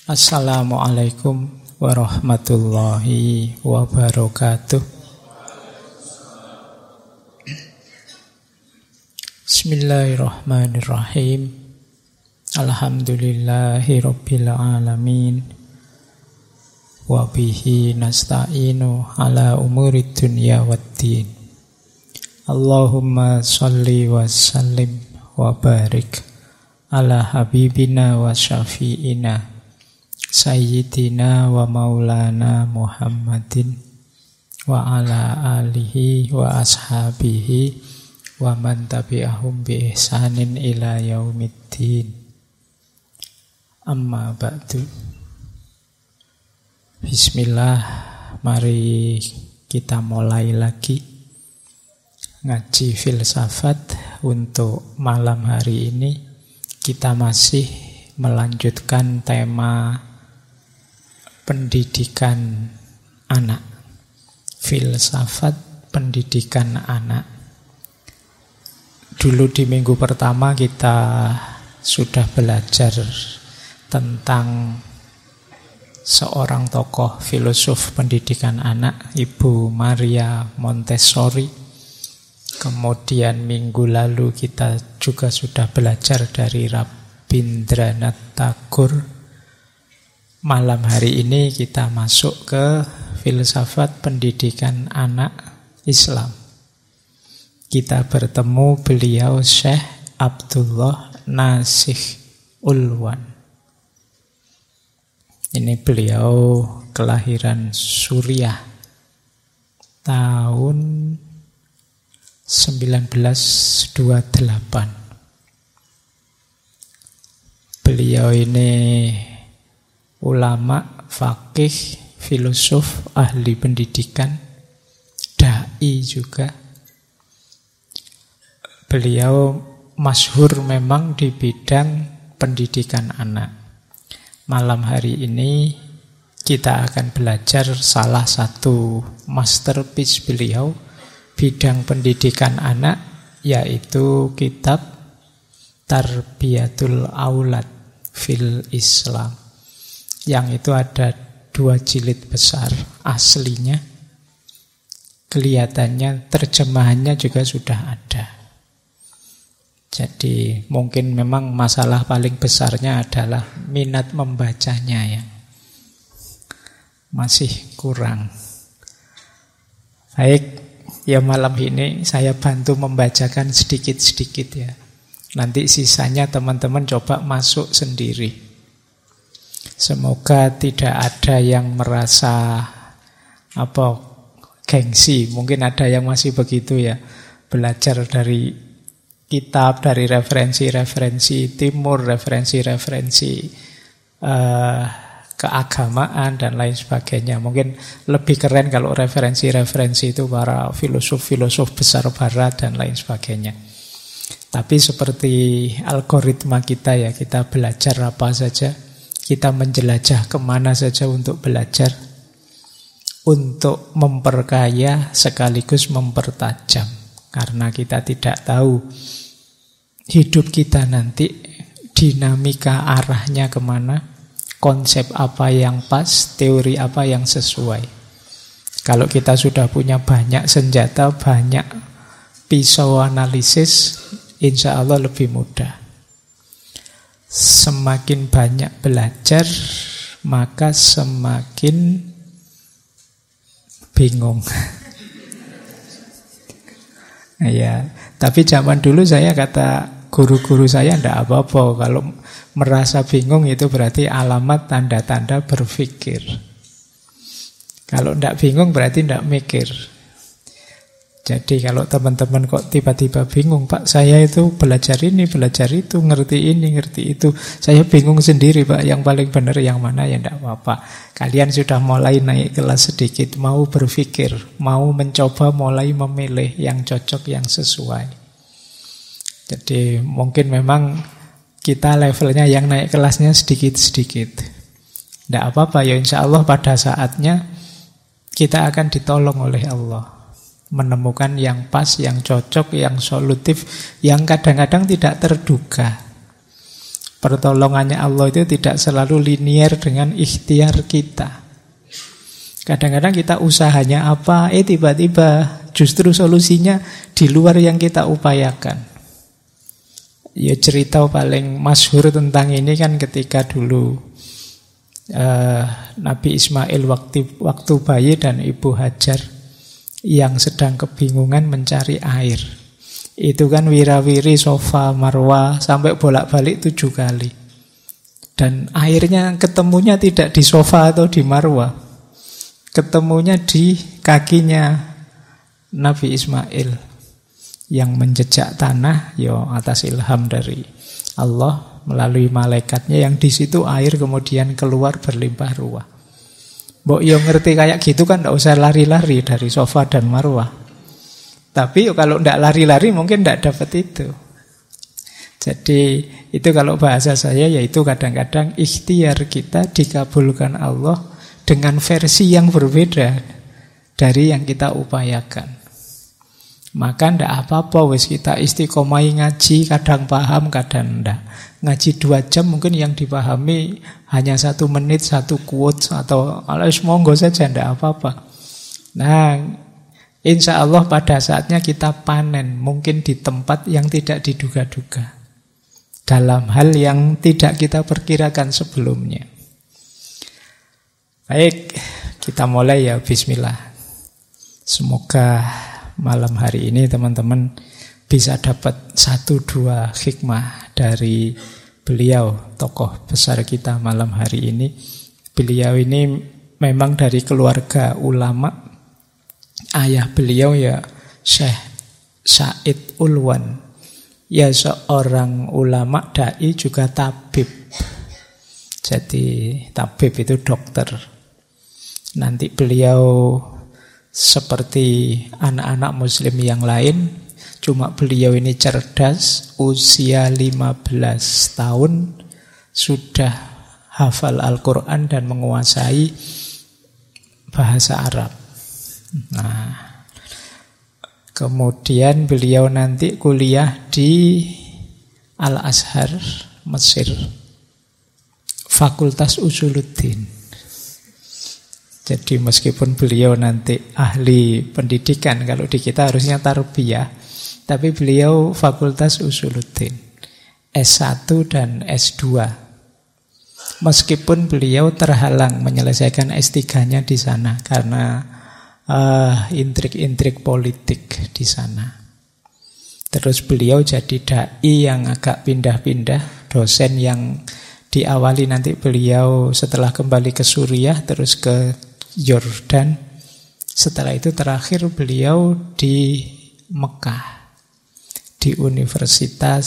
Assalamualaikum warahmatullahi wabarakatuh. Bismillahirrahmanirrahim. Alhamdulillahi rabbil alamin. Wa bihi nasta'inu ala umurid dunya waddin. Allahumma sholli wa sallim wa barik ala habibina wa syafi'ina Sayyidina wa maulana Muhammadin wa ala alihi wa ashabihi wa man tabi'ahum bi ihsanin ila yaumiddin. Amma ba'du. Bismillah, mari kita mulai lagi ngaji filsafat untuk malam hari ini. Kita masih melanjutkan tema pendidikan anak, filsafat pendidikan anak. Dulu di minggu pertama kita sudah belajar tentang seorang tokoh filosof pendidikan anak, Ibu Maria Montessori. Kemudian minggu lalu kita juga sudah belajar dari Rabindranath Tagore. Malam hari ini kita masuk ke filsafat pendidikan anak Islam. Kita bertemu beliau Syekh Abdullah Nasih Ulwan. Ini beliau kelahiran Suriah tahun 1928. Beliau ini ulama, faqih, filosof, ahli pendidikan, dai juga. Beliau masyhur memang di bidang pendidikan anak. Malam hari ini kita akan belajar salah satu masterpiece beliau bidang pendidikan anak, yaitu kitab Tarbiyatul Aulad fil Islam. Yang itu ada 2 jilid besar aslinya. Kelihatannya terjemahannya juga sudah ada. Jadi mungkin memang masalah paling besarnya adalah minat membacanya yang masih kurang. Baik, ya malam ini saya bantu membacakan sedikit-sedikit ya. Nanti sisanya teman-teman coba masuk sendiri. Semoga tidak ada yang merasa gengsi. Mungkin ada yang masih begitu ya, belajar dari kitab, dari referensi-referensi timur, referensi-referensi keagamaan dan lain sebagainya. Mungkin lebih keren kalau referensi-referensi itu para filosof-filosof besar barat dan lain sebagainya. Tapi seperti algoritma kita ya, kita belajar apa saja, kita menjelajah kemana saja untuk belajar, untuk memperkaya sekaligus mempertajam. Karena kita tidak tahu hidup kita nanti dinamika arahnya kemana, konsep apa yang pas, teori apa yang sesuai. Kalau kita sudah punya banyak senjata, banyak pisau analisis, insya Allah lebih mudah. Semakin banyak belajar, maka semakin bingung. Ya, tapi zaman dulu saya kata guru-guru saya tidak apa-apa. Kalau merasa bingung itu berarti alamat tanda-tanda berpikir. Kalau tidak bingung berarti tidak mikir. Jadi kalau teman-teman kok tiba-tiba bingung, Pak, saya itu belajar ini, belajar itu, ngerti ini, ngerti itu, saya bingung sendiri, Pak, yang paling benar yang mana, ya tidak apa-apa. Kalian sudah mulai naik kelas sedikit, mau berpikir, mau mencoba mulai memilih yang cocok, yang sesuai. Jadi mungkin memang kita levelnya yang naik kelasnya sedikit-sedikit. Tidak apa-apa, ya insya Allah pada saatnya kita akan ditolong oleh Allah. Menemukan yang pas, yang cocok, yang solutif, yang kadang-kadang tidak terduga. Pertolongannya Allah itu tidak selalu linier dengan ikhtiar kita. Kadang-kadang kita usahanya apa, tiba-tiba justru solusinya di luar yang kita upayakan. Ya cerita paling masyhur tentang ini kan ketika dulu Nabi Ismail waktu bayi dan Ibu Hajar yang sedang kebingungan mencari air. Itu kan wirawiri Safa Marwah sampai bolak-balik 7 kali. Dan airnya ketemunya tidak di Safa atau di Marwah. Ketemunya di kakinya Nabi Ismail yang menjejak tanah atas ilham dari Allah melalui malaikatnya, yang di situ air kemudian keluar berlimpah ruah. Mbok yo ngerti kayak gitu kan enggak usah lari-lari dari Safa dan Marwah. Tapi kalau tidak lari-lari mungkin tidak dapat itu. Jadi itu kalau bahasa saya yaitu kadang-kadang ikhtiar kita dikabulkan Allah dengan versi yang berbeda dari yang kita upayakan. Maka tidak apa-apa wis kita istiqomah ngaji, kadang paham, kadang tidak. Ngaji 2 jam mungkin yang dipahami hanya 1 menit, 1 quote, atau monggo saja, tidak apa-apa. Nah, insya Allah pada saatnya kita panen, mungkin di tempat yang tidak diduga-duga, dalam hal yang tidak kita perkirakan sebelumnya. Baik, kita mulai ya, bismillah. Semoga malam hari ini teman-teman bisa dapat 1-2 hikmah dari beliau, tokoh besar kita malam hari ini. Beliau ini memang dari keluarga ulama. Ayah beliau ya Syekh Said Ulwan, ya seorang ulama dai juga tabib. Jadi tabib itu dokter. Nanti beliau seperti anak-anak muslim yang lain, cuma beliau ini cerdas, usia 15 tahun sudah hafal Al-Quran dan menguasai bahasa Arab. Nah, kemudian beliau nanti kuliah di Al-Azhar, Mesir, Fakultas Usuluddin. Jadi meskipun beliau nanti ahli pendidikan, kalau di kita harusnya tarbiyah, tapi beliau Fakultas Usuluddin, S1 dan S2. Meskipun beliau terhalang menyelesaikan S3-nya di sana karena intrik-intrik politik di sana. Terus beliau jadi dai yang agak pindah-pindah, dosen yang diawali nanti beliau setelah kembali ke Suriah terus ke Yordan. Setelah itu terakhir beliau di Mekah, di Universitas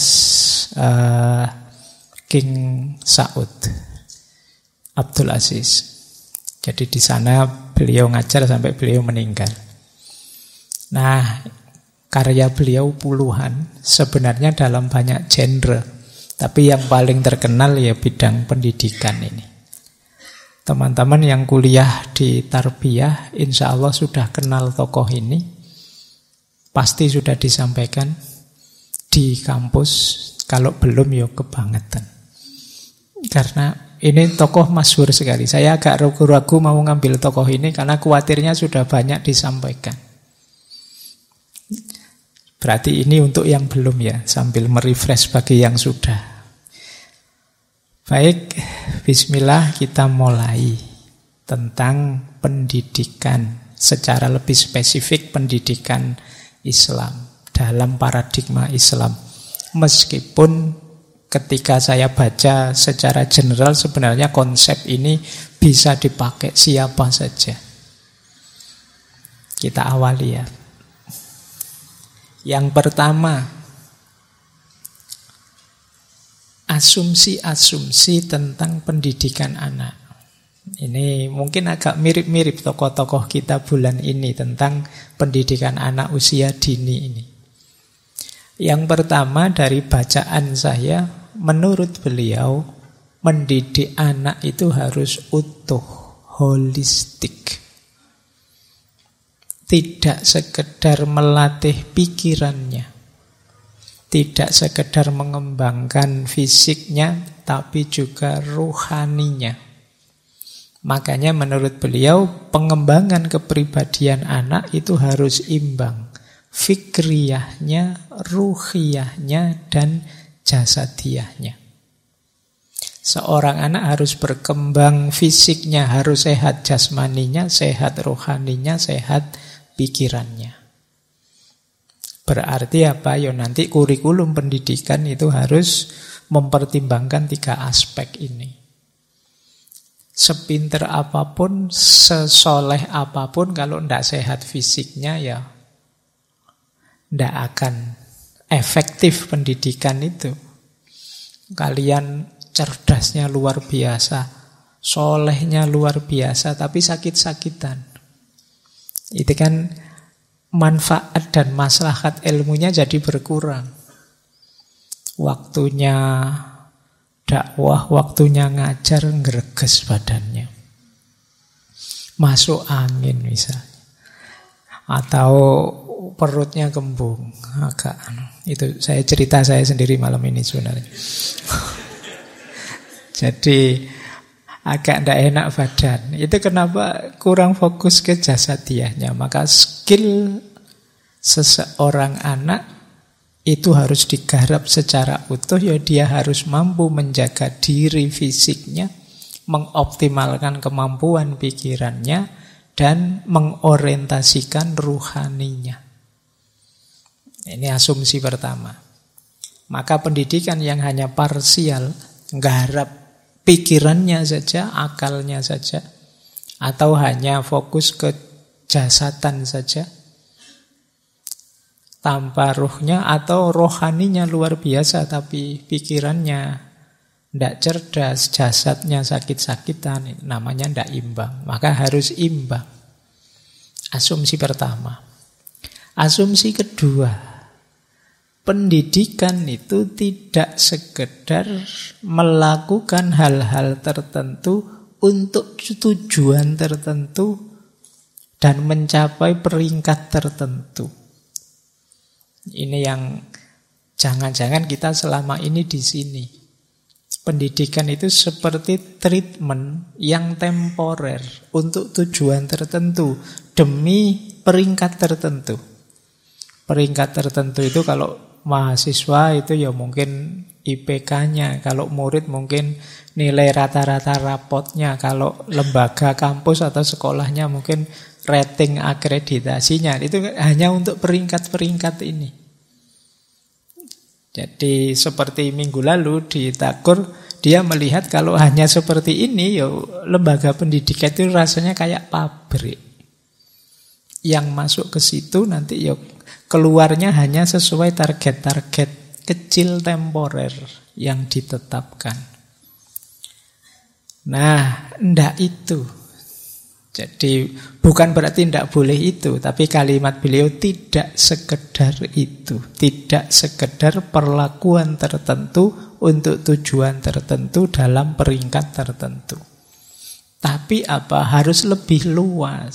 King Saud Abdul Aziz. Jadi di sana beliau ngajar sampai beliau meninggal. Nah, karya beliau puluhan, sebenarnya dalam banyak genre, tapi yang paling terkenal ya bidang pendidikan ini. Teman-teman yang kuliah di tarbiyah, insya Allah sudah kenal tokoh ini. Pasti sudah disampaikan di kampus. Kalau belum ya kebangetan. Karena ini tokoh masyhur sekali. Saya agak ragu-ragu mau ngambil tokoh ini karena khawatirnya sudah banyak disampaikan. Berarti ini untuk yang belum ya, sambil merefresh bagi yang sudah. Baik, bismillah, kita mulai tentang pendidikan, secara lebih spesifik pendidikan Islam dalam paradigma Islam. Meskipun ketika saya baca secara general sebenarnya konsep ini bisa dipakai siapa saja. Kita awali ya. Yang pertama, asumsi-asumsi tentang pendidikan anak. Ini mungkin agak mirip-mirip tokoh-tokoh kita bulan ini tentang pendidikan anak usia dini ini. Yang pertama dari bacaan saya, menurut beliau, mendidik anak itu harus utuh, holistik. Tidak sekedar melatih pikirannya, Tidak sekedar mengembangkan fisiknya, tapi juga rohaninya. Makanya menurut beliau, pengembangan kepribadian anak itu harus imbang. Fikriyahnya, ruhiyahnya, dan jasadiyahnya. Seorang anak harus berkembang fisiknya, harus sehat jasmaninya, sehat rohaninya, sehat pikirannya. Berarti apa? Ya nanti kurikulum pendidikan itu harus mempertimbangkan 3 aspek ini. Sepinter apapun, sesoleh apapun, kalau tidak sehat fisiknya ya tidak akan efektif pendidikan itu. Kalian cerdasnya luar biasa, solehnya luar biasa, tapi sakit-sakitan. Itu kan manfaat dan maslahat ilmunya jadi berkurang. Waktunya dakwah, waktunya ngajar, ngreges badannya. Masuk angin misalnya. Atau perutnya kembung. Agak itu saya cerita saya sendiri malam ini sebenarnya. Jadi agak tidak enak badan. Itu kenapa kurang fokus ke jasadiahnya. Maka skill seseorang anak itu harus digarap secara utuh. Ya dia harus mampu menjaga diri fisiknya, mengoptimalkan kemampuan pikirannya, dan mengorientasikan ruhaninya. Ini asumsi pertama. Maka pendidikan yang hanya parsial, nggarap pikirannya saja, akalnya saja, atau hanya fokus ke jasatan saja, tanpa ruhnya, atau rohaninya luar biasa tapi pikirannya tidak cerdas, jasadnya sakit-sakitan, namanya tidak imbang. Maka harus imbang. Asumsi pertama. Asumsi kedua, pendidikan itu tidak sekedar melakukan hal-hal tertentu untuk tujuan tertentu dan mencapai peringkat tertentu. Ini yang jangan-jangan kita selama ini di sini. Pendidikan itu seperti treatment yang temporer untuk tujuan tertentu demi peringkat tertentu. Peringkat tertentu itu kalau mahasiswa itu ya mungkin IPK-nya, kalau murid mungkin nilai rata-rata rapotnya, kalau lembaga kampus atau sekolahnya mungkin rating akreditasinya. Itu hanya untuk peringkat-peringkat ini. Jadi seperti minggu lalu di Tagore, dia melihat kalau hanya seperti ini, ya lembaga pendidikan itu rasanya kayak pabrik. Yang masuk ke situ nanti ya keluarnya hanya sesuai target-target kecil temporer yang ditetapkan. Nah, ndak itu. Jadi bukan berarti ndak boleh itu, tapi kalimat beliau tidak sekedar itu, tidak sekedar perlakuan tertentu untuk tujuan tertentu dalam peringkat tertentu. Tapi apa? Harus lebih luas.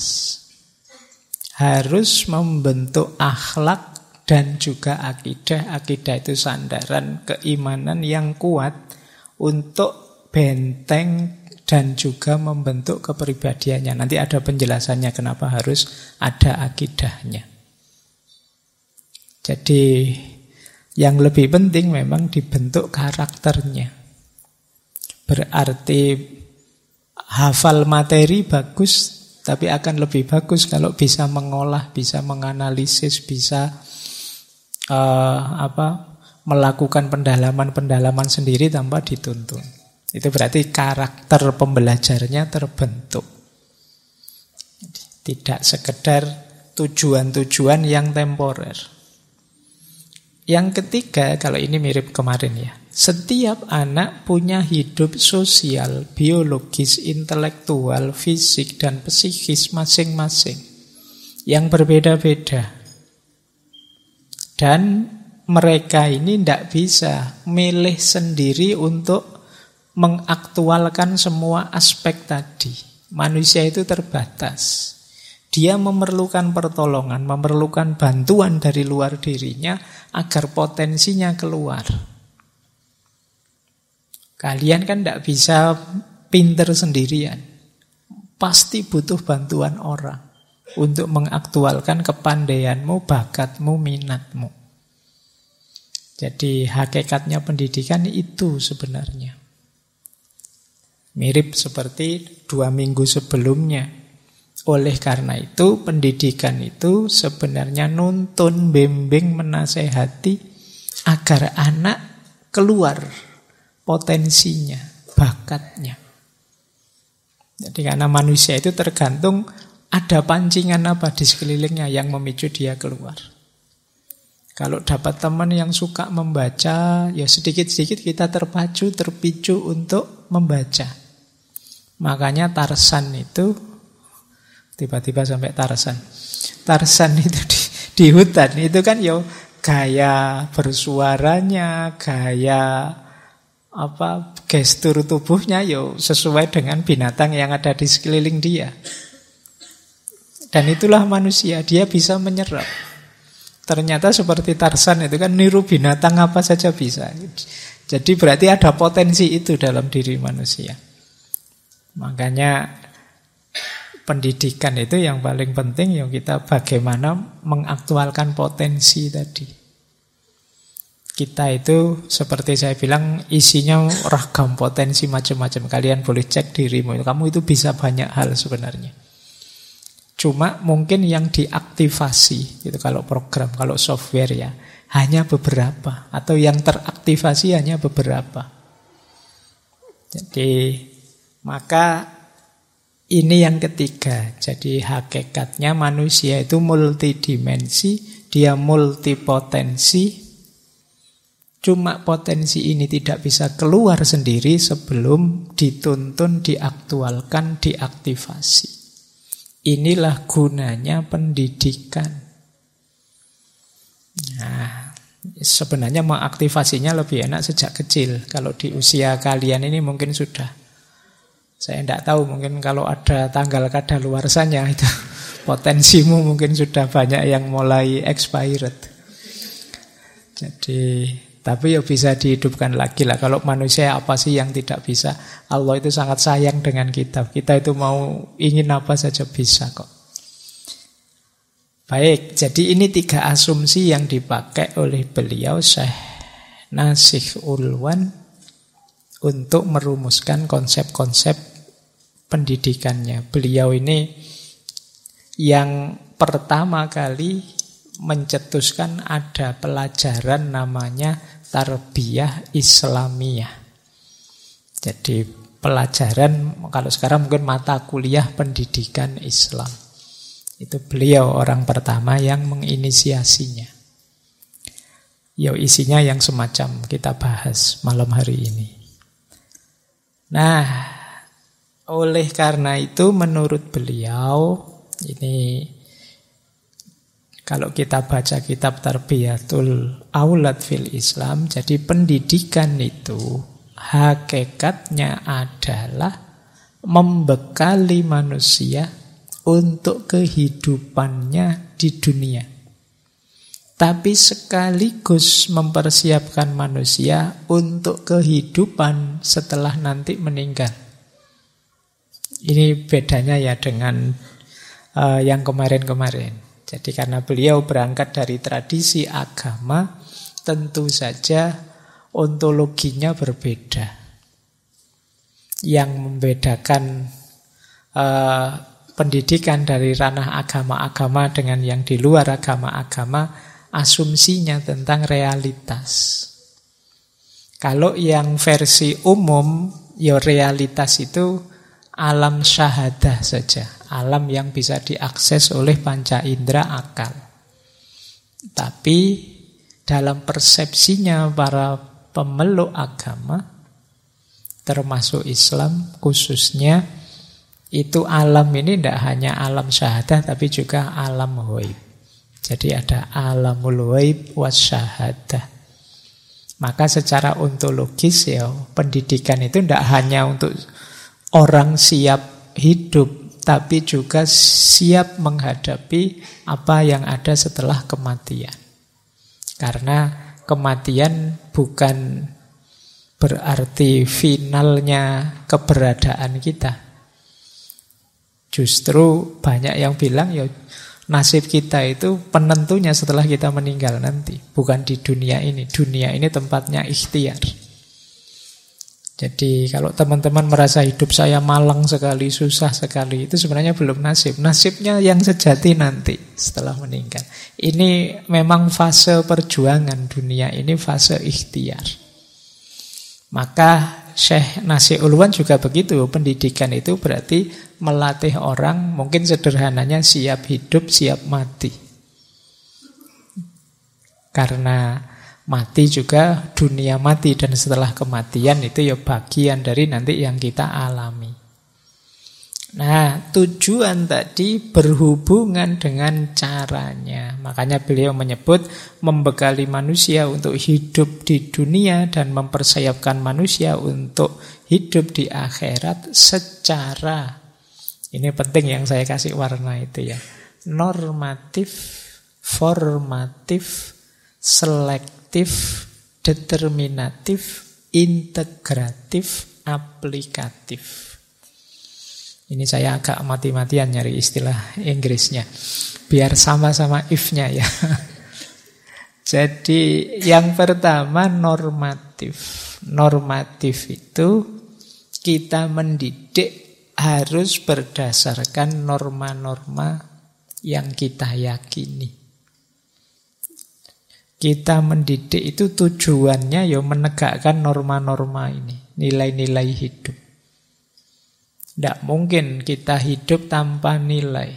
Harus membentuk akhlak dan juga akidah. Akidah itu sandaran keimanan yang kuat untuk benteng dan juga membentuk kepribadiannya. Nanti ada penjelasannya kenapa harus ada akidahnya. Jadi yang lebih penting memang dibentuk karakternya. Berarti hafal materi bagus, tapi akan lebih bagus kalau bisa mengolah, bisa menganalisis, bisa melakukan pendalaman-pendalaman sendiri tanpa dituntun. Itu berarti karakter pembelajarnya terbentuk. Tidak sekedar tujuan-tujuan yang temporer. Yang ketiga, kalau ini mirip kemarin ya, setiap anak punya hidup sosial, biologis, intelektual, fisik, dan psikis masing-masing yang berbeda-beda. Dan mereka ini tidak bisa milih sendiri untuk mengaktualkan semua aspek tadi. Manusia itu terbatas. Dia memerlukan pertolongan, memerlukan bantuan dari luar dirinya agar potensinya keluar. Kalian kan tidak bisa pinter sendirian. Pasti butuh bantuan orang untuk mengaktualkan kepandaianmu, bakatmu, minatmu. Jadi hakikatnya pendidikan itu sebenarnya. Mirip seperti 2 minggu sebelumnya. Oleh karena itu, pendidikan itu sebenarnya nuntun, bimbing, menasehati agar anak keluar potensinya, bakatnya. Jadi karena manusia itu tergantung ada pancingan apa di sekelilingnya yang memicu dia keluar. Kalau dapat teman yang suka membaca, ya sedikit-sedikit kita terpicu untuk membaca. Makanya Tarsan itu, tiba-tiba sampai Tarsan. Tarsan itu di hutan itu kan ya gaya bersuaranya, gaya gestur tubuhnya ya sesuai dengan binatang yang ada di sekeliling dia. Dan itulah manusia, dia bisa menyerap. Ternyata seperti Tarsan itu kan niru binatang apa saja bisa. Jadi berarti ada potensi itu dalam diri manusia. Makanya pendidikan itu yang paling penting ya kita bagaimana mengaktualkan potensi tadi. Kita itu seperti saya bilang isinya ragam potensi macam-macam. Kalian boleh cek dirimu. Kamu itu bisa banyak hal sebenarnya. Cuma mungkin yang diaktifasi gitu kalau program, kalau software ya hanya beberapa atau yang teraktivasi hanya beberapa. Jadi maka ini yang ketiga. Jadi hakikatnya manusia itu multidimensi, dia multipotensi. Cuma potensi ini tidak bisa keluar sendiri sebelum dituntun, diaktualkan, diaktifasi. Inilah gunanya pendidikan. Nah, sebenarnya mengaktifasinya lebih enak sejak kecil. Kalau di usia kalian ini mungkin sudah. Saya tidak tahu, mungkin kalau ada tanggal kadaluarsanya itu potensimu mungkin sudah banyak yang mulai expired. Jadi, tapi ya bisa dihidupkan lagi lah. Kalau manusia apa sih yang tidak bisa? Allah itu sangat sayang dengan kita. Kita itu mau ingin apa saja bisa kok. Baik, jadi ini 3 asumsi yang dipakai oleh beliau Syekh Nasikh Ulwan untuk merumuskan konsep-konsep pendidikannya. Beliau ini yang pertama kali mencetuskan ada pelajaran namanya tarbiyah Islamiyah. Jadi pelajaran, kalau sekarang mungkin mata kuliah pendidikan Islam. Itu beliau orang pertama yang menginisiasinya. Ya isinya yang semacam kita bahas malam hari ini. Nah, oleh karena itu menurut beliau, ini kalau kita baca kitab Tarbiyatul Aulad fil Islam, jadi pendidikan itu hakikatnya adalah membekali manusia untuk kehidupannya di dunia. Tapi sekaligus mempersiapkan manusia untuk kehidupan setelah nanti meninggal. Ini bedanya ya dengan yang kemarin-kemarin. Jadi karena beliau berangkat dari tradisi agama, tentu saja ontologinya berbeda. Yang membedakan pendidikan dari ranah agama-agama dengan yang di luar agama-agama, asumsinya tentang realitas. Kalau yang versi umum, ya realitas itu alam syahadah saja, alam yang bisa diakses oleh panca indera akal. Tapi dalam persepsinya para pemeluk agama, termasuk Islam khususnya, itu alam ini tidak hanya alam syahadah tapi juga alam ghaib. Jadi ada alamul ghaib wasyahadah. Maka secara ontologis ya pendidikan itu tidak hanya untuk orang siap hidup, tapi juga siap menghadapi apa yang ada setelah kematian. Karena kematian bukan berarti finalnya keberadaan kita. Justru banyak yang bilang ya nasib kita itu penentunya setelah kita meninggal nanti, bukan di dunia ini. Dunia ini tempatnya ikhtiar. Jadi kalau teman-teman merasa hidup saya malang sekali, susah sekali, itu sebenarnya belum nasib. Nasibnya yang sejati nanti setelah meninggal. Ini memang fase perjuangan dunia, ini fase ikhtiar. Maka Syekh Nasih Ulwan juga begitu. Pendidikan itu berarti melatih orang, mungkin sederhananya siap hidup, siap mati. Karena mati juga dunia mati, dan setelah kematian itu ya bagian dari nanti yang kita alami. Nah, tujuan tadi berhubungan dengan caranya. Makanya beliau menyebut membekali manusia untuk hidup di dunia dan mempersiapkan manusia untuk hidup di akhirat secara, ini penting yang saya kasih warna itu ya, normatif, formatif, selektif, determinatif, integratif, aplikatif. Ini saya agak mati-matian nyari istilah Inggrisnya, biar sama-sama if-nya ya. Jadi yang pertama normatif. Normatif itu kita mendidik harus berdasarkan norma-norma yang kita yakini. Kita mendidik itu tujuannya ya menegakkan norma-norma ini, nilai-nilai hidup. Tidak mungkin kita hidup tanpa nilai.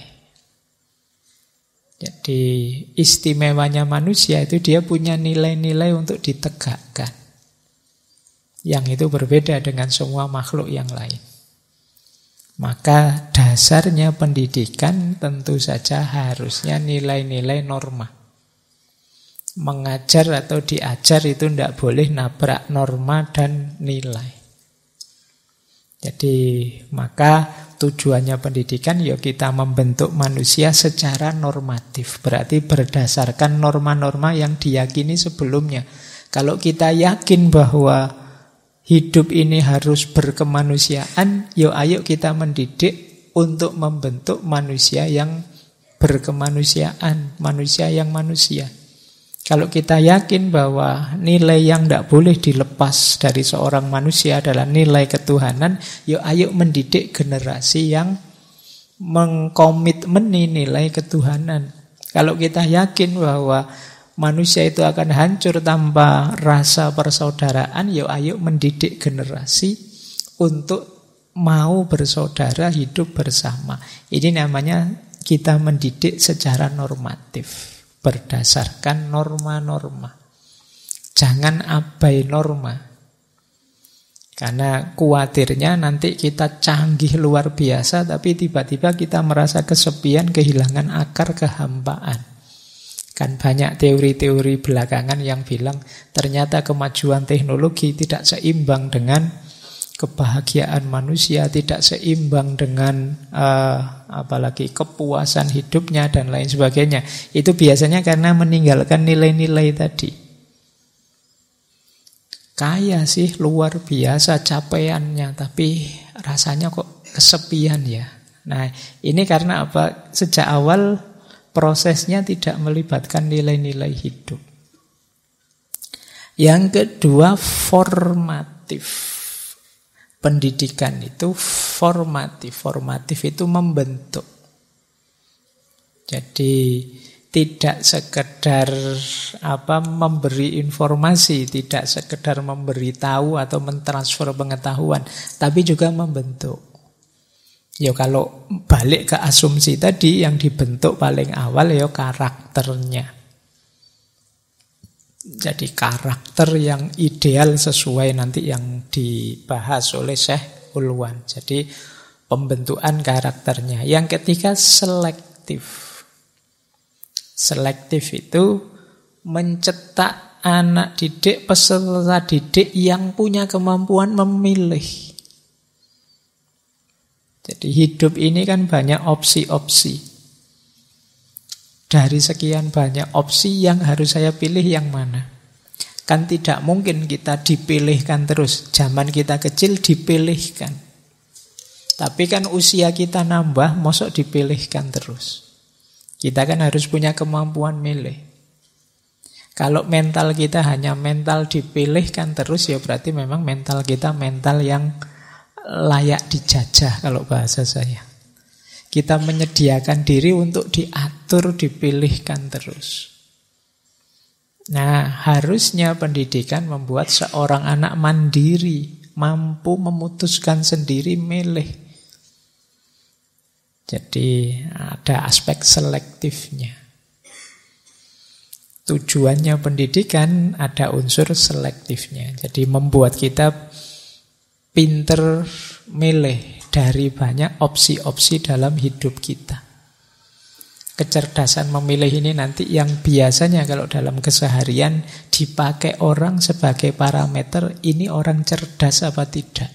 Jadi istimewanya manusia itu dia punya nilai-nilai untuk ditegakkan. Yang itu berbeda dengan semua makhluk yang lain. Maka dasarnya pendidikan tentu saja harusnya nilai-nilai norma. Mengajar atau diajar itu tidak boleh nabrak norma dan nilai. Jadi maka tujuannya pendidikan ya kita membentuk manusia secara normatif. Berarti berdasarkan norma-norma yang diyakini sebelumnya. Kalau kita yakin bahwa hidup ini harus berkemanusiaan, ya ayo kita mendidik untuk membentuk manusia yang berkemanusiaan, manusia yang manusia. Kalau kita yakin bahwa nilai yang tidak boleh dilepas dari seorang manusia adalah nilai ketuhanan, yuk ayo mendidik generasi yang mengkomitmeni nilai ketuhanan. Kalau kita yakin bahwa manusia itu akan hancur tanpa rasa persaudaraan, yuk ayo mendidik generasi untuk mau bersaudara, hidup bersama. Ini namanya kita mendidik secara normatif. Berdasarkan norma-norma. Jangan abai norma. Karena khawatirnya nanti kita canggih luar biasa, tapi tiba-tiba kita merasa kesepian, kehilangan akar, kehampaan. Kan banyak teori-teori belakangan yang bilang ternyata kemajuan teknologi tidak seimbang dengan kebahagiaan manusia, tidak seimbang dengan apalagi kepuasan hidupnya dan lain sebagainya. Itu biasanya karena meninggalkan nilai-nilai tadi. Kaya sih luar biasa capaiannya, tapi rasanya kok kesepian ya. Nah, ini karena apa? Sejak awal prosesnya tidak melibatkan nilai-nilai hidup. Yang kedua, formatif. Pendidikan itu formatif. Formatif itu membentuk. Jadi tidak sekedar memberi informasi, tidak sekedar memberitahu atau mentransfer pengetahuan, tapi juga membentuk. Ya kalau balik ke asumsi tadi, yang dibentuk paling awal ya karakternya. Jadi karakter yang ideal sesuai nanti yang dibahas oleh Syekh Ulwan. Jadi pembentukan karakternya. Yang ketiga selektif. Selektif itu mencetak anak didik, peserta didik yang punya kemampuan memilih. Jadi hidup ini kan banyak opsi-opsi. Dari sekian banyak opsi yang harus saya pilih yang mana? Kan tidak mungkin kita dipilihkan terus. Zaman kita kecil dipilihkan. Tapi kan usia kita nambah, mosok dipilihkan terus. Kita kan harus punya kemampuan milih. Kalau mental kita hanya mental dipilihkan terus, ya berarti memang mental kita mental yang layak dijajah kalau bahasa saya. Kita menyediakan diri untuk diatur, dipilihkan terus. Nah, harusnya pendidikan membuat seorang anak mandiri, mampu memutuskan sendiri, milih. Jadi ada aspek selektifnya. Tujuannya pendidikan ada unsur selektifnya. Jadi membuat kita pinter milih dari banyak opsi-opsi dalam hidup kita. Kecerdasan memilih ini nanti yang biasanya kalau dalam keseharian dipakai orang sebagai parameter, ini orang cerdas apa tidak.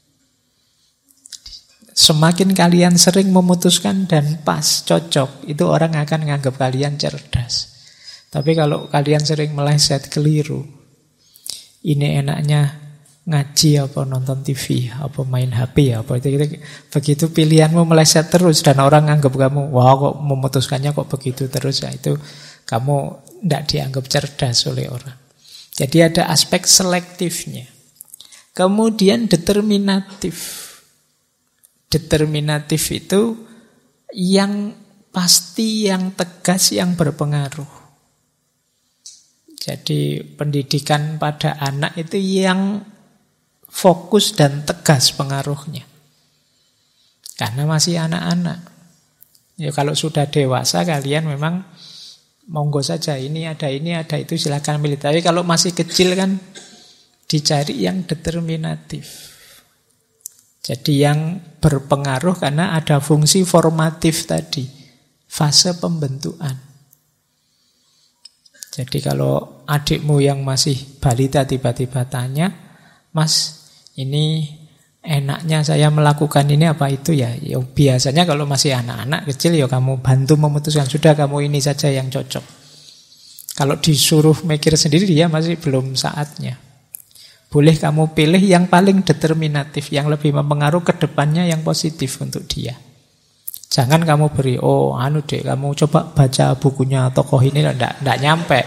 Semakin kalian sering memutuskan dan pas, cocok, itu orang akan menganggap kalian cerdas. Tapi kalau kalian sering meleset, keliru, ini enaknya ngaji apa nonton TV, apa main HP, apa itu, begitu pilihanmu meleset terus dan orang anggap kamu, wah kok memutuskannya kok begitu terus, ya itu kamu tidak dianggap cerdas oleh orang. Jadi ada aspek selektifnya. Kemudian determinatif. Determinatif itu yang pasti, yang tegas, yang berpengaruh. Jadi pendidikan pada anak itu yang fokus dan tegas pengaruhnya. Karena masih anak-anak. Ya kalau sudah dewasa kalian memang monggo saja, ini ada itu silakan milih. Tapi kalau masih kecil kan dicari yang determinatif. Jadi yang berpengaruh karena ada fungsi formatif tadi, fase pembentukan. Jadi kalau adikmu yang masih balita tiba-tiba tanya, Mas, ini enaknya saya melakukan ini apa itu ya? Ya biasanya kalau masih anak-anak kecil ya kamu bantu memutuskan, sudah kamu ini saja yang cocok. Kalau disuruh mikir sendiri dia masih belum saatnya. Boleh kamu pilih yang paling determinatif, yang lebih mempengaruhi ke depannya, yang positif untuk dia. Jangan kamu beri, kamu coba baca bukunya tokoh ini, enggak nyampe.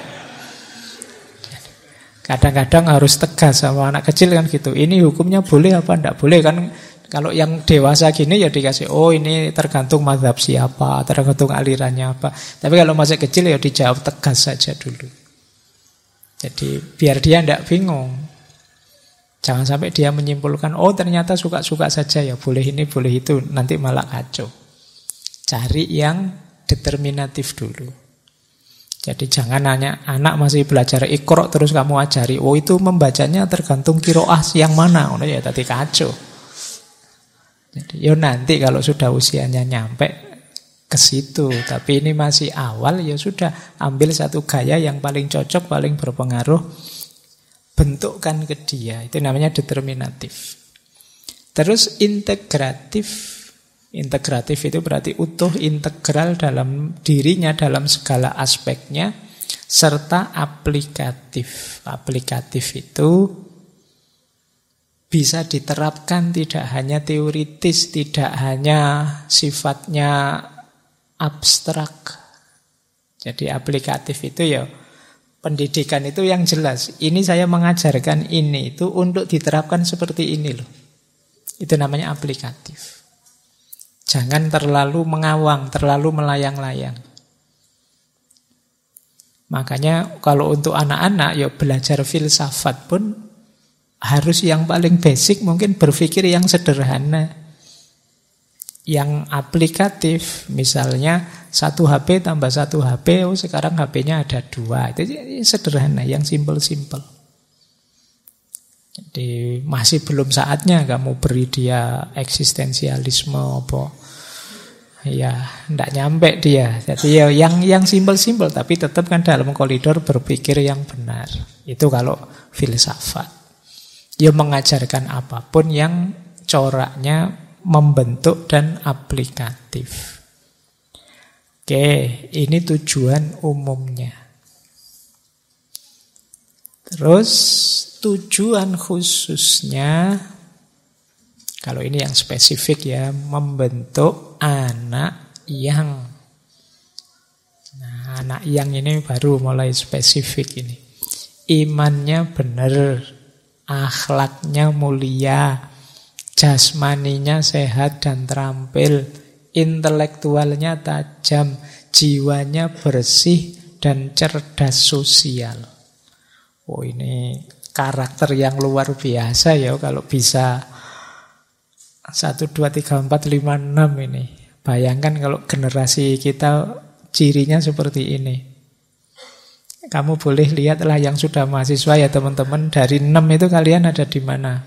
Kadang-kadang harus tegas sama anak kecil kan gitu. Ini hukumnya boleh apa enggak boleh kan? Kalau yang dewasa gini ya dikasih, ini tergantung mazhab siapa, tergantung alirannya apa. Tapi kalau masih kecil ya dijawab tegas saja dulu. Jadi biar dia enggak bingung. Jangan sampai dia menyimpulkan, ternyata suka-suka saja ya, boleh ini, boleh itu, nanti malah kacau. Cari yang determinatif dulu. Jadi jangan hanya anak masih belajar Iqra terus kamu ajari, itu membacanya tergantung qiraah yang mana, ya tadi kacau. Jadi nanti kalau sudah usianya nyampe ke situ, tapi ini masih awal, ya sudah ambil satu gaya yang paling cocok, paling berpengaruh, bentukkan ke dia. Itu namanya determinatif. Terus integratif. Integratif itu berarti utuh, integral dalam dirinya, dalam segala aspeknya. Serta aplikatif. Aplikatif itu bisa diterapkan, tidak hanya teoritis, tidak hanya sifatnya abstrak. Jadi aplikatif itu ya pendidikan itu yang jelas. Ini saya mengajarkan ini itu untuk diterapkan seperti ini loh. Itu namanya aplikatif. Jangan terlalu mengawang, terlalu melayang-layang. Makanya kalau untuk anak-anak ya belajar filsafat pun harus yang paling basic, mungkin berpikir yang sederhana. Yang aplikatif, misalnya 1 HP tambah 1 HP, sekarang HP-nya ada 2. Itu sederhana, yang simple-simple. Jadi masih belum saatnya kamu beri dia eksistensialisme apa. Ya, enggak nyampe dia. Jadi ya yang simple-simple, tapi tetap kan dalam koridor berpikir yang benar. Itu kalau filsafat. Ya mengajarkan apapun yang coraknya membentuk dan aplikatif. Oke, ini tujuan umumnya. Terus tujuan khususnya, kalau ini yang spesifik ya, membentuk anak yang. Nah, anak yang ini baru mulai spesifik ini. Imannya benar, akhlaknya mulia, jasmaninya sehat dan terampil, intelektualnya tajam, jiwanya bersih dan cerdas sosial. Oh, ini karakter yang luar biasa ya kalau bisa 1, 2, 3, 4, 5, 6 ini. Bayangkan kalau generasi kita cirinya seperti ini. Kamu boleh lihatlah yang sudah mahasiswa ya teman-teman. Dari 6 itu kalian ada di mana?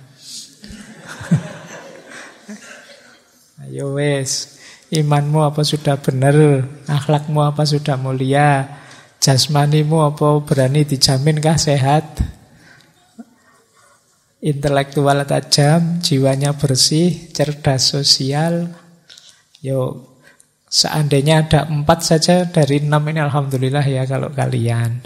Ayo wes, imanmu apa sudah benar? Akhlakmu apa sudah mulia? Jasmanimu apa berani dijaminkah sehat? Intelektual tajam, jiwanya bersih, cerdas sosial. Yo, seandainya ada 4 saja dari 6 ini alhamdulillah ya kalau kalian.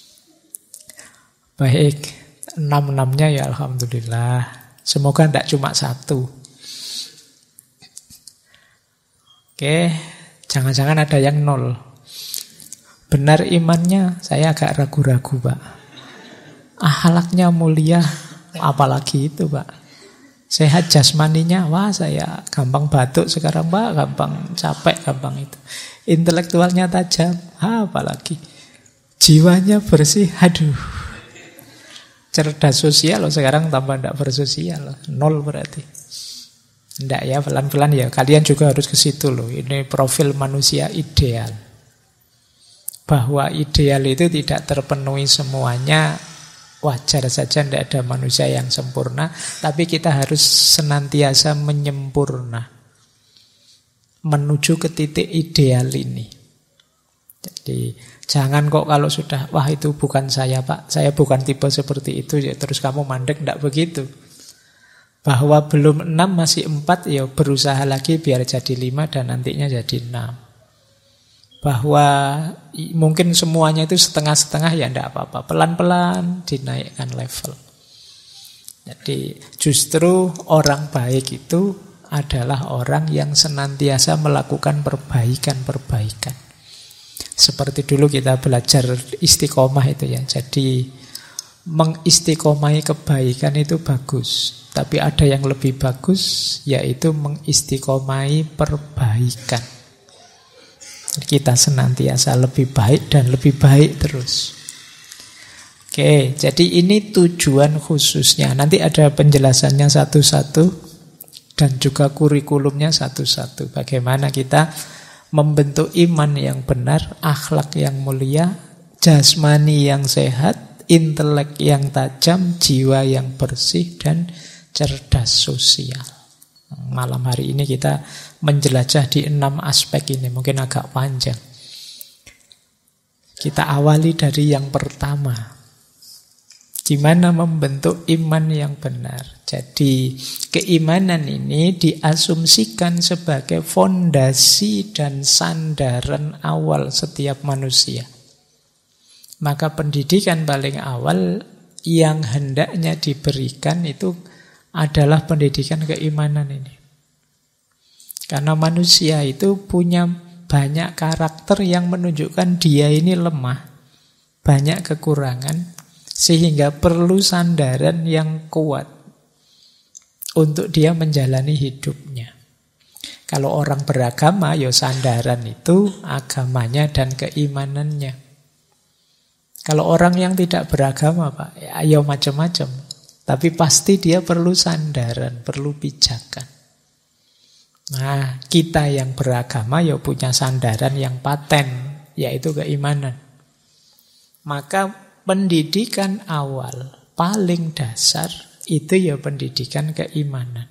Baik, 6-6-nya ya alhamdulillah. Semoga tidak cuma 1. Oke, jangan-jangan ada yang 0. Benar imannya, saya agak ragu-ragu, Pak. Akhlaknya mulia, apalagi itu, Pak. Sehat jasmaninya, wah saya gampang batuk sekarang, Pak. Gampang capek, gampang itu. Intelektualnya tajam, apalagi. Jiwanya bersih, aduh. Cerdas sosial, sekarang tambah tidak bersosial. 0 berarti. Tidak ya, pelan-pelan ya. Kalian juga harus ke situ loh. Ini profil manusia ideal. Bahwa ideal itu tidak terpenuhi semuanya, wajar saja, tidak ada manusia yang sempurna, tapi kita harus senantiasa menyempurna menuju ke titik ideal ini. Jadi jangan kok kalau sudah, wah itu bukan saya Pak, saya bukan tipe seperti itu, ya terus kamu mandek, tidak begitu. Bahwa belum 6 masih 4, ya berusaha lagi biar jadi 5 dan nantinya jadi 6. Bahwa mungkin semuanya itu setengah-setengah, ya tidak apa-apa. Pelan-pelan dinaikkan level. Jadi justru orang baik itu adalah orang yang senantiasa melakukan perbaikan-perbaikan. Seperti dulu kita belajar istiqomah itu ya. Jadi mengistiqomahi kebaikan itu bagus. Tapi ada yang lebih bagus, yaitu mengistiqomahi perbaikan. Kita senantiasa lebih baik dan lebih baik terus. Oke, jadi ini tujuan khususnya. Nanti ada penjelasannya satu-satu dan juga kurikulumnya satu-satu. Bagaimana kita membentuk iman yang benar, akhlak yang mulia, jasmani yang sehat, intelek yang tajam, jiwa yang bersih dan cerdas sosial. Malam hari ini kita menjelajah di 6 aspek ini, mungkin agak panjang. Kita awali dari yang pertama. Gimana membentuk iman yang benar? Jadi keimanan ini diasumsikan sebagai fondasi dan sandaran awal setiap manusia. Maka pendidikan paling awal yang hendaknya diberikan itu adalah pendidikan keimanan ini. Karena manusia itu punya banyak karakter yang menunjukkan dia ini lemah, banyak kekurangan, sehingga perlu sandaran yang kuat untuk dia menjalani hidupnya. Kalau orang beragama, ya sandaran itu agamanya dan keimanannya. Kalau orang yang tidak beragama, Pak, ya macam-macam. Tapi pasti dia perlu sandaran, perlu pijakan. Nah, kita yang beragama ya punya sandaran yang paten, yaitu keimanan. Maka pendidikan awal paling dasar itu ya pendidikan keimanan.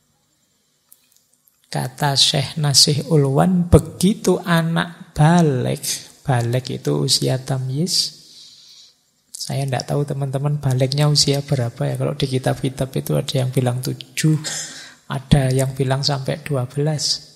Kata Syekh Nasih Ulwan, begitu anak balik itu usia tamyiz. Saya tidak tahu teman-teman baliknya usia berapa ya. Kalau di kitab-kitab itu ada yang bilang 7, Ada yang bilang sampai 12.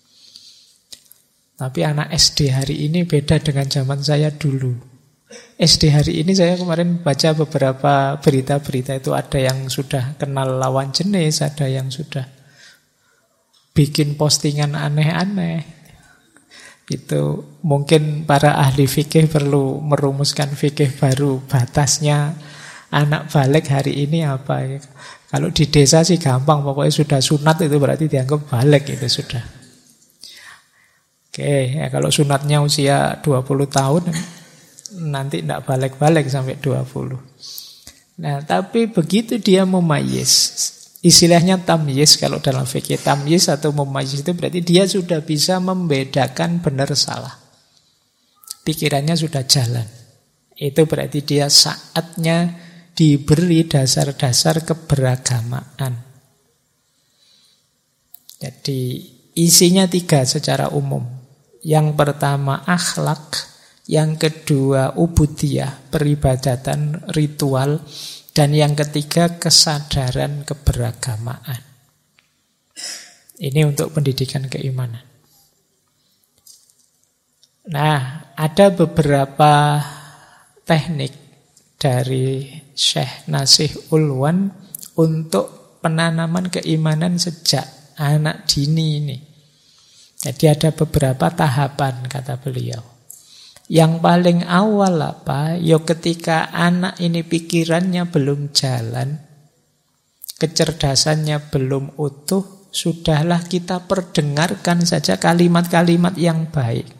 Tapi anak SD hari ini beda dengan zaman saya dulu. SD hari ini saya kemarin baca beberapa berita-berita itu ada yang sudah kenal lawan jenis, ada yang sudah bikin postingan aneh-aneh. Itu mungkin para ahli fikih perlu merumuskan fikih baru, batasnya anak balik hari ini apa. Kalau di desa sih gampang, pokoknya sudah sunat itu berarti dianggap balik itu sudah. Oke, ya kalau sunatnya usia 20 tahun, nanti tidak balik-balik sampai 20. Nah, tapi begitu dia mumayyiz, istilahnya tamyiz kalau dalam fikih. Tamyiz atau mumayyiz itu berarti dia sudah bisa membedakan benar salah. Pikirannya sudah jalan. Itu berarti dia saatnya diberi dasar-dasar keberagamaan. Jadi isinya 3 secara umum. Yang pertama akhlak, yang kedua ubudiyah, peribadatan ritual, dan yang ketiga kesadaran keberagamaan. Ini untuk pendidikan keimanan. Nah, ada beberapa teknik dari Syekh Nasih Ulwan untuk penanaman keimanan sejak anak dini ini. Jadi ada beberapa tahapan kata beliau. Yang paling awal apa? Ya ketika anak ini pikirannya belum jalan, kecerdasannya belum utuh, sudahlah kita perdengarkan saja kalimat-kalimat yang baik.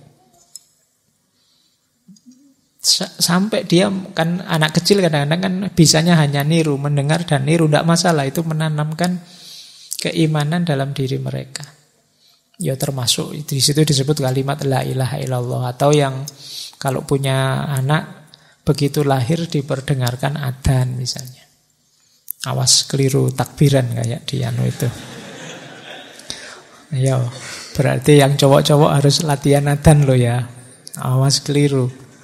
Sampai dia, kan anak kecil kadang-kadang kan bisanya hanya niru, mendengar dan niru, tidak masalah. Itu menanamkan keimanan dalam diri mereka. Ya termasuk di situ disebut kalimat la ilaha illallah, atau yang kalau punya anak begitu lahir diperdengarkan adzan misalnya. Awas keliru takbiran kayak di anu itu. Ya, berarti yang cowok-cowok harus latihan adzan loh ya. Awas keliru.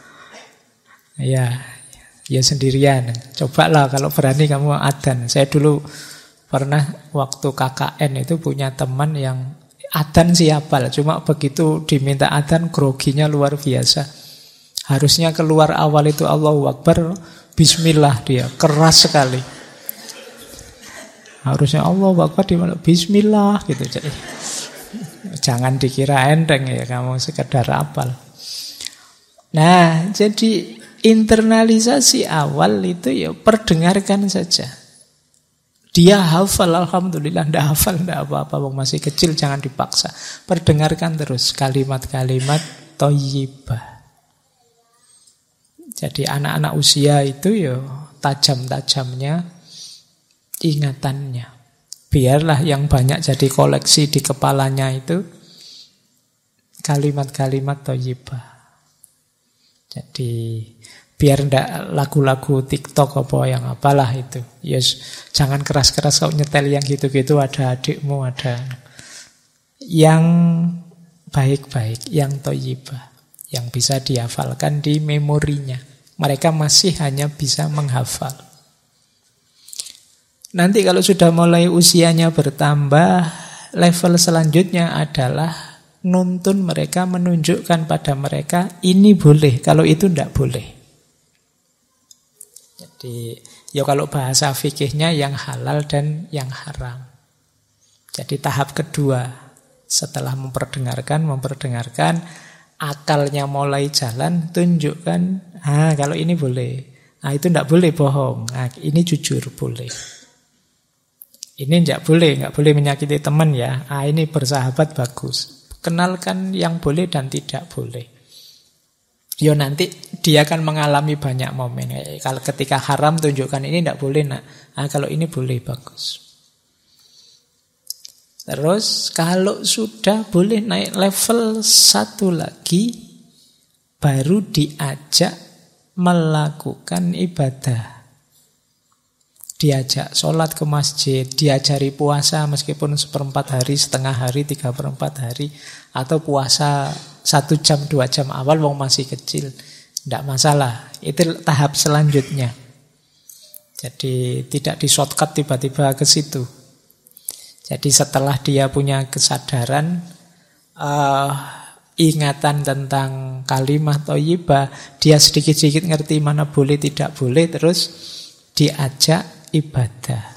Ya sendirian. Cobalah kalau berani kamu adzan. Saya dulu pernah waktu KKN itu punya teman yang adzan siapa lah, cuma begitu diminta adzan groginya luar biasa. Harusnya keluar awal itu Allahu Akbar, bismillah, dia keras sekali. Harusnya Allahu Akbar di mana bismillah gitu. Jadi jangan dikira enteng ya kamu sekedar hafal. Nah, jadi internalisasi awal itu ya perdengarkan saja. Dia hafal, alhamdulillah. Tidak hafal, tidak apa-apa, masih kecil, jangan dipaksa. Perdengarkan terus kalimat-kalimat thayyibah. Jadi anak-anak usia itu ya tajam-tajamnya ingatannya. Biarlah yang banyak jadi koleksi di kepalanya itu kalimat-kalimat thayyibah. Jadi biar ndak lagu-lagu TikTok apa yang apalah itu. Yes, jangan keras-keras kau nyetel yang gitu-gitu, ada adikmu, ada yang baik-baik, yang thayyibah, yang bisa dihafalkan di memorinya. Mereka masih hanya bisa menghafal. Nanti kalau sudah mulai usianya bertambah, level selanjutnya adalah nuntun mereka, menunjukkan pada mereka ini boleh, kalau itu ndak boleh. Jadi, ya kalau bahasa fikihnya yang halal dan yang haram. Jadi tahap kedua, setelah memperdengarkan, akalnya mulai jalan, tunjukkan, kalau ini boleh. Itu tidak boleh bohong. Ini jujur boleh. Ini nggak boleh menyakiti teman ya. Ini bersahabat bagus. Kenalkan yang boleh dan tidak boleh. Ya nanti dia akan mengalami banyak momen. Kalau ketika haram tunjukkan ini tidak boleh nak. Kalau ini boleh bagus. Terus kalau sudah boleh naik level satu lagi, baru diajak melakukan ibadah. Diajak sholat ke masjid, diajari puasa meskipun 1/4 hari, setengah hari, 3/4 hari, atau puasa 1 jam, 2 jam awal, wong masih kecil, tidak masalah. Itu tahap selanjutnya. Jadi tidak di shortcut tiba-tiba ke situ. Jadi setelah dia punya kesadaran, ingatan tentang kalimat thayyibah, dia sedikit-sedikit ngerti mana boleh tidak boleh, terus diajak ibadah.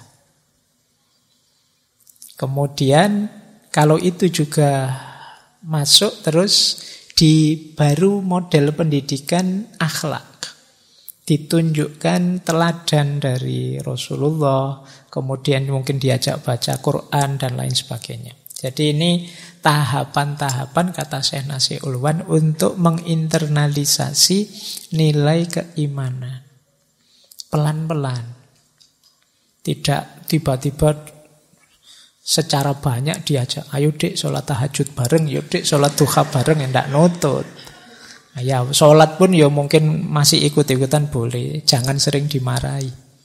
Kemudian kalau itu juga masuk, terus baru model pendidikan akhlak. Ditunjukkan teladan dari Rasulullah, kemudian mungkin diajak baca Quran dan lain sebagainya. Jadi ini tahapan-tahapan, kata Syekh Nasih Ulwan, untuk menginternalisasi nilai keimanan. Pelan-pelan. Tidak tiba-tiba secara banyak diajak, ayo dek sholat tahajud bareng, yuk dek sholat duha bareng, ya tidak nutut. Ya, sholat pun ya mungkin masih ikut-ikutan boleh, jangan sering dimarahi.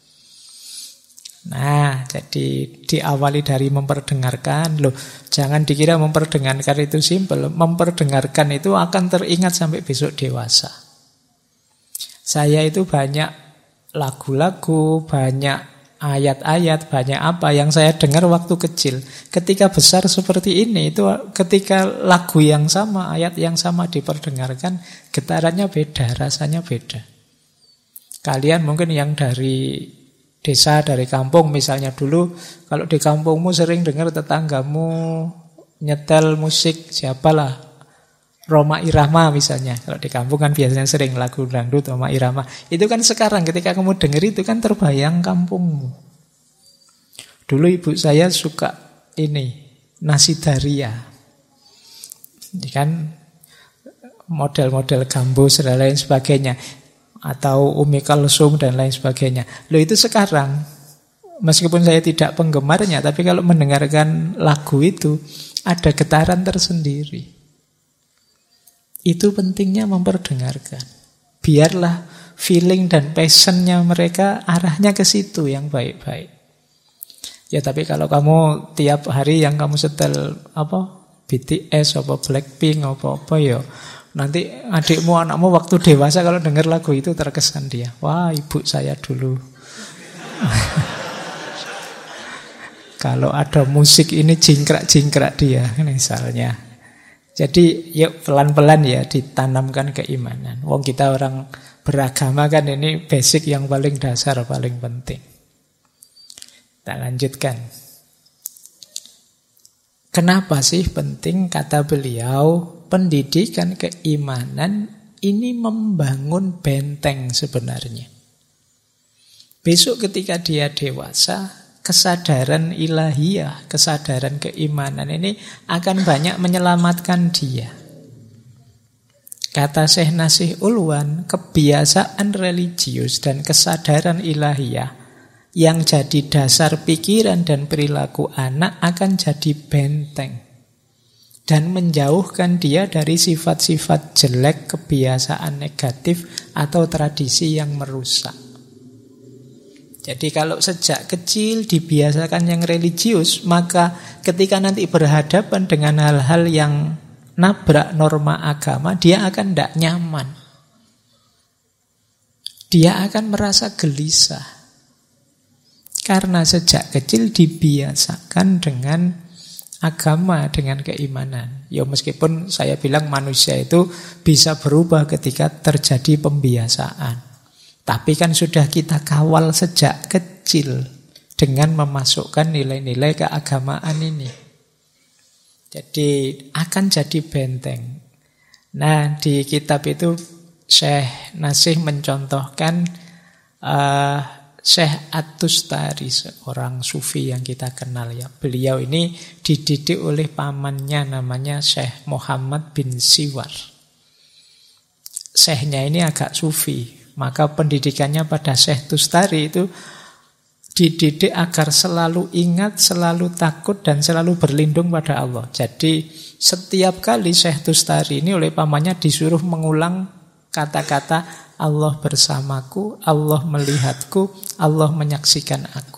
Nah, jadi diawali dari memperdengarkan. Loh, jangan dikira memperdengarkan itu simpel. Memperdengarkan itu akan teringat sampai besok dewasa. Saya itu banyak lagu-lagu, banyak ayat-ayat, banyak apa yang saya dengar waktu kecil. Ketika besar seperti ini, itu ketika lagu yang sama, ayat yang sama diperdengarkan, getarannya beda, rasanya beda. Kalian mungkin yang dari desa, dari kampung misalnya dulu, kalau di kampungmu sering dengar tetanggamu nyetel musik, siapalah, Rhoma Irama misalnya. Kalau di kampung kan biasanya sering lagu dangdut Rhoma Irama. Itu kan sekarang ketika kamu dengar itu kan terbayang kampungmu. Dulu ibu saya suka ini, nasi daria. Ini kan model-model gambus dan lain sebagainya. Atau Umi Kalsum dan lain sebagainya. Loh, itu sekarang, meskipun saya tidak penggemarnya, tapi kalau mendengarkan lagu itu ada getaran tersendiri. Itu pentingnya memperdengarkan. Biarlah feeling dan passionnya mereka arahnya ke situ yang baik-baik. Ya, tapi kalau kamu tiap hari yang kamu setel BTS, Blackpink, apa ya, nanti adikmu, anakmu waktu dewasa kalau dengar lagu itu terkesan dia, wah ibu saya dulu. Kalau ada musik ini jingkrak-jingkrak dia misalnya. Jadi yuk pelan-pelan ya ditanamkan keimanan. Wong kita orang beragama kan, ini basic yang paling dasar, paling penting. Kita lanjutkan. Kenapa sih penting? Kata beliau, pendidikan keimanan ini membangun benteng sebenarnya. Besok ketika dia dewasa, kesadaran ilahiyah, kesadaran keimanan ini akan banyak menyelamatkan dia. Kata Syekh Nasih Ulwan, kebiasaan religius dan kesadaran ilahiyah yang jadi dasar pikiran dan perilaku anak akan jadi benteng dan menjauhkan dia dari sifat-sifat jelek, kebiasaan negatif atau tradisi yang merusak. Jadi kalau sejak kecil dibiasakan yang religius, maka ketika nanti berhadapan dengan hal-hal yang nabrak norma agama, dia akan tidak nyaman. Dia akan merasa gelisah. Karena sejak kecil dibiasakan dengan agama, dengan keimanan. Ya meskipun saya bilang manusia itu bisa berubah ketika terjadi pembiasaan. Tapi kan sudah kita kawal sejak kecil dengan memasukkan nilai-nilai keagamaan ini. Jadi akan jadi benteng. Nah, di kitab itu Syekh Nasih mencontohkan Syekh At-Tustari, seorang sufi yang kita kenal ya. Beliau ini dididik oleh pamannya namanya Syekh Muhammad bin Siwar. Syekhnya ini agak sufi. Maka pendidikannya pada Syekh Tustari itu dididik agar selalu ingat, selalu takut, dan selalu berlindung pada Allah. Jadi setiap kali Syekh Tustari ini oleh pamannya disuruh mengulang kata-kata Allah bersamaku, Allah melihatku, Allah menyaksikan aku.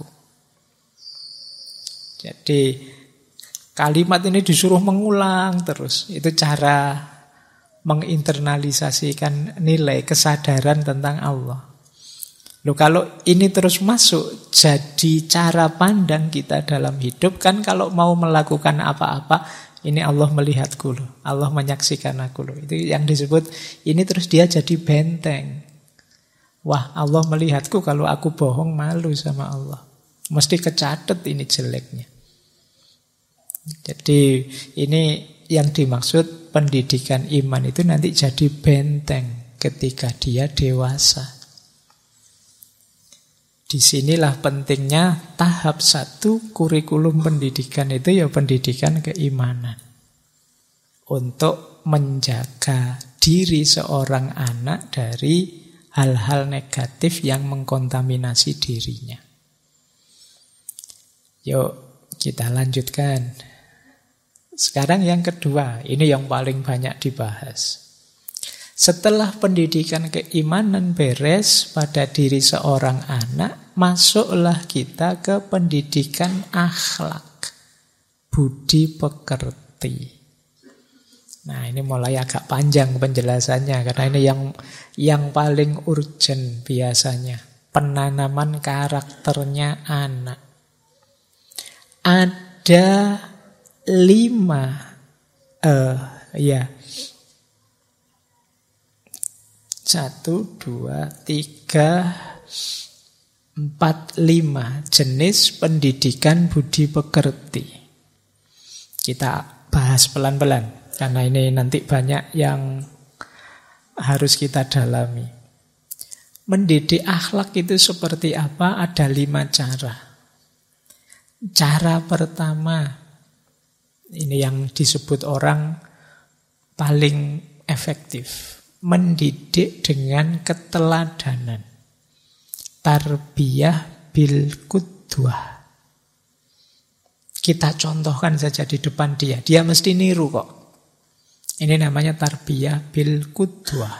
Jadi kalimat ini disuruh mengulang terus. Itu cara menginternalisasikan nilai kesadaran tentang Allah. Loh, kalau ini terus masuk jadi cara pandang kita dalam hidup, kan kalau mau melakukan apa-apa, ini Allah melihatku loh, Allah menyaksikan aku loh. Itu yang disebut, ini terus dia jadi benteng. Wah, Allah melihatku, kalau aku bohong malu sama Allah. Mesti kecatet ini jeleknya. Jadi ini yang dimaksud pendidikan iman itu nanti jadi benteng ketika dia dewasa. Disinilah pentingnya tahap 1 kurikulum pendidikan itu ya pendidikan keimanan. Untuk menjaga diri seorang anak dari hal-hal negatif yang mengkontaminasi dirinya. Yuk kita lanjutkan. Sekarang yang kedua, ini yang paling banyak dibahas. Setelah pendidikan keimanan beres pada diri seorang anak, masuklah kita ke pendidikan akhlak, budi pekerti. Nah, ini mulai agak panjang penjelasannya, karena ini yang paling urgent biasanya. Penanaman karakternya anak. Ada 1, 2, 3, 4, 5 jenis pendidikan budi pekerti. Kita bahas pelan-pelan, karena ini nanti banyak yang harus kita dalami. Mendidik akhlak itu seperti apa? Ada 5 cara. Cara pertama, ini yang disebut orang paling efektif. Mendidik dengan keteladanan. Tarbiyah bil qudwah. Kita contohkan saja di depan dia. Dia mesti niru kok. Ini namanya tarbiyah bil qudwah.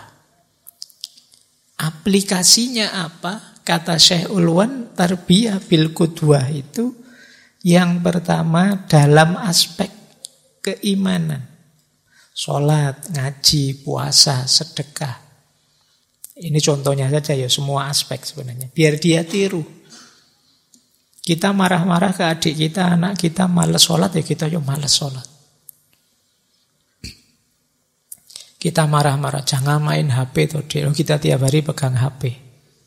Aplikasinya apa? Kata Syekh Ulwan, tarbiyah bil qudwah itu yang pertama dalam aspek keimanan. Sholat, ngaji, puasa, sedekah. Ini contohnya saja ya, semua aspek sebenarnya. Biar dia tiru. Kita marah-marah ke adik kita, anak kita malas sholat, ya kita juga malas sholat. Kita marah-marah, jangan main HP. Kita tiap hari pegang HP.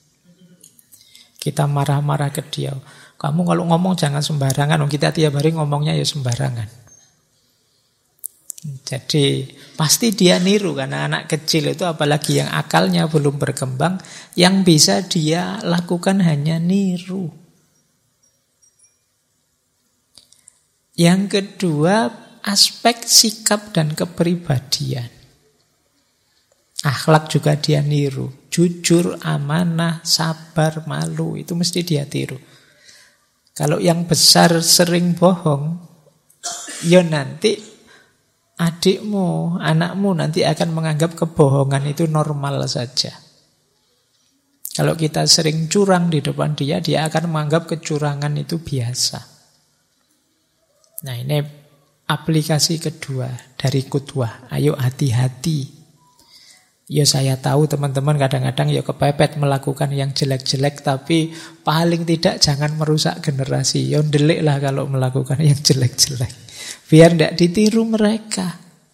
Kita marah-marah ke dia. Kamu kalau ngomong jangan sembarangan. Kita tiap hari ngomongnya ya sembarangan. Jadi pasti dia niru, karena anak kecil itu apalagi yang akalnya belum berkembang, yang bisa dia lakukan hanya niru. Yang kedua, aspek sikap dan kepribadian. Akhlak juga dia niru. Jujur, amanah, sabar, malu, itu mesti dia tiru. Kalau yang besar sering bohong, ya nanti adikmu, anakmu nanti akan menganggap kebohongan itu normal saja. Kalau kita sering curang di depan dia, dia akan menganggap kecurangan itu biasa. Nah, ini aplikasi kedua dari qudwah. Ayo hati-hati. Ya saya tahu teman-teman kadang-kadang ya kepepet melakukan yang jelek-jelek, tapi paling tidak jangan merusak generasi. Ya ndelik lah kalau melakukan yang jelek-jelek. Biar tidak ditiru mereka.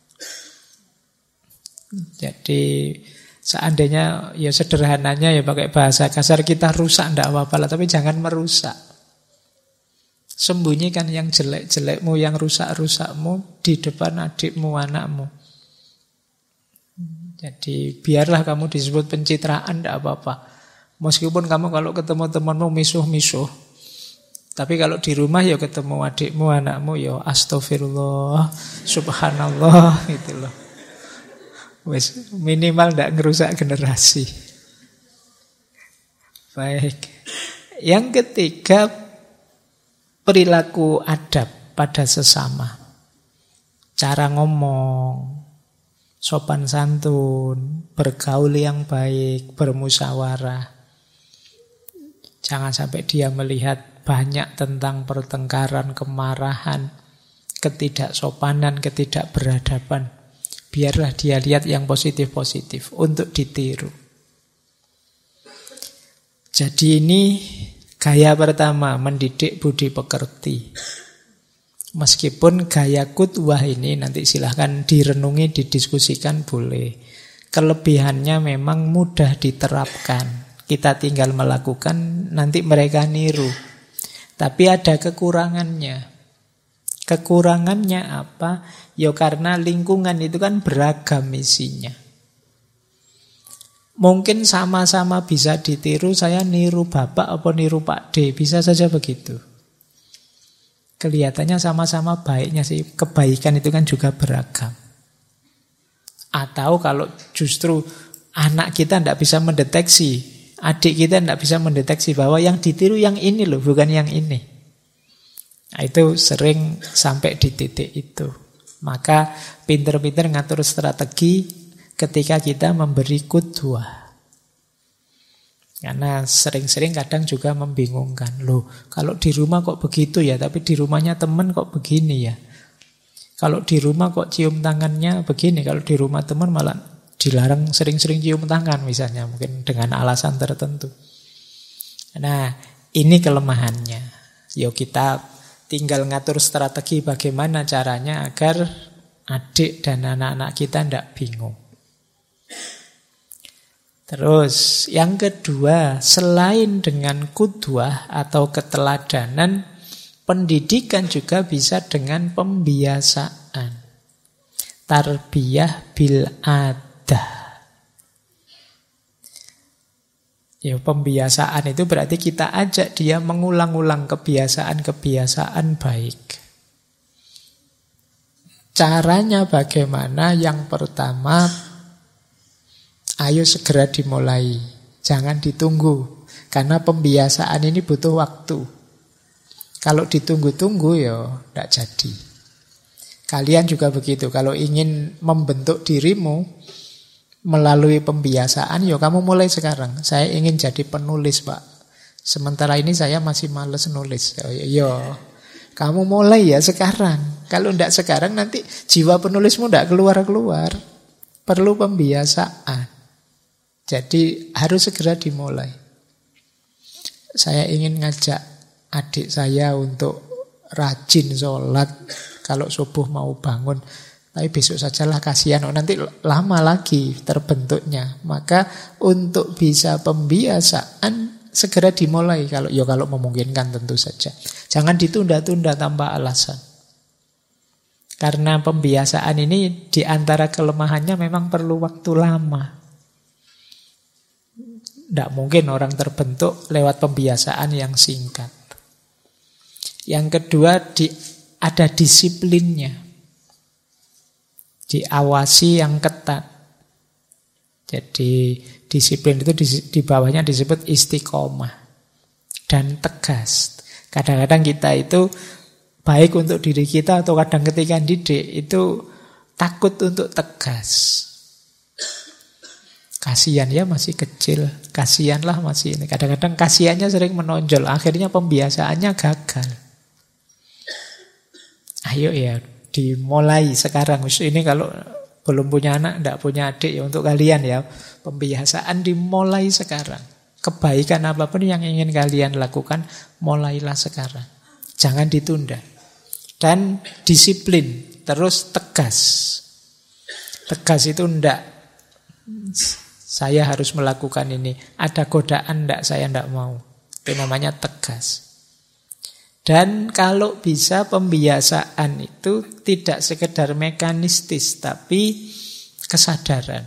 Jadi seandainya ya sederhananya ya pakai bahasa kasar, kita rusak tidak apa-apa lah, tapi jangan merusak. Sembunyikan yang jelek-jelekmu, yang rusak-rusakmu di depan adikmu, anakmu. Jadi biarlah kamu disebut pencitraan, tidak apa-apa. Meskipun kamu kalau ketemu temanmu misuh-misuh, tapi kalau di rumah ya ketemu adikmu, anakmu ya astagfirullah, subhanallah, gitu loh. Wes minimal tidak ngerusak generasi. Baik. Yang ketiga, perilaku adab pada sesama. Cara ngomong, sopan santun, bergaul yang baik, bermusyawarah. Jangan sampai dia melihat banyak tentang pertengkaran, kemarahan, ketidaksopanan, ketidakberadaban. Biarlah dia lihat yang positif-positif untuk ditiru. Jadi ini gaya pertama, mendidik budi pekerti. Meskipun gaya qudwah ini nanti silahkan direnungi, didiskusikan boleh. Kelebihannya memang mudah diterapkan. Kita tinggal melakukan, nanti mereka niru. Tapi ada kekurangannya. Kekurangannya apa? Ya karena lingkungan itu kan beragam isinya. Mungkin sama-sama bisa ditiru, saya niru bapak apa niru Pak D, bisa saja begitu. Kelihatannya sama-sama baiknya sih, kebaikan itu kan juga beragam. Atau kalau justru anak kita tidak bisa mendeteksi, adik kita tidak bisa mendeteksi bahwa yang ditiru yang ini loh, bukan yang ini. Nah, itu sering sampai di titik itu. Maka pinter-pinter ngatur strategi ketika kita memberi qudwah. Karena sering-sering kadang juga membingungkan. Loh, kalau di rumah kok begitu ya, tapi di rumahnya teman kok begini ya. Kalau di rumah kok cium tangannya begini, kalau di rumah teman malah dilarang sering-sering cium tangan misalnya, mungkin dengan alasan tertentu. Nah, ini kelemahannya. Yo kita tinggal ngatur strategi bagaimana caranya agar adik dan anak-anak kita tidak bingung. Terus yang kedua, selain dengan qudwah atau keteladanan, pendidikan juga bisa dengan pembiasaan. Tarbiyah bil adah. Ya, pembiasaan itu berarti kita ajak dia mengulang-ulang kebiasaan-kebiasaan baik. Caranya bagaimana? Yang pertama, ayo segera dimulai. Jangan ditunggu. Karena pembiasaan ini butuh waktu. Kalau ditunggu-tunggu ya tidak jadi. Kalian juga begitu. Kalau ingin membentuk dirimu melalui pembiasaan, ya kamu mulai sekarang. Saya ingin jadi penulis, Pak. Sementara ini saya masih malas nulis. Ya, kamu mulai ya sekarang. Kalau tidak sekarang nanti jiwa penulismu tidak keluar-keluar. Perlu pembiasaan. Jadi harus segera dimulai. Saya ingin ngajak adik saya untuk rajin sholat kalau subuh mau bangun. Tapi besok sajalah, kasihan. Nanti lama lagi terbentuknya. Maka untuk bisa pembiasaan segera dimulai. Kalau memungkinkan tentu saja. Jangan ditunda-tunda tanpa alasan. Karena pembiasaan ini di antara kelemahannya memang perlu waktu lama. Tidak mungkin orang terbentuk lewat pembiasaan yang singkat. Yang kedua, ada disiplinnya. Diawasi yang ketat. Jadi disiplin itu di bawahnya disebut istiqomah. Dan tegas. Kadang-kadang kita itu baik untuk diri kita atau kadang ketika didik itu takut untuk tegas. Kasihan ya masih kecil, kasihanlah masih ini. Kadang-kadang kasihannya sering menonjol, akhirnya pembiasaannya gagal. Ayo ya, dimulai sekarang. Ini kalau belum punya anak, tidak punya adik ya, untuk kalian ya, pembiasaan dimulai sekarang. Kebaikan apapun yang ingin kalian lakukan, mulailah sekarang. Jangan ditunda. Dan disiplin, terus tegas. Tegas itu tidak saya harus melakukan ini. Ada godaan tidak, saya tidak mau. Itu namanya tegas. Dan kalau bisa pembiasaan itu tidak sekedar mekanistis, tapi kesadaran.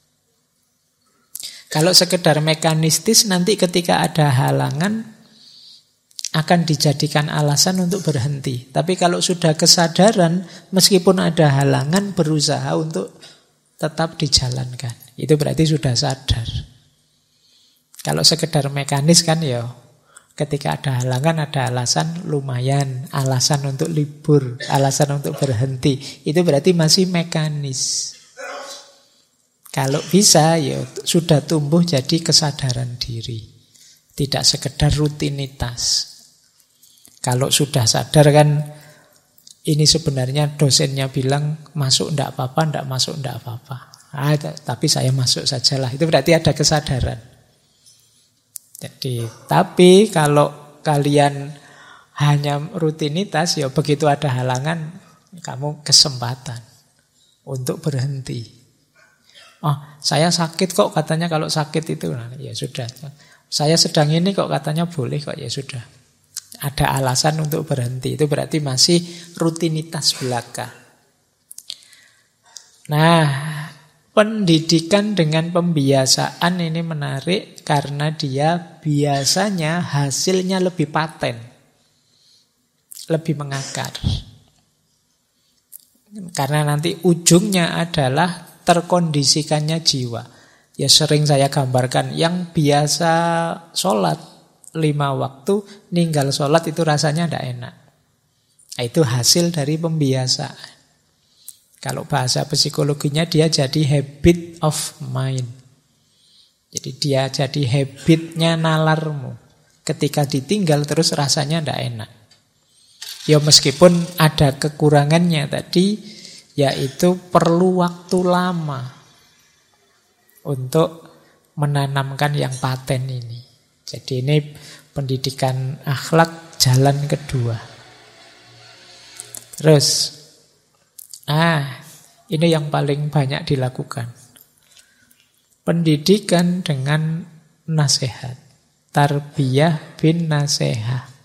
Kalau sekedar mekanistis, nanti ketika ada halangan akan dijadikan alasan untuk berhenti. Tapi kalau sudah kesadaran, meskipun ada halangan, berusaha untuk tetap dijalankan. Itu berarti sudah sadar. Kalau sekedar mekanis kan ya, ketika ada halangan, ada alasan lumayan, alasan untuk libur, alasan untuk berhenti. Itu berarti masih mekanis. Kalau bisa ya sudah tumbuh jadi kesadaran diri. Tidak sekedar rutinitas. Kalau sudah sadar kan, ini sebenarnya dosennya bilang masuk enggak apa-apa, enggak masuk enggak apa-apa. Tapi saya masuk sajalah. Itu berarti ada kesadaran. Jadi, tapi kalau kalian hanya rutinitas, ya begitu ada halangan, kamu kesempatan untuk berhenti. Oh, saya sakit kok katanya, kalau sakit itu, nah, ya sudah. Saya sedang ini kok katanya boleh kok, ya sudah. Ada alasan untuk berhenti, itu berarti masih rutinitas belaka. Nah, pendidikan dengan pembiasaan ini menarik karena dia biasanya hasilnya lebih paten, lebih mengakar. Karena nanti ujungnya adalah terkondisikannya jiwa. Ya sering saya gambarkan, yang biasa sholat 5 waktu, ninggal sholat itu rasanya tidak enak. Nah, itu hasil dari pembiasaan. Kalau bahasa psikologinya dia jadi habit of mind. Jadi dia jadi habitnya nalarmu. Ketika ditinggal terus rasanya tidak enak. Ya meskipun ada kekurangannya tadi, yaitu perlu waktu lama untuk menanamkan yang paten ini. Jadi ini pendidikan akhlak jalan kedua. Terus, ini yang paling banyak dilakukan. Pendidikan dengan nasihat. Tarbiyah bin nasihat.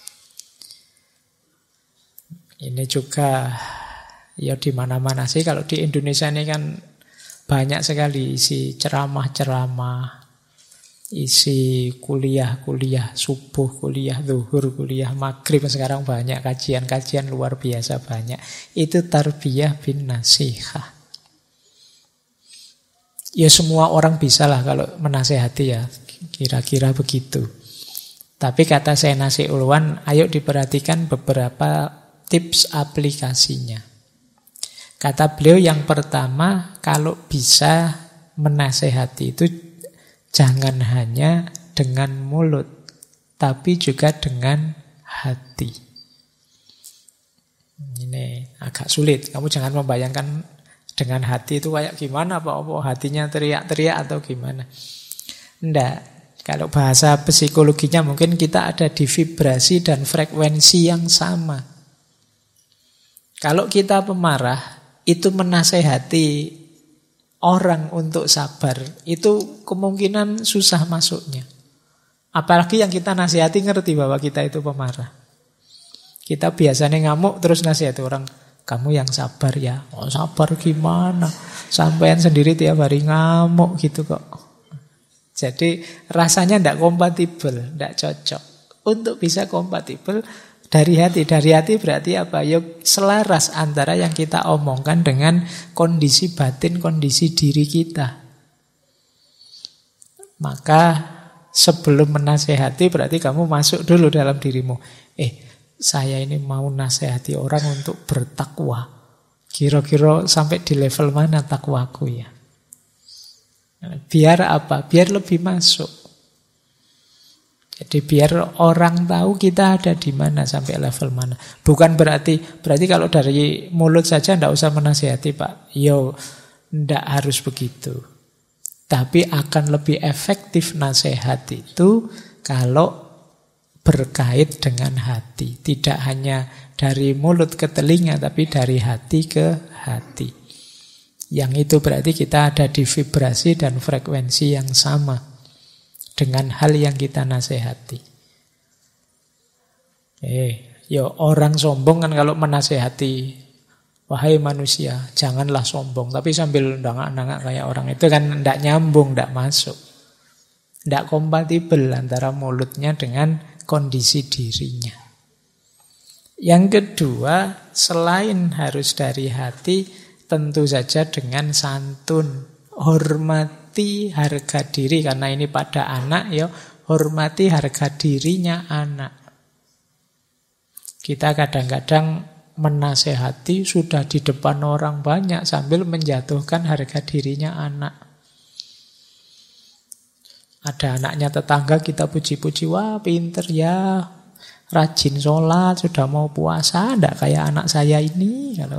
Ini juga ya di mana-mana sih. Kalau di Indonesia ini kan banyak sekali isi ceramah-ceramah, isi kuliah-kuliah subuh, kuliah zuhur, kuliah maghrib. Sekarang banyak kajian-kajian luar biasa banyak. Itu tarbiyah bin nasihat. Ya semua orang bisa lah kalau menasehati ya. Kira-kira begitu. Tapi kata saya Nasi Ulwan, ayo diperhatikan beberapa tips aplikasinya. Kata beliau yang pertama, kalau bisa menasehati itu jangan hanya dengan mulut, tapi juga dengan hati. Ini agak sulit. Kamu jangan membayangkan dengan hati itu kayak gimana, apa hatinya teriak-teriak atau gimana. Enggak. Kalau bahasa psikologinya mungkin kita ada di vibrasi dan frekuensi yang sama. Kalau kita pemarah, itu menasehati orang untuk sabar, itu kemungkinan susah masuknya. Apalagi yang kita nasihati ngerti bahwa kita itu pemarah. Kita biasanya ngamuk terus nasihati orang, kamu yang sabar ya. Oh sabar gimana? Sampean sendiri tiap hari ngamuk gitu kok. Jadi rasanya tidak kompatibel, tidak cocok. Untuk bisa kompatibel, dari hati berarti apa? Ya selaras antara yang kita omongkan dengan kondisi batin, kondisi diri kita. Maka sebelum menasehati berarti kamu masuk dulu dalam dirimu. Saya ini mau nasehati orang untuk bertakwa. Kira-kira sampai di level mana takwaku ya? Biar apa? Biar lebih masuk. Jadi biar orang tahu kita ada di mana, sampai level mana. Bukan berarti kalau dari mulut saja tidak usah menasihati Pak. Yo, tidak harus begitu. Tapi akan lebih efektif nasihat itu kalau berkait dengan hati. Tidak hanya dari mulut ke telinga, tapi dari hati ke hati. Yang itu berarti kita ada di vibrasi dan frekuensi yang sama dengan hal yang kita nasihati. Orang sombong kan kalau menasihati, wahai manusia, janganlah sombong. Tapi sambil ndangak-ndangak kayak orang itu kan tidak nyambung, tidak masuk. Tidak kompatibel antara mulutnya dengan kondisi dirinya. Yang kedua, selain harus dari hati, tentu saja dengan santun. Hormati harga diri, karena ini pada anak ya, hormati harga dirinya anak. Kita kadang-kadang menasehati sudah di depan orang banyak sambil menjatuhkan harga dirinya anak. Ada anaknya tetangga kita puji-puji, wah pinter ya, rajin sholat, sudah mau puasa, enggak kayak anak saya ini. Kalau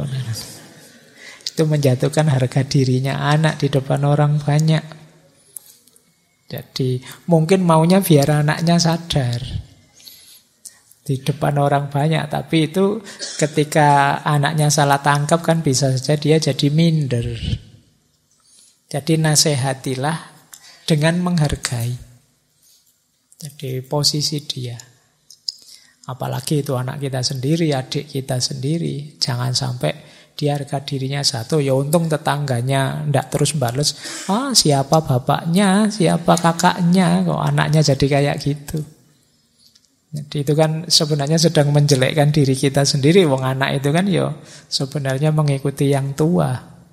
itu menjatuhkan harga dirinya anak di depan orang banyak. Jadi mungkin maunya biar anaknya sadar di depan orang banyak, tapi itu ketika anaknya salah tangkap kan bisa saja dia jadi minder. Jadi nasihatilah dengan menghargai. Jadi posisi dia. Apalagi itu anak kita sendiri, adik kita sendiri. Jangan sampai dia harga dirinya satu. Ya untung tetangganya ndak terus bales, siapa bapaknya, siapa kakaknya, kok anaknya jadi kayak gitu. Jadi itu kan sebenarnya sedang menjelekkan diri kita sendiri. Wong anak itu kan ya sebenarnya mengikuti yang tua.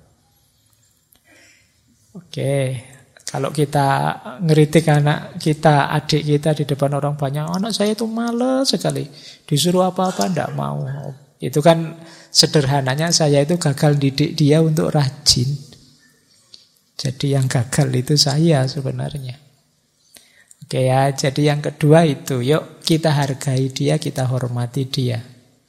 Oke. Kalau kita ngeritik anak kita, adik kita di depan orang banyak, anak saya itu malas sekali, disuruh apa-apa ndak mau. Itu kan sederhananya saya itu gagal didik dia untuk rajin. Jadi yang gagal itu saya sebenarnya. Oke ya, jadi yang kedua itu, yuk kita hargai dia, kita hormati dia.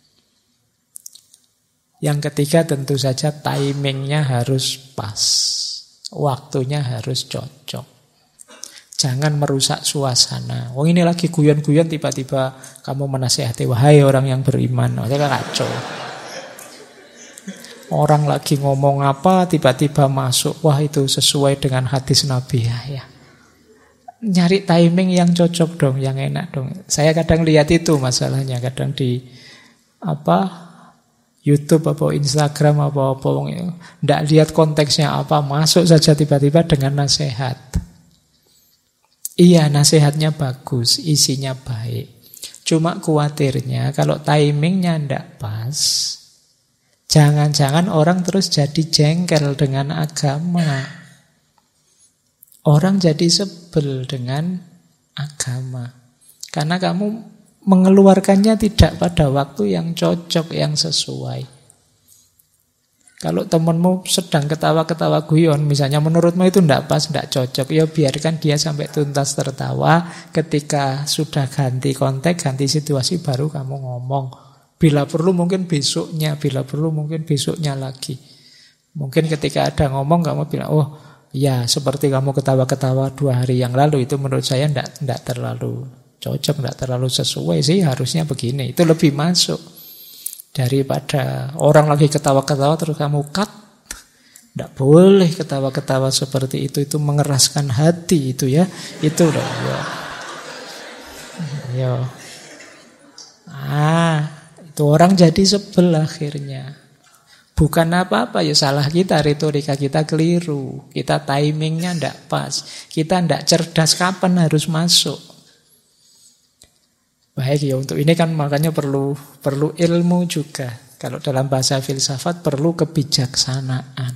Yang ketiga tentu saja timingnya harus pas. Waktunya harus cocok. Jangan merusak suasana. Ini lagi guyon-guyon tiba-tiba kamu menasihati, wahai orang yang beriman. Maksudnya kacau. Orang lagi ngomong apa tiba-tiba masuk, wah itu sesuai dengan hadis Nabi ya. Nyari timing yang cocok dong, yang enak dong. Saya kadang lihat itu masalahnya, kadang di YouTube apa Instagram apa ndak lihat konteksnya apa, masuk saja tiba-tiba dengan nasihat. Iya, nasihatnya bagus, isinya baik. Cuma khawatirnya kalau timingnya ndak pas, jangan-jangan orang terus jadi jengkel dengan agama. Orang jadi sebel dengan agama. Karena kamu mengeluarkannya tidak pada waktu yang cocok, yang sesuai. Kalau temanmu sedang ketawa-ketawa guyon, misalnya menurutmu itu tidak pas, tidak cocok, ya biarkan dia sampai tuntas tertawa. Ketika sudah ganti konteks, ganti situasi, baru kamu ngomong. Bila perlu mungkin besoknya, bila perlu mungkin besoknya lagi. Mungkin ketika ada ngomong kamu bilang, oh ya seperti kamu ketawa-ketawa 2 hari yang lalu, itu menurut saya tidak terlalu cocok, tidak terlalu sesuai sih, harusnya begini. Itu lebih masuk daripada orang lagi ketawa-ketawa terus kamu cut. Tidak boleh ketawa-ketawa seperti itu mengeraskan hati itu ya. Itu loh ya. Itu orang jadi sebel akhirnya. Bukan apa-apa, ya salah kita, retorika kita keliru. Kita timingnya tidak pas. Kita tidak cerdas kapan harus masuk. Baik ya, untuk ini kan makanya perlu ilmu juga. Kalau dalam bahasa filsafat perlu kebijaksanaan.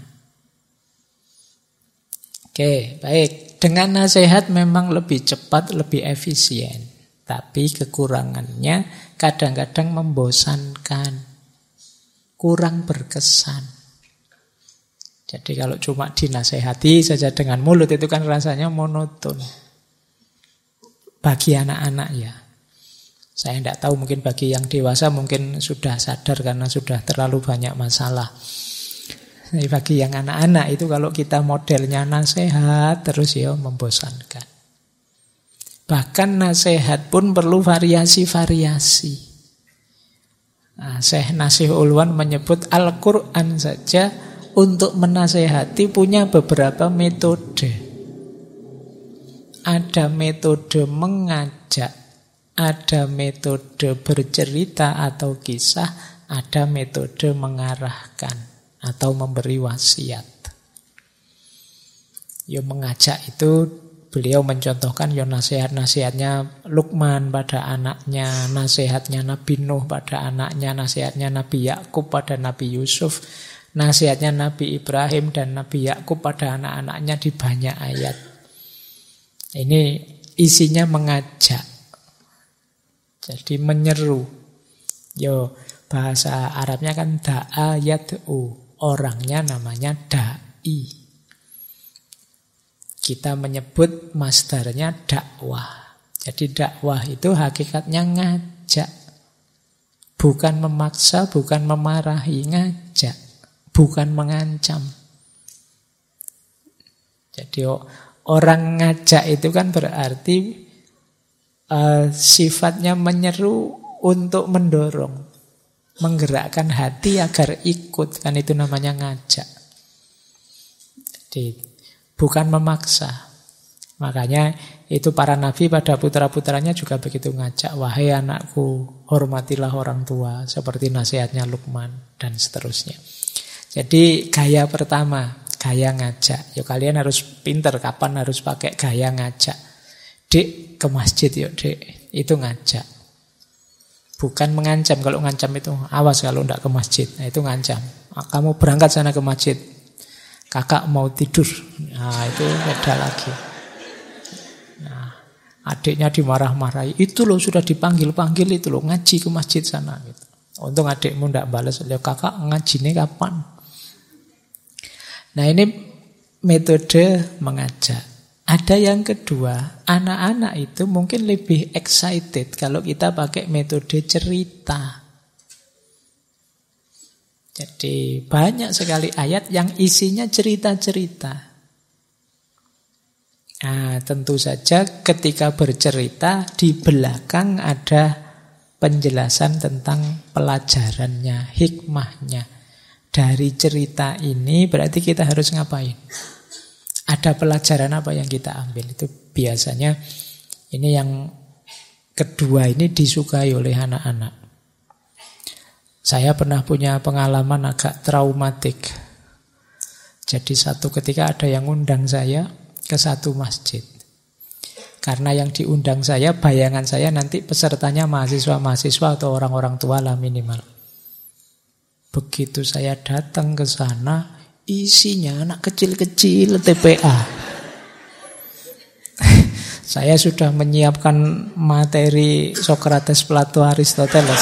Oke, baik. Dengan nasihat memang lebih cepat, lebih efisien. Tapi kekurangannya kadang-kadang membosankan. Kurang berkesan. Jadi kalau cuma dinasehati saja dengan mulut itu kan rasanya monoton. Bagi anak-anak ya. Saya tidak tahu, mungkin bagi yang dewasa mungkin sudah sadar karena sudah terlalu banyak masalah. Jadi bagi yang anak-anak itu kalau kita modelnya nasihat terus ya membosankan. Bahkan nasihat pun perlu variasi-variasi. Syekh Nasih Ulwan menyebut Al-Quran saja untuk menasehati punya beberapa metode. Ada metode mengajak, ada metode bercerita atau kisah, ada metode mengarahkan atau memberi wasiat. Ya mengajak itu beliau mencontohkan ya nasihat-nasihatnya Luqman pada anaknya, nasihatnya Nabi Nuh pada anaknya, nasihatnya Nabi Yakub pada Nabi Yusuf, nasihatnya Nabi Ibrahim dan Nabi Yakub pada anak-anaknya di banyak ayat. Ini isinya mengajak. Jadi menyeru. Yo, bahasa Arabnya kan da'a yad'u. Orangnya namanya da'i. Kita menyebut masdarnya dakwah. Jadi dakwah itu hakikatnya ngajak. Bukan memaksa, bukan memarahi, ngajak. Bukan mengancam. Jadi Orang ngajak itu kan berarti sifatnya menyeru untuk mendorong, menggerakkan hati agar ikut, kan itu namanya ngajak. Jadi bukan memaksa. Makanya itu para nabi pada putra-putranya juga begitu ngajak. Wahai anakku, hormatilah orang tua, seperti nasihatnya Luqman dan seterusnya. Jadi gaya pertama, gaya ngajak. Ya kalian harus pinter kapan harus pakai gaya ngajak. Dek, ke masjid yuk dek. Itu ngajak. Bukan mengancam. Kalau ngancam itu awas kalau enggak ke masjid. Nah, itu ngancam. Kamu berangkat sana ke masjid. Kakak mau tidur. Nah, itu beda lagi. Nah, adiknya dimarah-marahi. Itu loh sudah dipanggil-panggil itu loh. Ngaji ke masjid sana. Gitu. Untung adikmu enggak balas. Kakak ngajinya kapan? Nah, ini metode mengajak. Ada yang kedua, anak-anak itu mungkin lebih excited kalau kita pakai metode cerita. Jadi banyak sekali ayat yang isinya cerita-cerita. Nah, tentu saja ketika bercerita di belakang ada penjelasan tentang pelajarannya, hikmahnya. Dari cerita ini berarti kita harus ngapain? Ada pelajaran apa yang kita ambil? Itu biasanya ini yang kedua ini disukai oleh anak-anak. Saya pernah punya pengalaman agak traumatik. Jadi satu ketika ada yang undang saya ke satu masjid. Karena yang diundang saya, bayangan saya nanti pesertanya mahasiswa-mahasiswa atau orang-orang tua lah minimal. Begitu saya datang ke sana, isinya anak kecil-kecil TPA. Saya sudah menyiapkan materi Socrates, Plato, Aristoteles.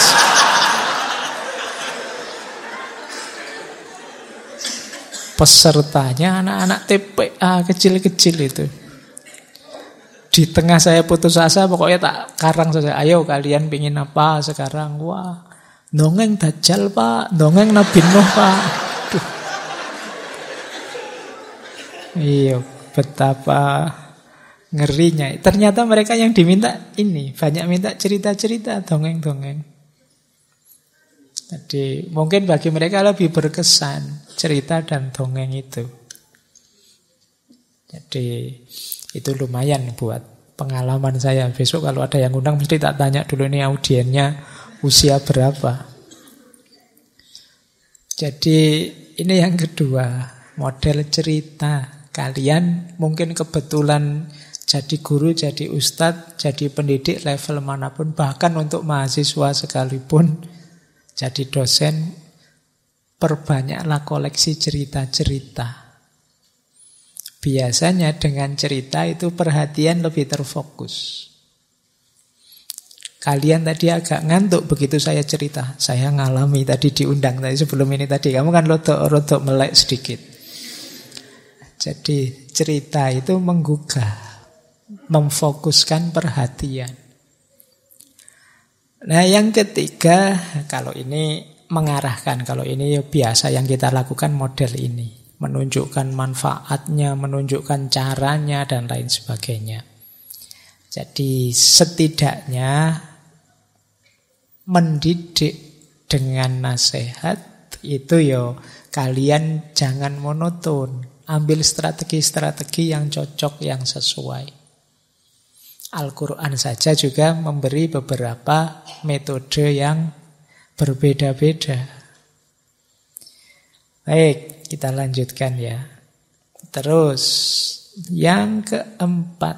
Pesertanya anak-anak TPA kecil-kecil itu. Di tengah saya putus asa, pokoknya tak karang saja. Ayo kalian pingin apa sekarang? Wah, dongeng Dajjal pak, dongeng Nabi Nuh pak. Iya, betapa ngerinya. Ternyata mereka yang diminta ini, banyak minta cerita-cerita, dongeng-dongeng. Jadi mungkin bagi mereka lebih berkesan cerita dan dongeng itu. Jadi itu lumayan buat pengalaman saya. Besok kalau ada yang undang mesti tak tanya dulu ini audiennya usia berapa. Jadi ini yang kedua, model cerita. Kalian mungkin kebetulan jadi guru, jadi ustadz, jadi pendidik level manapun, bahkan untuk mahasiswa sekalipun, jadi dosen, perbanyaklah koleksi cerita-cerita. Biasanya dengan cerita itu perhatian lebih terfokus. Kalian tadi agak ngantuk begitu saya cerita. Saya ngalami tadi diundang tadi sebelum ini tadi. Kamu kan rodok melek sedikit. Jadi cerita itu menggugah, memfokuskan perhatian. Nah yang ketiga, kalau ini mengarahkan, kalau ini biasa yang kita lakukan model ini. Menunjukkan manfaatnya, menunjukkan caranya, dan lain sebagainya. Jadi setidaknya mendidik dengan nasihat itu kalian jangan monoton. Ambil strategi-strategi yang cocok, yang sesuai. Al-Quran saja juga memberi beberapa metode yang berbeda-beda. Baik, kita lanjutkan ya. Terus, yang keempat.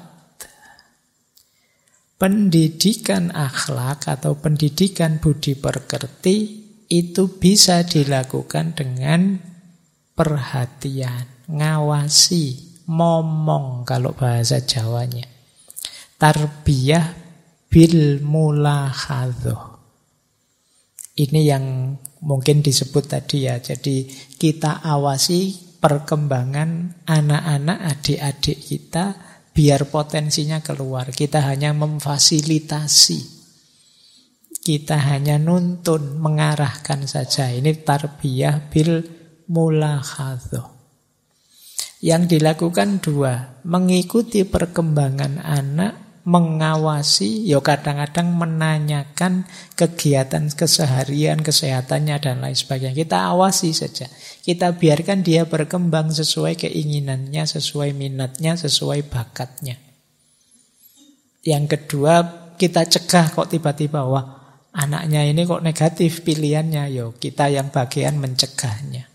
Pendidikan akhlak atau pendidikan budi pekerti itu bisa dilakukan dengan perhatian. Ngawasi, momong kalau bahasa Jawanya. Tarbiyah bil mulahadhah. Ini yang mungkin disebut tadi ya. Jadi kita awasi perkembangan anak-anak, adik-adik kita biar potensinya keluar. Kita hanya memfasilitasi. Kita hanya nuntun, mengarahkan saja. Ini tarbiyah bil mulahadhah. Yang dilakukan dua, mengikuti perkembangan anak, mengawasi, ya kadang-kadang menanyakan kegiatan keseharian, kesehatannya dan lain sebagainya. Kita awasi saja. Kita biarkan dia berkembang sesuai keinginannya, sesuai minatnya, sesuai bakatnya. Yang kedua, kita cegah kok tiba-tiba, wah anaknya ini kok negatif pilihannya, yo kita yang bagian mencegahnya.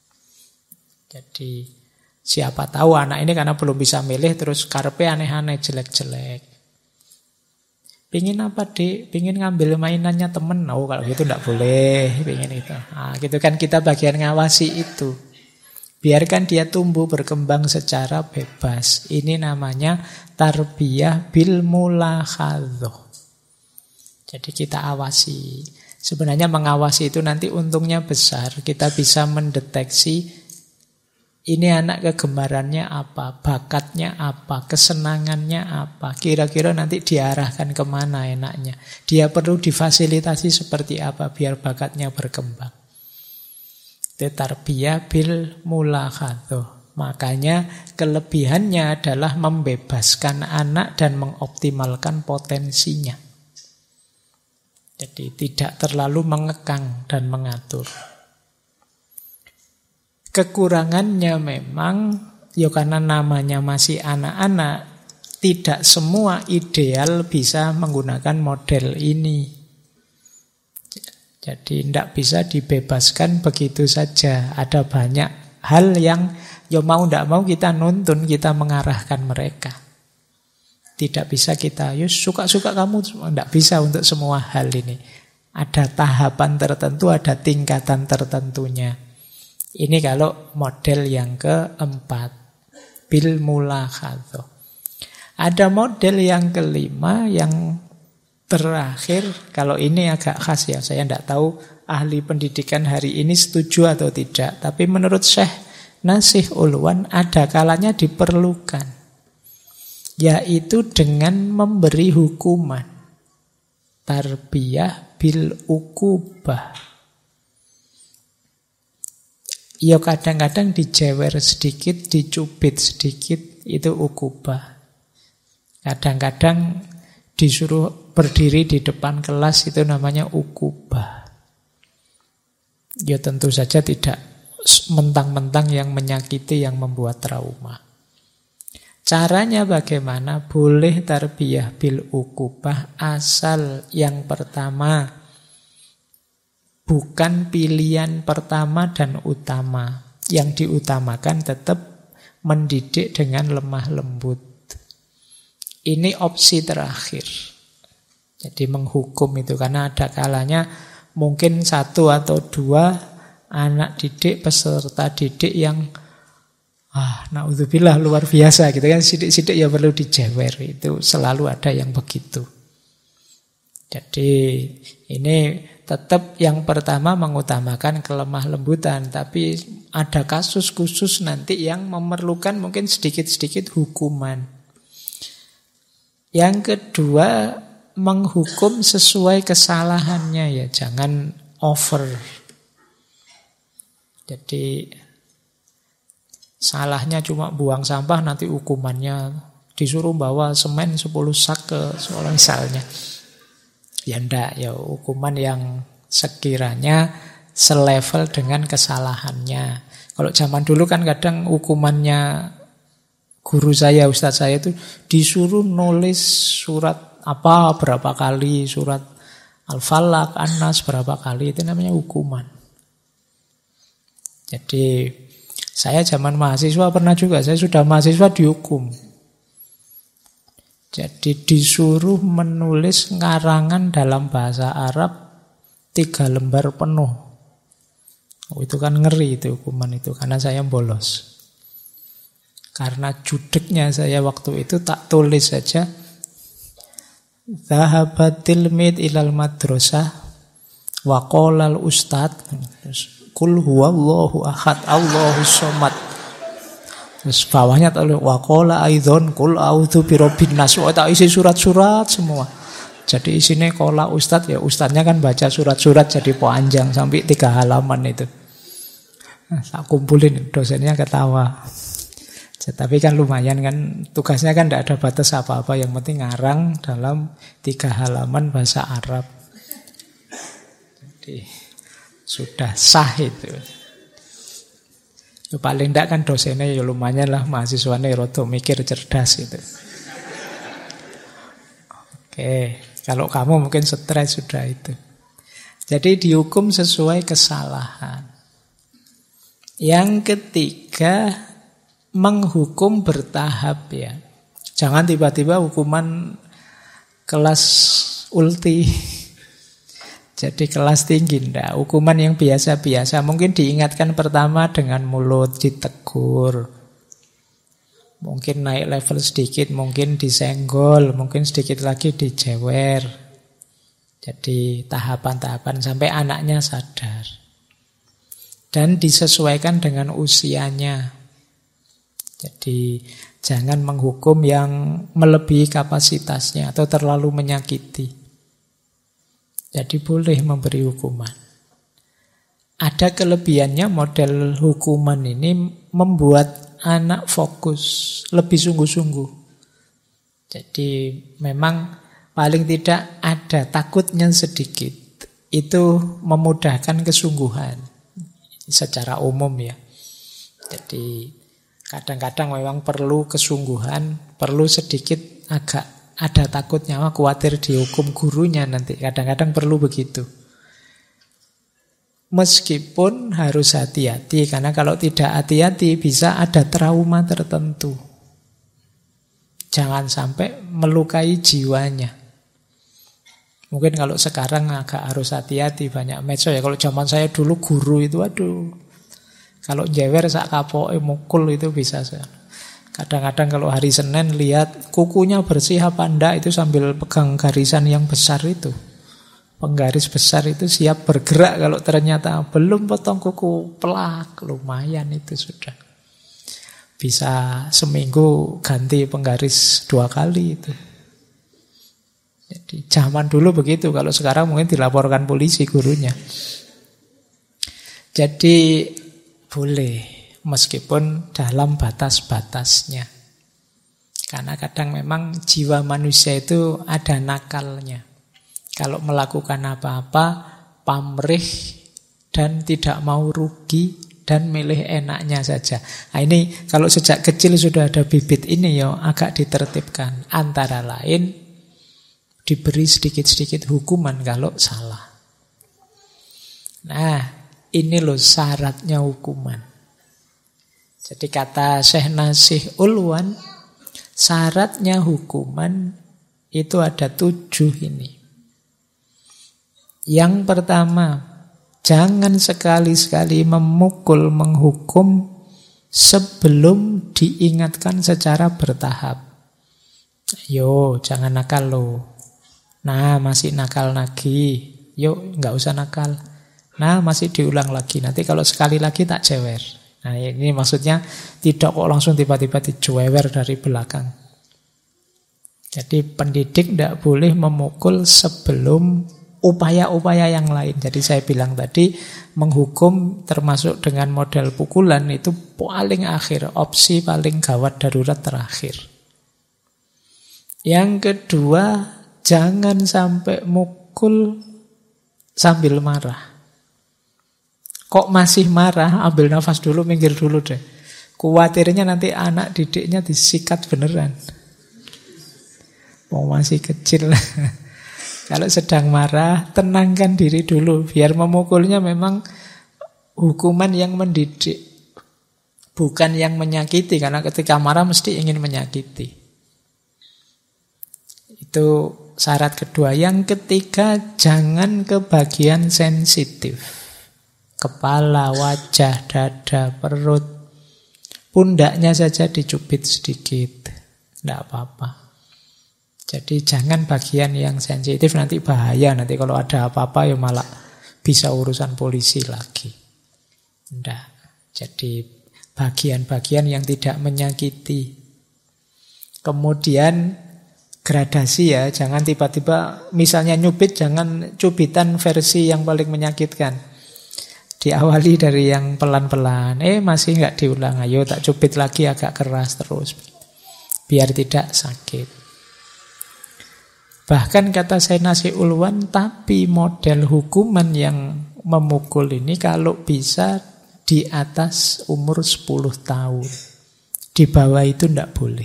Jadi siapa tahu anak ini karena belum bisa milih terus karepe aneh-aneh, jelek-jelek. Pingin apa Dik? Pingin ngambil mainannya temen. Oh kalau gitu enggak boleh. Pingin itu. Nah, gitu kan kita bagian ngawasi itu. Biarkan dia tumbuh berkembang secara bebas. Ini namanya tarbiyah bil mulahadzah. Jadi kita awasi. Sebenarnya mengawasi itu nanti untungnya besar. Kita bisa mendeteksi ini anak kegemarannya apa, bakatnya apa, kesenangannya apa. Kira-kira nanti diarahkan kemana enaknya. Dia perlu difasilitasi seperti apa biar bakatnya berkembang. Itu tarbiyah bil mulahadzah. Makanya kelebihannya adalah membebaskan anak dan mengoptimalkan potensinya. Jadi tidak terlalu mengekang dan mengatur. Kekurangannya memang, ya karena namanya masih anak-anak, tidak semua ideal bisa menggunakan model ini. Jadi tidak bisa dibebaskan begitu saja. Ada banyak hal yang ya mau tidak mau kita nuntun, kita mengarahkan mereka. Tidak bisa kita, ya suka-suka kamu, tidak bisa untuk semua hal ini. Ada tahapan tertentu, ada tingkatan tertentunya. Ini kalau model yang keempat, bil mulahadzah. Ada model yang kelima, yang terakhir. Kalau ini agak khas ya, saya tidak tahu ahli pendidikan hari ini setuju atau tidak. Tapi menurut Syekh Nasih Ulwan ada kalanya diperlukan, yaitu dengan memberi hukuman. Tarbiyah bil ukubah. Ya kadang-kadang dijewer sedikit, dicubit sedikit, itu ukubah. Kadang-kadang disuruh berdiri di depan kelas, itu namanya ukubah. Ya tentu saja tidak mentang-mentang yang menyakiti, yang membuat trauma. Caranya bagaimana? Boleh tarbiyah bil ukubah, asal yang pertama bukan pilihan pertama dan utama. Yang diutamakan tetap mendidik dengan lemah lembut. Ini opsi terakhir. Jadi menghukum itu, karena ada kalanya mungkin satu atau dua anak didik, peserta didik yang naudzubillah luar biasa gitu kan, sidik-sidik ya perlu dijewer. Itu selalu ada yang begitu. Jadi ini tetap yang pertama mengutamakan kelemah lembutan, tapi ada kasus khusus nanti yang memerlukan mungkin sedikit-sedikit hukuman. Yang kedua, menghukum sesuai kesalahannya ya, jangan over. Jadi salahnya cuma buang sampah, nanti hukumannya disuruh bawa semen 10 sak ke sekolah misalnya. Ya ndak, ya hukuman yang sekiranya selevel dengan kesalahannya. Kalau zaman dulu kan kadang hukumannya guru saya, ustadz saya itu disuruh nulis surat apa berapa kali, surat Al-Falaq, An-Nas berapa kali, itu namanya hukuman. Jadi saya zaman mahasiswa pernah juga, saya sudah mahasiswa dihukum. Jadi disuruh menulis ngarangan dalam bahasa Arab 3 lembar penuh. Itu kan ngeri itu hukuman itu, karena saya bolos. Karena judeknya saya waktu itu tak tulis saja, Zahabatil mid ilal madrasah wa qala al ustad Qul huwallahu ahad Allahus somad. Terus bawahnya tulis wa qala aidzon qul a'udzu birabbin nas. Tak isi surat-surat semua. Jadi isinya qala ustad, ya ustadnya kan baca surat-surat jadi panjang sampai 3 halaman itu. Tak kumpulin, dosennya ketawa. Tapi kan lumayan kan, tugasnya kan tidak ada batas apa-apa, yang penting ngarang dalam 3 halaman bahasa Arab. Jadi sudah sah itu. Paling tidak kan dosennya ya lumayan lah, mahasiswanya rodo mikir cerdas itu. Oke, kalau kamu mungkin stres sudah itu. Jadi dihukum sesuai kesalahan. Yang ketiga, menghukum bertahap ya. Jangan tiba-tiba hukuman kelas ulti. Jadi kelas tinggi enggak. Hukuman yang biasa-biasa. Mungkin diingatkan pertama dengan mulut, ditegur. Mungkin naik level sedikit, mungkin disenggol, mungkin sedikit lagi dijewer. Jadi tahapan-tahapan sampai anaknya sadar. Dan disesuaikan dengan usianya. Jadi jangan menghukum yang melebihi kapasitasnya atau terlalu menyakiti. Jadi boleh memberi hukuman. Ada kelebihannya model hukuman ini membuat anak fokus, lebih sungguh-sungguh. Jadi memang paling tidak ada takutnya sedikit. Itu memudahkan kesungguhan secara umum ya. Jadi kadang-kadang memang perlu kesungguhan, perlu sedikit agak ada takutnya, khawatir dihukum gurunya nanti. Kadang-kadang perlu begitu. Meskipun harus hati-hati, karena kalau tidak hati-hati bisa ada trauma tertentu. Jangan sampai melukai jiwanya. Mungkin kalau sekarang agak harus hati-hati, banyak medsos ya. Kalau zaman saya dulu guru itu, aduh, kalau jewer sak kapoke mukul itu bisa. Kadang-kadang kalau hari Senin lihat kukunya bersih apa enggak, itu sambil pegang garisan yang besar itu. Penggaris besar itu siap bergerak, kalau ternyata belum potong kuku, pelak, lumayan itu sudah. Bisa seminggu ganti penggaris 2 kali itu. Jadi zaman dulu begitu, kalau sekarang mungkin dilaporkan polisi gurunya. Jadi boleh. Meskipun dalam batas-batasnya. Karena kadang memang jiwa manusia itu ada nakalnya. Kalau melakukan apa-apa, pamrih dan tidak mau rugi dan milih enaknya saja. Nah ini kalau sejak kecil sudah ada bibit ini ya agak ditertibkan. Antara lain diberi sedikit-sedikit hukuman kalau salah. Nah ini loh syaratnya hukuman. Jadi kata Syekh Nasih Ulwan, syaratnya hukuman itu ada 7 ini. Yang pertama, jangan sekali-sekali memukul, menghukum sebelum diingatkan secara bertahap. Yo, jangan nakal lo. Nah, masih nakal lagi. Yuk, nggak usah nakal. Nah, masih diulang lagi. Nanti kalau sekali lagi tak jewer. Nah ini maksudnya tidak kok langsung tiba-tiba dijewer dari belakang. Jadi pendidik tidak boleh memukul sebelum upaya-upaya yang lain. Jadi saya bilang tadi menghukum termasuk dengan model pukulan itu paling akhir, opsi paling gawat darurat terakhir. Yang kedua, jangan sampai mukul sambil marah. Kok masih marah, ambil nafas dulu, minggir dulu deh. Kuatirnya nanti anak didiknya disikat beneran. Mau masih kecil. Kalau sedang marah, tenangkan diri dulu. Biar memukulnya memang hukuman yang mendidik. Bukan yang menyakiti. Karena ketika marah mesti ingin menyakiti. Itu syarat kedua. Yang ketiga, jangan ke bagian sensitif. Kepala, wajah, dada, perut. Pundaknya saja dicubit sedikit. Tidak apa-apa. Jadi jangan bagian yang sensitif, nanti bahaya. Nanti kalau ada apa-apa ya malah bisa urusan polisi lagi. Tidak. Jadi bagian-bagian yang tidak menyakiti. Kemudian gradasi ya. Jangan tiba-tiba misalnya nyubit, jangan cubitan versi yang paling menyakitkan. Diawali dari yang pelan-pelan. Masih nggak diulang. Ayo tak cubit lagi agak keras terus. Biar tidak sakit. Bahkan kata Sainasi Ulwan, tapi model hukuman yang memukul ini kalau bisa di atas umur 10 tahun. Di bawah itu tidak boleh.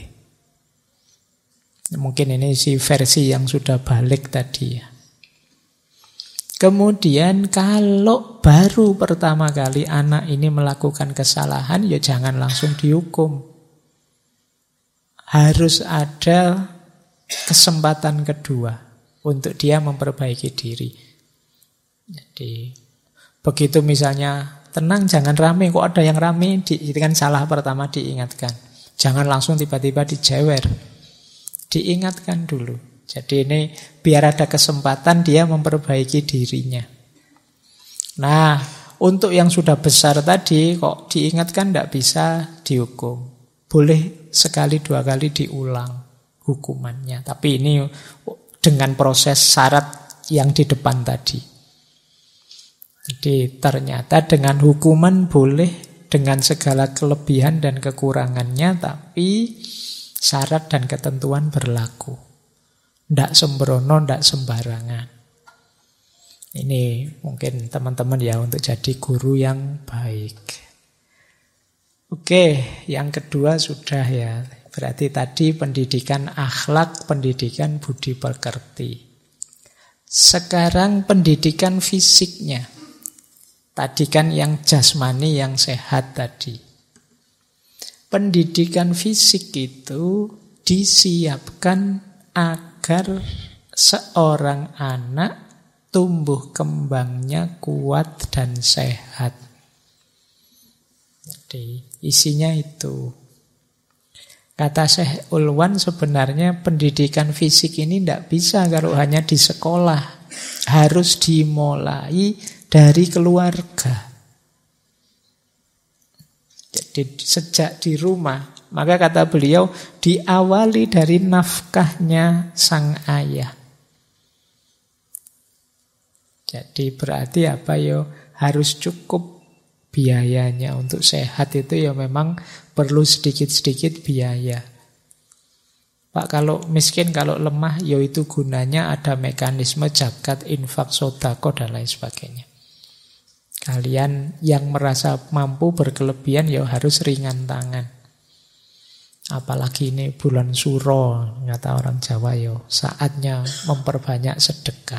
Mungkin ini si versi yang sudah balik tadi ya. Kemudian kalau baru pertama kali anak ini melakukan kesalahan, ya jangan langsung dihukum. Harus ada kesempatan kedua untuk dia memperbaiki diri. Jadi begitu misalnya, tenang jangan rame, kok ada yang rame, itu kan salah pertama diingatkan. Jangan langsung tiba-tiba dijewer. Diingatkan dulu. Jadi ini biar ada kesempatan dia memperbaiki dirinya. Nah, untuk yang sudah besar tadi kok diingatkan tidak bisa dihukum. Boleh sekali dua kali diulang hukumannya. Tapi ini dengan proses syarat yang di depan tadi. Jadi ternyata dengan hukuman boleh dengan segala kelebihan dan kekurangannya, tapi syarat dan ketentuan berlaku. Tidak sembrono, tidak sembarangan. Ini mungkin teman-teman ya untuk jadi guru yang baik. Oke, yang kedua sudah ya. Berarti tadi pendidikan akhlak, pendidikan budi pekerti. Sekarang pendidikan fisiknya. Tadi kan yang jasmani, yang sehat tadi. Pendidikan fisik itu disiapkan agar seorang anak tumbuh kembangnya kuat dan sehat. Jadi isinya itu. Kata Syekh Ulwan sebenarnya pendidikan fisik ini tidak bisa kalau hanya di sekolah. Harus dimulai dari keluarga. Jadi sejak di rumah. Maka kata beliau, diawali dari nafkahnya sang ayah. Jadi berarti apa yo? Harus cukup biayanya. Untuk sehat itu ya memang perlu sedikit-sedikit biaya. Pak, kalau miskin, kalau lemah, ya itu gunanya ada mekanisme zakat, infak, sedekah dan lain sebagainya. Kalian yang merasa mampu berkelebihan ya harus ringan tangan. Apalagi ini bulan suro, kata orang Jawa yo, saatnya memperbanyak sedekah.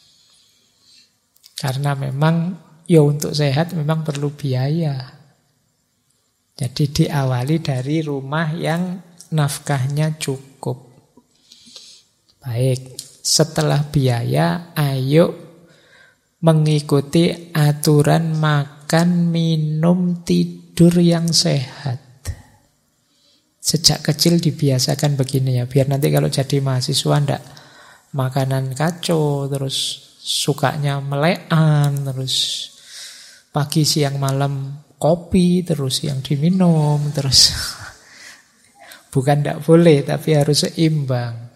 Karena memang yo untuk sehat memang perlu biaya. Jadi diawali dari rumah yang nafkahnya cukup. Baik, setelah biaya, ayo mengikuti aturan makan, minum, tidur yang sehat. Sejak kecil dibiasakan begini ya, biar nanti kalau jadi mahasiswa ndak makanan kacau, terus sukanya melekan, terus pagi siang malam kopi terus yang diminum, terus bukan ndak boleh tapi harus seimbang.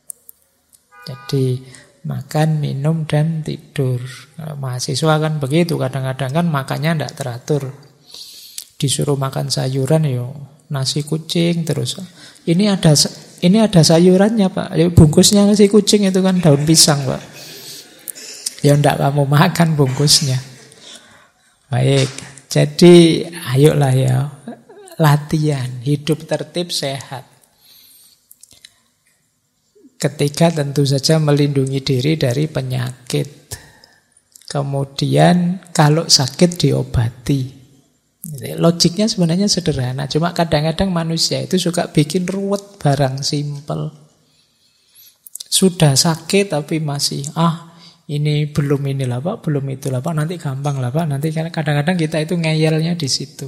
Jadi makan, minum dan tidur. Mahasiswa kan begitu, kadang-kadang kan makannya ndak teratur. Disuruh makan sayuran yo nasi kucing terus. Ini ada sayurannya, Pak. Bungkusnya nasi kucing itu kan daun pisang, Pak. Ya ndak kamu makan bungkusnya. Baik. Jadi ayolah ya latihan hidup tertib sehat. Ketiga tentu saja melindungi diri dari penyakit. Kemudian kalau sakit diobati. Logiknya sebenarnya sederhana, cuma kadang-kadang manusia itu suka bikin ruwet barang simpel. Sudah sakit tapi masih ini belum inilah Pak, belum itulah Pak, nanti gampang lah Pak, nanti kadang-kadang kita itu ngeyelnya di situ.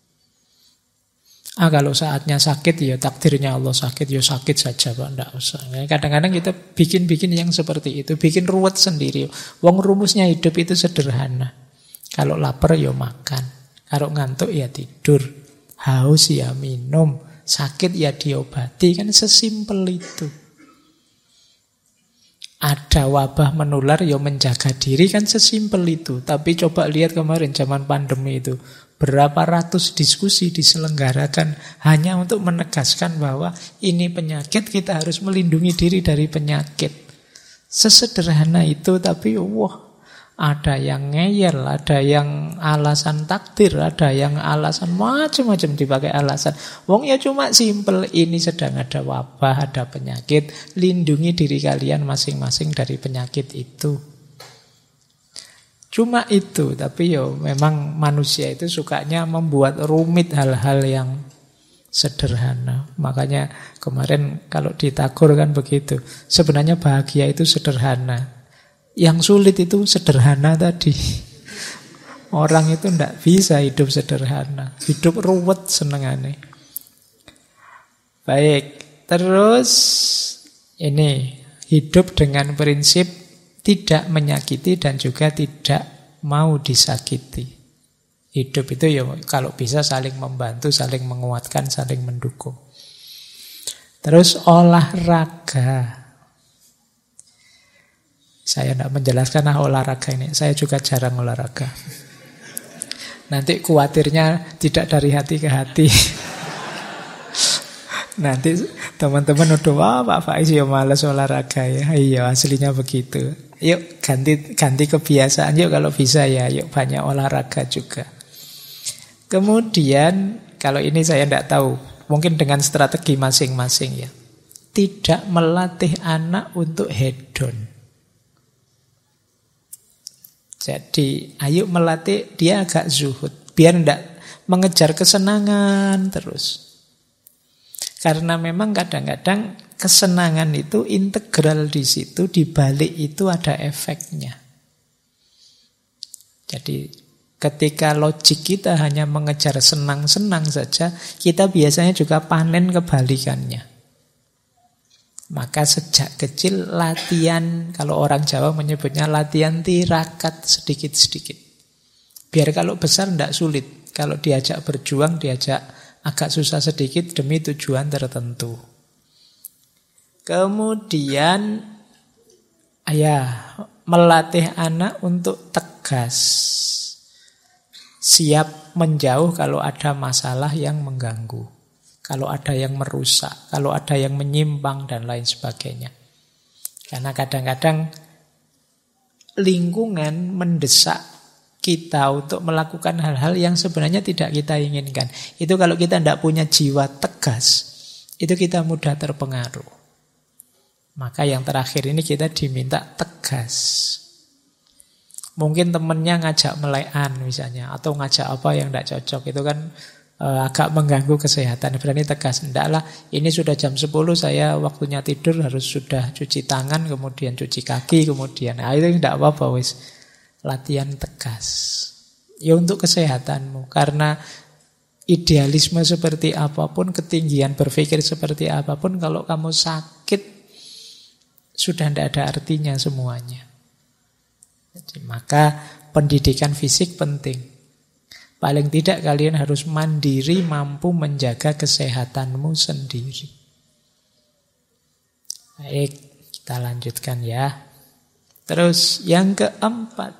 Kalau saatnya sakit ya takdirnya Allah sakit, ya sakit saja Pak, enggak usah. Kadang-kadang kita bikin-bikin yang seperti itu, bikin ruwet sendiri. Wong rumusnya hidup itu sederhana. Kalau lapar ya makan. Kalau ngantuk ya tidur, haus ya minum, sakit ya diobati, kan sesimpel itu. ada wabah menular, ya menjaga diri, kan sesimpel itu. Tapi coba lihat kemarin zaman pandemi itu, berapa ratus diskusi diselenggarakan hanya untuk menegaskan bahwa ini penyakit, kita harus melindungi diri dari penyakit. Sesederhana itu, tapi wah, ada yang ngeyel, ada yang alasan takdir, ada yang alasan macam-macam dipakai alasan. Wong ya cuma simpel, ini sedang ada wabah, ada penyakit, lindungi diri kalian masing-masing dari penyakit itu. Cuma itu, tapi yo memang manusia itu sukanya membuat rumit hal-hal yang sederhana. Makanya kemarin kalau ditakur kan begitu. Sebenarnya bahagia itu sederhana. Yang sulit itu sederhana tadi. Orang itu tidak bisa hidup sederhana. Hidup ruwet senengane. Baik, terus ini hidup dengan prinsip tidak menyakiti dan juga tidak mau disakiti. Hidup itu ya kalau bisa saling membantu, saling menguatkan, saling mendukung. Terus olahraga. Saya tidak menjelaskan olahraga ini. Saya juga jarang olahraga. Nanti khawatirnya tidak dari hati ke hati. Nanti teman-teman udah, wah Pak Faiz ya malas olahraga ya. Iya, aslinya begitu. Yuk ganti kebiasaan yuk kalau bisa ya. Yuk banyak olahraga juga. Kemudian kalau ini saya tidak tahu, mungkin dengan strategi masing-masing ya. Tidak melatih anak untuk hedon. Jadi ayo melatih dia agak zuhud, biar tidak mengejar kesenangan terus. Karena memang kadang-kadang kesenangan itu integral di situ, di balik itu ada efeknya. Jadi ketika logik kita hanya mengejar senang-senang saja, kita biasanya juga panen kebalikannya. Maka sejak kecil latihan, kalau orang Jawa menyebutnya latihan tirakat sedikit-sedikit. Biar kalau besar tidak sulit. Kalau diajak berjuang, diajak agak susah sedikit demi tujuan tertentu. Kemudian melatih anak untuk tegas. Siap menjauh kalau ada masalah yang mengganggu. Kalau ada yang merusak, kalau ada yang menyimpang dan lain sebagainya. Karena kadang-kadang lingkungan mendesak kita untuk melakukan hal-hal yang sebenarnya tidak kita inginkan. Itu kalau kita tidak punya jiwa tegas, itu kita mudah terpengaruh. Maka yang terakhir ini kita diminta tegas. Mungkin temennya ngajak melekan misalnya, atau ngajak apa yang tidak cocok, itu kan agak mengganggu kesehatan. Berani tegas, ndaklah ini sudah jam 10, saya waktunya tidur harus sudah cuci tangan, kemudian cuci kaki, kemudian itu tidak apa-apa wis. Latihan tegas. Ya untuk kesehatanmu, karena idealisme seperti apapun, ketinggian berpikir seperti apapun, kalau kamu sakit sudah tidak ada artinya semuanya. Jadi, maka pendidikan fisik penting. Paling tidak kalian harus mandiri, mampu menjaga kesehatanmu sendiri. Baik, kita lanjutkan ya. Terus yang keempat,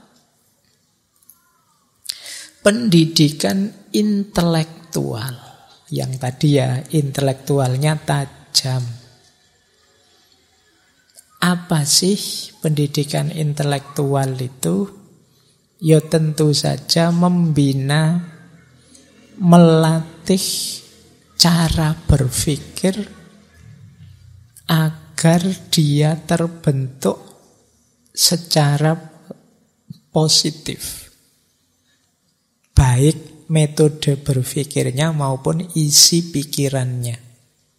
pendidikan intelektual. Yang tadi ya, intelektualnya tajam. Apa sih pendidikan intelektual itu? Ya tentu saja membina, melatih cara berpikir agar dia terbentuk secara positif. Baik metode berpikirnya maupun isi pikirannya.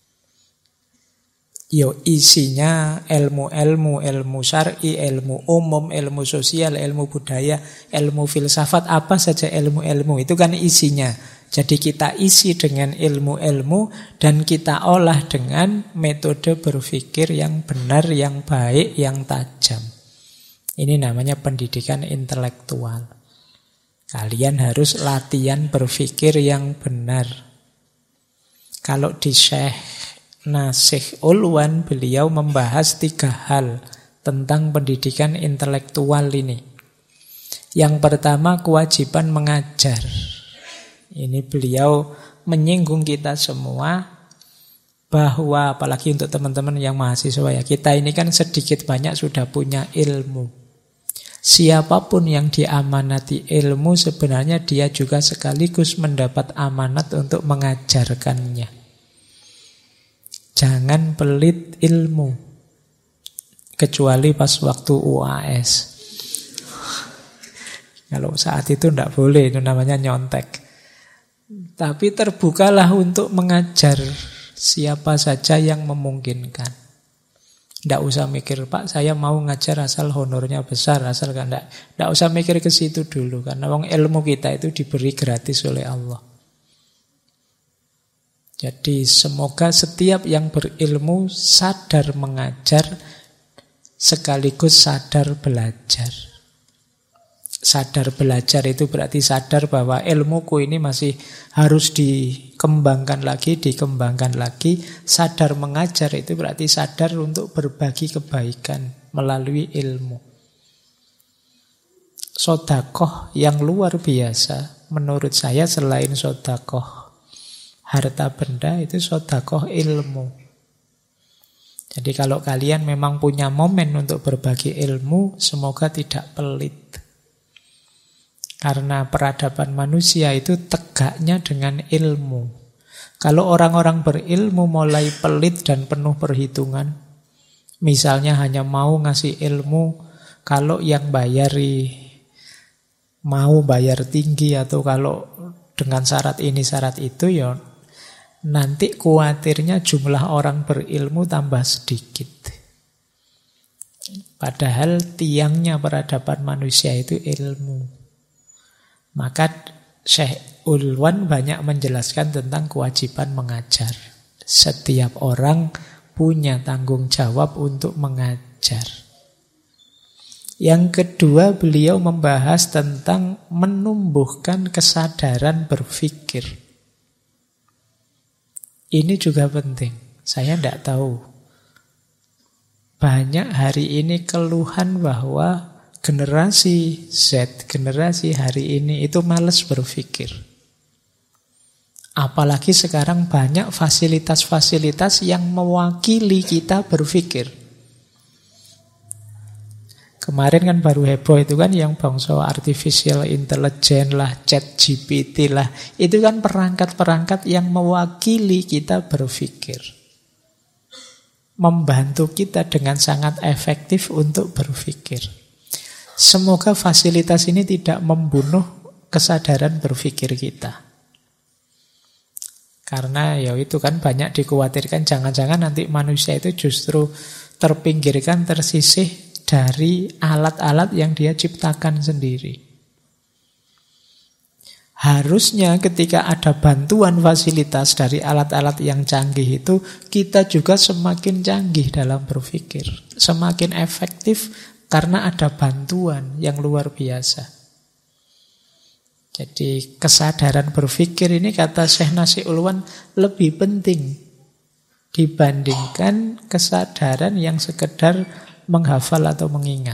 Yo isinya ilmu syar'i, ilmu umum, ilmu sosial, ilmu budaya, ilmu filsafat, apa saja ilmu-ilmu itu kan isinya. Jadi kita isi dengan ilmu-ilmu dan kita olah dengan metode berpikir yang benar, yang baik, yang tajam. Ini namanya pendidikan intelektual. Kalian harus latihan berpikir yang benar. Kalau di Syekh Nasih Ulwan, beliau membahas 3 hal tentang pendidikan intelektual ini. Yang pertama, kewajiban mengajar. Ini beliau menyinggung kita semua bahwa, apalagi untuk teman-teman yang mahasiswa ya, kita ini kan sedikit banyak sudah punya ilmu. Siapapun yang diamanati ilmu, sebenarnya dia juga sekaligus mendapat amanat untuk mengajarkannya. Jangan pelit ilmu, kecuali pas waktu UAS. Kalau saat itu tidak boleh, itu namanya nyontek. Tapi terbukalah untuk mengajar siapa saja yang memungkinkan. Tidak usah mikir, Pak, saya mau ngajar asal honornya besar, asal kan tidak usah mikir ke situ dulu, karena ilmu kita itu diberi gratis oleh Allah. Jadi semoga setiap yang berilmu sadar mengajar sekaligus sadar belajar. Sadar belajar itu berarti sadar bahwa ilmuku ini masih harus dikembangkan lagi. Sadar mengajar itu berarti sadar untuk berbagi kebaikan melalui ilmu. Sedekah yang luar biasa menurut saya selain sedekah harta benda, itu sedekah ilmu. Jadi kalau kalian memang punya momen untuk berbagi ilmu, semoga tidak pelit. Karena peradaban manusia itu tegaknya dengan ilmu. Kalau orang-orang berilmu mulai pelit dan penuh perhitungan, misalnya hanya mau ngasih ilmu kalau yang mau bayar tinggi, atau kalau dengan syarat ini syarat itu, ya nanti khawatirnya jumlah orang berilmu tambah sedikit. Padahal tiangnya peradaban manusia itu ilmu. Maka Syekh Ulwan banyak menjelaskan tentang kewajiban mengajar. Setiap orang punya tanggung jawab untuk mengajar. Yang kedua, beliau membahas tentang menumbuhkan kesadaran berpikir. Ini juga penting. Saya tidak tahu. Banyak hari ini keluhan bahwa generasi Z, generasi hari ini itu malas berpikir. Apalagi sekarang banyak fasilitas-fasilitas yang mewakili kita berpikir. Kemarin kan baru heboh itu kan yang bangsa artificial intelligence lah, ChatGPT lah. Itu kan perangkat-perangkat yang mewakili kita berpikir. Membantu kita dengan sangat efektif untuk berpikir. Semoga fasilitas ini tidak membunuh kesadaran berpikir kita. Karena ya itu kan banyak dikhawatirkan jangan-jangan nanti manusia itu justru terpinggirkan, tersisih dari alat-alat yang dia ciptakan sendiri. Harusnya ketika ada bantuan fasilitas dari alat-alat yang canggih itu, kita juga semakin canggih dalam berpikir, semakin efektif karena ada bantuan yang luar biasa. Jadi kesadaran berpikir ini kata Syekh Nasir Ulwan lebih penting dibandingkan kesadaran yang sekedar menghafal atau mengingat.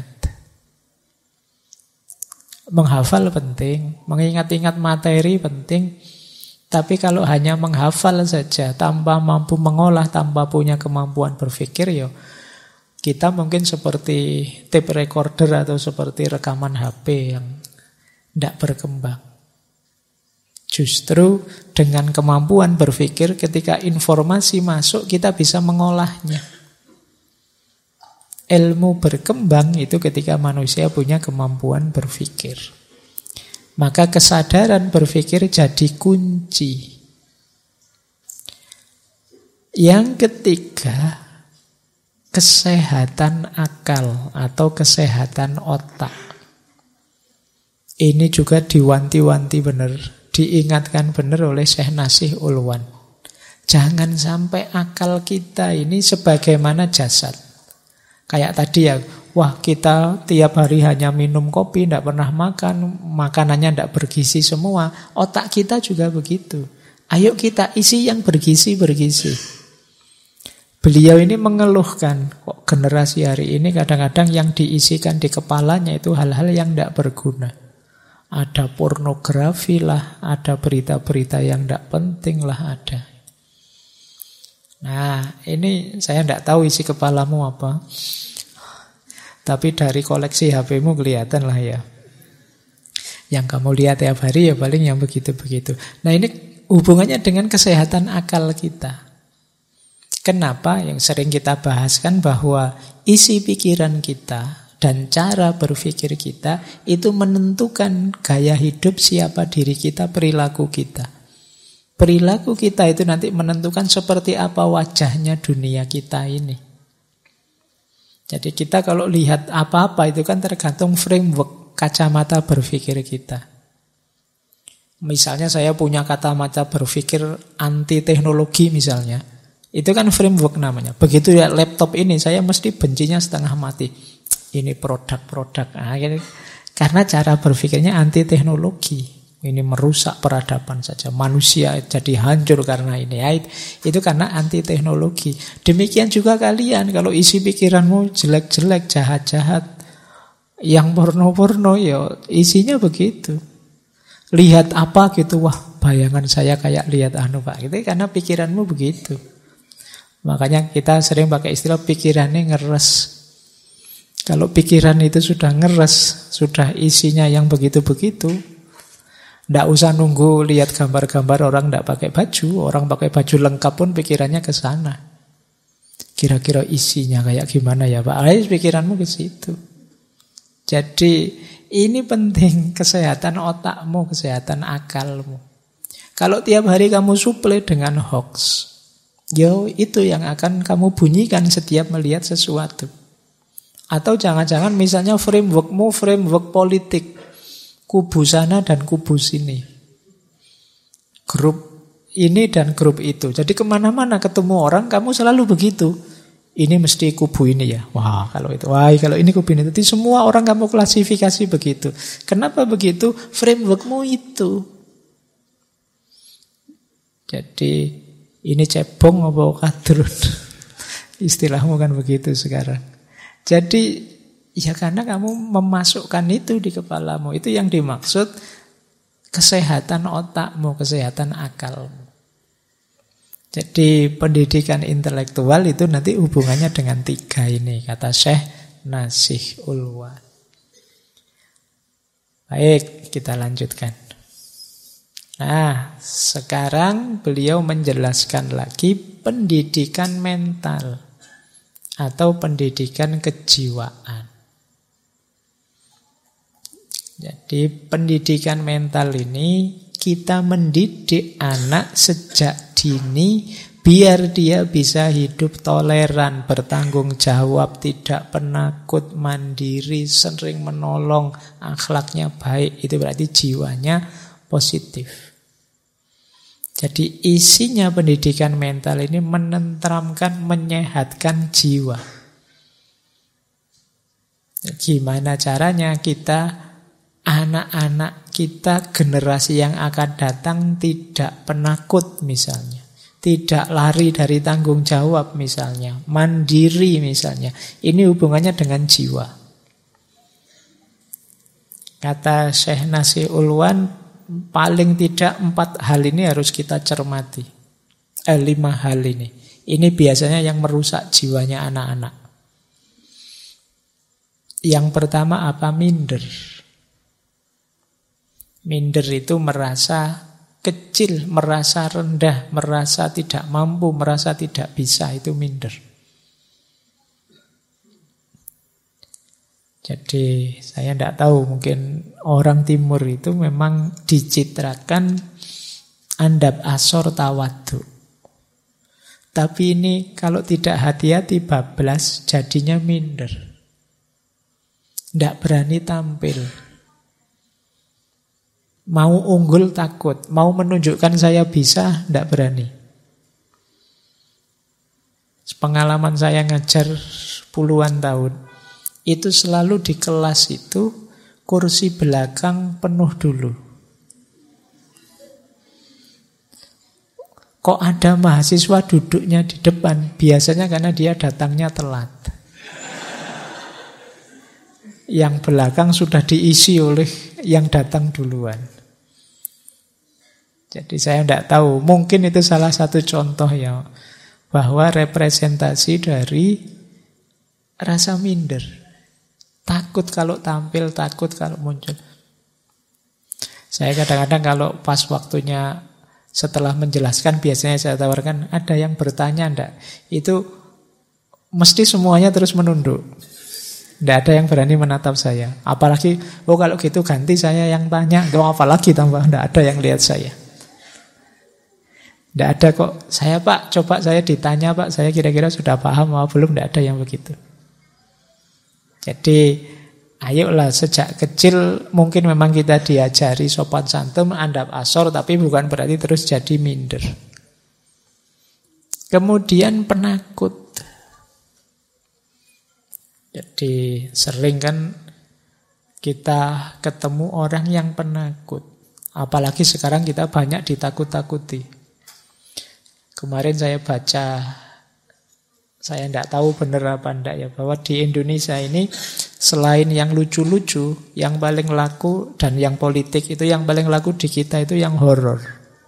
Menghafal penting, mengingat-ingat materi penting, tapi kalau hanya menghafal saja tanpa mampu mengolah, tanpa punya kemampuan berpikir, ya kita mungkin seperti tape recorder atau seperti rekaman HP yang tidak berkembang. Justru dengan kemampuan berpikir, ketika informasi masuk kita bisa mengolahnya. Ilmu berkembang itu ketika manusia punya kemampuan berpikir. Maka kesadaran berpikir jadi kunci. Yang ketiga, kesehatan akal atau kesehatan otak. Ini juga diwanti-wanti benar, diingatkan benar oleh Syekh Nasir Ulwan. Jangan sampai akal kita ini sebagaimana jasad. Kayak tadi ya, wah kita tiap hari hanya minum kopi, tidak pernah makan, makanannya tidak bergizi semua. Otak kita juga begitu. Ayo kita isi yang bergizi-bergizi. Beliau ini mengeluhkan, kok generasi hari ini kadang-kadang yang diisikan di kepalanya itu hal-hal yang tidak berguna. Ada pornografi lah, ada berita-berita yang tidak penting lah ada. Nah, ini saya tidak tahu isi kepalamu apa. Tapi dari koleksi HP-mu kelihatan lah ya. Yang kamu lihat tiap hari ya paling yang begitu-begitu. Nah, ini hubungannya dengan kesehatan akal kita. Kenapa? Yang sering kita bahaskan bahwa isi pikiran kita dan cara berpikir kita itu menentukan gaya hidup, siapa diri kita, perilaku kita. Perilaku kita itu nanti menentukan seperti apa wajahnya dunia kita ini. Jadi kita kalau lihat apa-apa itu kan tergantung framework kacamata berpikir kita. Misalnya saya punya kacamata berpikir anti teknologi misalnya. Itu kan framework namanya. Begitu ya laptop ini, saya mesti bencinya setengah mati. Ini produk-produk. Nah, karena cara berpikirnya anti teknologi. Ini merusak peradaban saja. Manusia jadi hancur karena ini. Ya, itu karena anti teknologi. Demikian juga kalian. Kalau isi pikiranmu jelek-jelek, jahat-jahat, yang porno-porno, ya isinya begitu. Lihat apa gitu, wah bayangan saya kayak lihat Pak. Gitu, karena pikiranmu begitu. Makanya kita sering pakai istilah pikirannya ngeres. Kalau pikiran itu sudah ngeres, sudah isinya yang begitu-begitu, tidak usah nunggu lihat gambar-gambar orang tidak pakai baju. Orang pakai baju lengkap pun pikirannya ke sana. Kira-kira isinya kayak gimana ya Pak? Pikiranmu ke situ. Jadi ini penting, kesehatan otakmu, kesehatan akalmu. Kalau tiap hari kamu suplai dengan hoax, itu yang akan kamu bunyikan setiap melihat sesuatu. Atau jangan-jangan misalnya frameworkmu framework politik, kubu sana dan kubu sini, grup ini dan grup itu. Jadi kemana-mana ketemu orang kamu selalu begitu. Ini mesti kubu ini ya. Wah kalau itu, kalau ini kubu ini. Jadi semua orang kamu klasifikasi begitu. Kenapa begitu? Frameworkmu itu. Jadi ini cebong apa kadrun? Istilahmu kan begitu sekarang. Jadi ya karena kamu memasukkan itu di kepalamu. Itu yang dimaksud kesehatan otakmu, kesehatan akalmu. Jadi pendidikan intelektual itu nanti hubungannya dengan 3 ini, kata Syekh Nasih Ulwan. Baik, kita lanjutkan. Nah, sekarang beliau menjelaskan lagi pendidikan mental atau pendidikan kejiwaan. Jadi pendidikan mental ini kita mendidik anak sejak dini biar dia bisa hidup toleran, bertanggung jawab, tidak penakut, mandiri, sering menolong, akhlaknya baik. Itu berarti jiwanya positif. Jadi isinya pendidikan mental ini menenteramkan, menyehatkan jiwa. Gimana caranya kita, anak-anak kita, generasi yang akan datang tidak penakut misalnya, tidak lari dari tanggung jawab misalnya, mandiri misalnya. Ini hubungannya dengan jiwa. Kata Syekh Nasih Ulwan, paling tidak 4 hal ini harus kita cermati. 5 hal ini. Ini biasanya yang merusak jiwanya anak-anak. Yang pertama apa? Minder. Minder itu merasa kecil, merasa rendah, merasa tidak mampu, merasa tidak bisa. Itu minder. Jadi saya tidak tahu, mungkin orang timur itu memang dicitrakan andap asor tawadu. Tapi ini kalau tidak hati-hati bablas jadinya minder. Tidak berani tampil. Mau unggul takut, mau menunjukkan saya bisa tidak berani. Pengalaman saya ngajar puluhan tahun. Itu selalu di kelas itu kursi belakang penuh dulu. Kok ada mahasiswa duduknya di depan? Biasanya karena dia datangnya telat. Yang belakang sudah diisi oleh yang datang duluan. Jadi saya tidak tahu, mungkin itu salah satu contoh ya, bahwa representasi dari rasa minder. Takut kalau tampil, takut kalau muncul. Saya kadang-kadang kalau pas waktunya setelah menjelaskan, biasanya saya tawarkan, ada yang bertanya enggak? Itu mesti semuanya terus menunduk. Tidak ada yang berani menatap saya. Apalagi, kalau gitu ganti saya yang tanya. Apalagi tambah, tidak ada yang lihat saya. Tidak ada kok. Saya Pak, coba saya ditanya Pak, saya kira-kira sudah paham atau belum. Tidak ada yang begitu. Jadi, ayolah sejak kecil mungkin memang kita diajari sopan santun, andap asor, tapi bukan berarti terus jadi minder. Kemudian penakut. Jadi sering kan kita ketemu orang yang penakut. Apalagi sekarang kita banyak ditakut-takuti. Kemarin saya baca, saya tidak tahu benar apa enggak ya, bahwa di Indonesia ini selain yang lucu-lucu, yang paling laku dan yang politik itu yang paling laku di kita itu yang horor.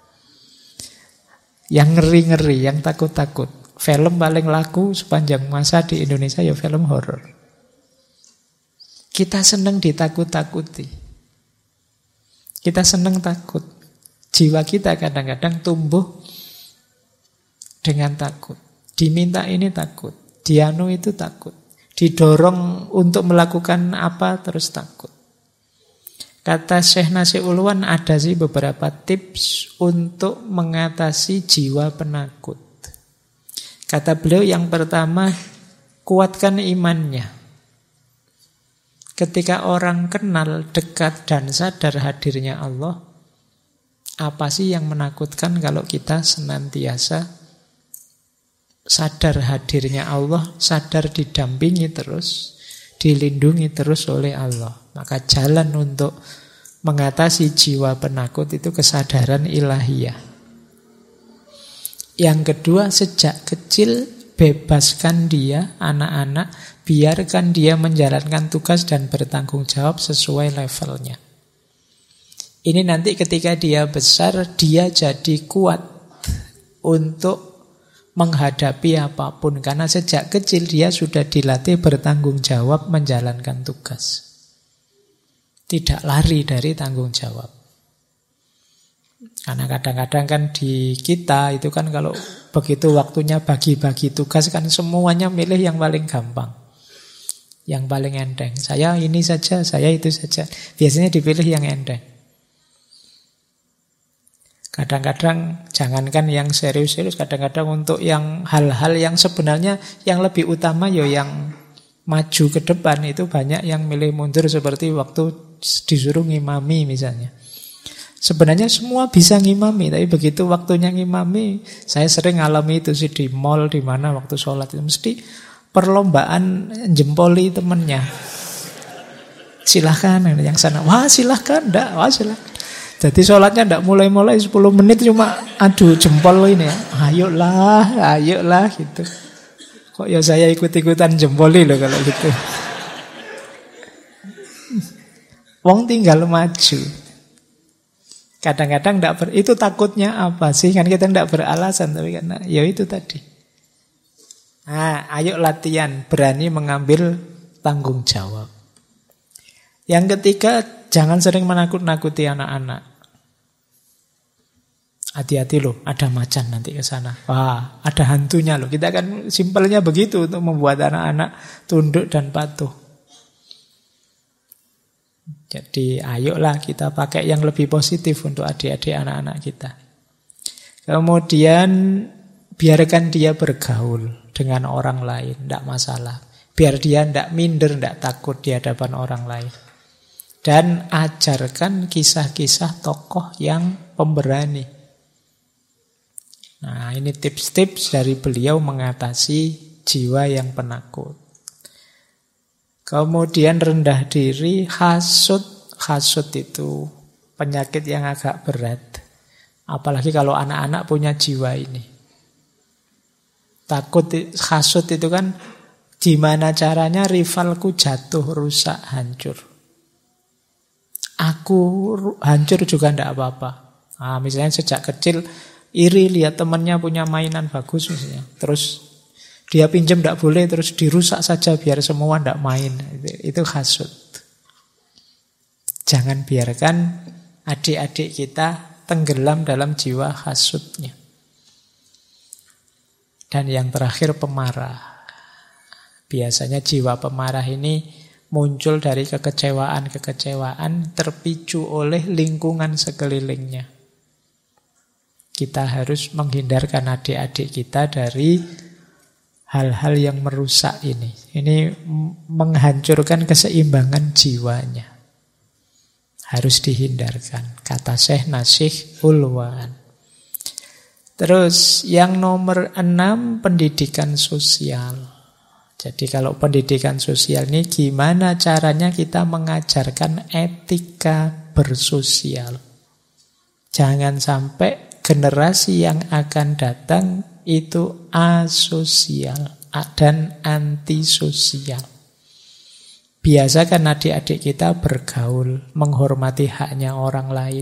Yang ngeri-ngeri, yang takut-takut. Film paling laku sepanjang masa di Indonesia ya film horor. Kita senang ditakut-takuti. Kita senang takut. Jiwa kita kadang-kadang tumbuh dengan takut. Diminta ini takut, dianu itu takut, didorong untuk melakukan apa terus takut. Kata Syekh Nasir Ulwan, ada sih beberapa tips untuk mengatasi jiwa penakut. Kata beliau yang pertama, kuatkan imannya. Ketika orang kenal, dekat dan sadar hadirnya Allah, apa sih yang menakutkan kalau kita senantiasa sadar hadirnya Allah, sadar didampingi terus, dilindungi terus oleh Allah. Maka jalan untuk mengatasi jiwa penakut itu kesadaran ilahiyah. Yang kedua, sejak kecil bebaskan dia, anak-anak, biarkan dia menjalankan tugas dan bertanggung jawab sesuai levelnya. Ini nanti ketika dia besar, dia jadi kuat untuk menghadapi apapun, karena sejak kecil dia sudah dilatih bertanggung jawab menjalankan tugas. Tidak lari dari tanggung jawab. Karena kadang-kadang kan di kita itu kan kalau begitu waktunya bagi-bagi tugas kan semuanya milih yang paling gampang, yang paling enteng. Saya ini saja, saya itu saja. Biasanya dipilih yang enteng. Kadang-kadang jangankan yang serius-serius, kadang-kadang untuk yang hal-hal yang sebenarnya yang lebih utama ya yang maju ke depan itu banyak yang milih mundur, seperti waktu disuruh ngimami misalnya. Sebenarnya semua bisa ngimami, tapi begitu waktunya ngimami, saya sering ngalami itu sih di mall di mana waktu sholat itu mesti perlombaan jempoli temennya. Silahkan yang sana, wah silahkan, enggak, wah silahkan. Jadi sholatnya tidak mulai-mulai 10 menit cuma adu jempol ini ya. Ayolah gitu. Kok ya saya ikut-ikutan jempoli loh kalau gitu. Wong tinggal maju. Kadang-kadang itu takutnya apa sih? Kan kita tidak beralasan, tapi karena ya itu tadi. Nah, ayo latihan berani mengambil tanggung jawab. Yang ketiga, jangan sering menakut-nakuti anak-anak. Hati-hati loh, ada macan nanti ke sana. Wah, ada hantunya loh. Kita kan simpelnya begitu untuk membuat anak-anak tunduk dan patuh. Jadi ayolah kita pakai yang lebih positif untuk adik-adik anak-anak kita. Kemudian biarkan dia bergaul dengan orang lain, tidak masalah. Biar dia tidak minder, tidak takut di hadapan orang lain. Dan ajarkan kisah-kisah tokoh yang pemberani. Nah, ini tips-tips dari beliau mengatasi jiwa yang penakut. Kemudian rendah diri, hasud. Hasud itu penyakit yang agak berat. Apalagi kalau anak-anak punya jiwa ini. Takut, hasud itu kan gimana caranya rivalku jatuh, rusak, hancur. Aku hancur juga tidak apa-apa. Nah, misalnya sejak kecil iri lihat temannya punya mainan bagus misalnya. Terus dia pinjam tidak boleh, terus dirusak saja biar semua tidak main. Itu hasud. Jangan biarkan adik-adik kita tenggelam dalam jiwa hasudnya. Dan yang terakhir pemarah. Biasanya jiwa pemarah ini muncul dari kekecewaan-kekecewaan terpicu oleh lingkungan sekelilingnya. Kita harus menghindarkan adik-adik kita dari hal-hal yang merusak ini. Ini menghancurkan keseimbangan jiwanya. Harus dihindarkan. Kata Syekh Nasih Ulwan. Terus yang nomor 6, pendidikan sosial. Jadi kalau pendidikan sosial ini gimana caranya kita mengajarkan etika bersosial. Jangan sampai generasi yang akan datang itu asosial dan antisosial. Biasakan adik-adik kita bergaul, menghormati haknya orang lain.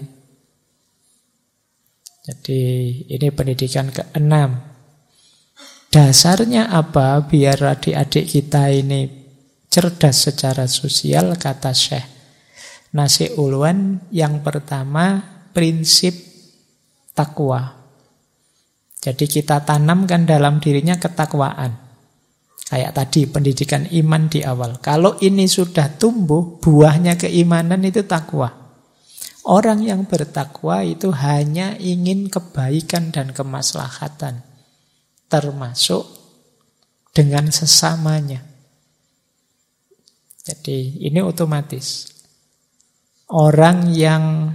Jadi ini pendidikan ke-6. Dasarnya apa biar adik-adik kita ini cerdas secara sosial? Kata Syekh Nasih Ulwan, yang pertama prinsip takwa. Jadi kita tanamkan dalam dirinya ketakwaan. Kayak tadi pendidikan iman di awal. Kalau ini sudah tumbuh, buahnya keimanan itu takwa. Orang yang bertakwa itu hanya ingin kebaikan dan kemaslahatan, termasuk dengan sesamanya. Jadi ini otomatis. Orang yang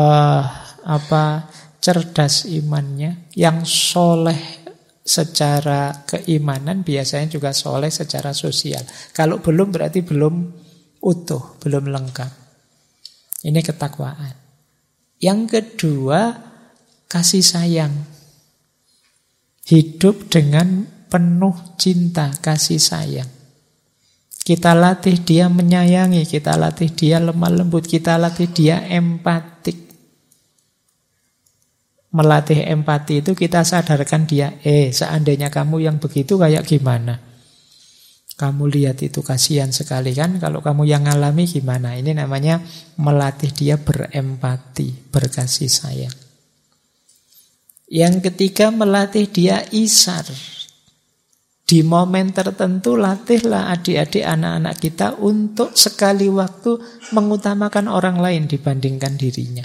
cerdas imannya, yang soleh secara keimanan, biasanya juga soleh secara sosial. Kalau belum berarti belum utuh, belum lengkap. Ini ketakwaan. Yang kedua, kasih sayang. Hidup dengan penuh cinta, kasih sayang. Kita latih dia menyayangi, kita latih dia lemah lembut, kita latih dia empatik. Melatih empati itu kita sadarkan dia, seandainya kamu yang begitu kayak gimana? Kamu lihat itu kasihan sekali kan, kalau kamu yang ngalami gimana? Ini namanya melatih dia berempati, berkasih sayang. Yang ketiga, melatih dia isar. Di momen tertentu latihlah adik-adik anak-anak kita untuk sekali waktu mengutamakan orang lain dibandingkan dirinya.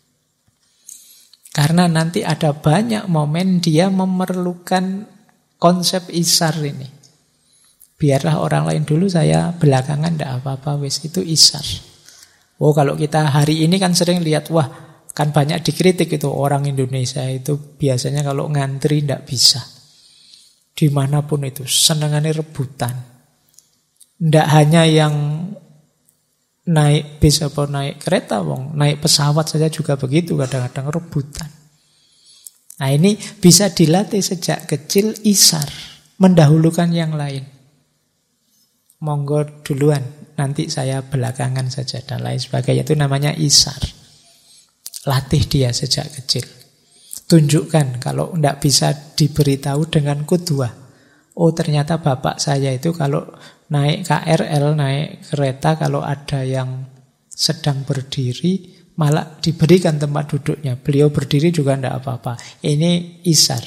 Karena nanti ada banyak momen dia memerlukan konsep isar ini. Biarlah orang lain dulu, saya belakangan, tidak apa-apa, wis itu isar. Oh, kalau kita hari ini kan sering lihat, wah kan banyak dikritik itu orang Indonesia itu biasanya kalau ngantri tidak bisa. Dimanapun itu senengannya rebutan. Tidak hanya yang naik bis atau naik kereta, naik pesawat saja juga begitu, kadang-kadang rebutan. Nah ini bisa dilatih sejak kecil isar, mendahulukan yang lain. Monggo duluan, nanti saya belakangan saja dan lain sebagainya. Itu namanya isar. Latih dia sejak kecil. Tunjukkan kalau tidak bisa diberitahu dengan qudwah. Oh ternyata bapak saya itu kalau naik KRL, naik kereta, kalau ada yang sedang berdiri malah diberikan tempat duduknya. Beliau berdiri juga tidak apa-apa. Ini isar.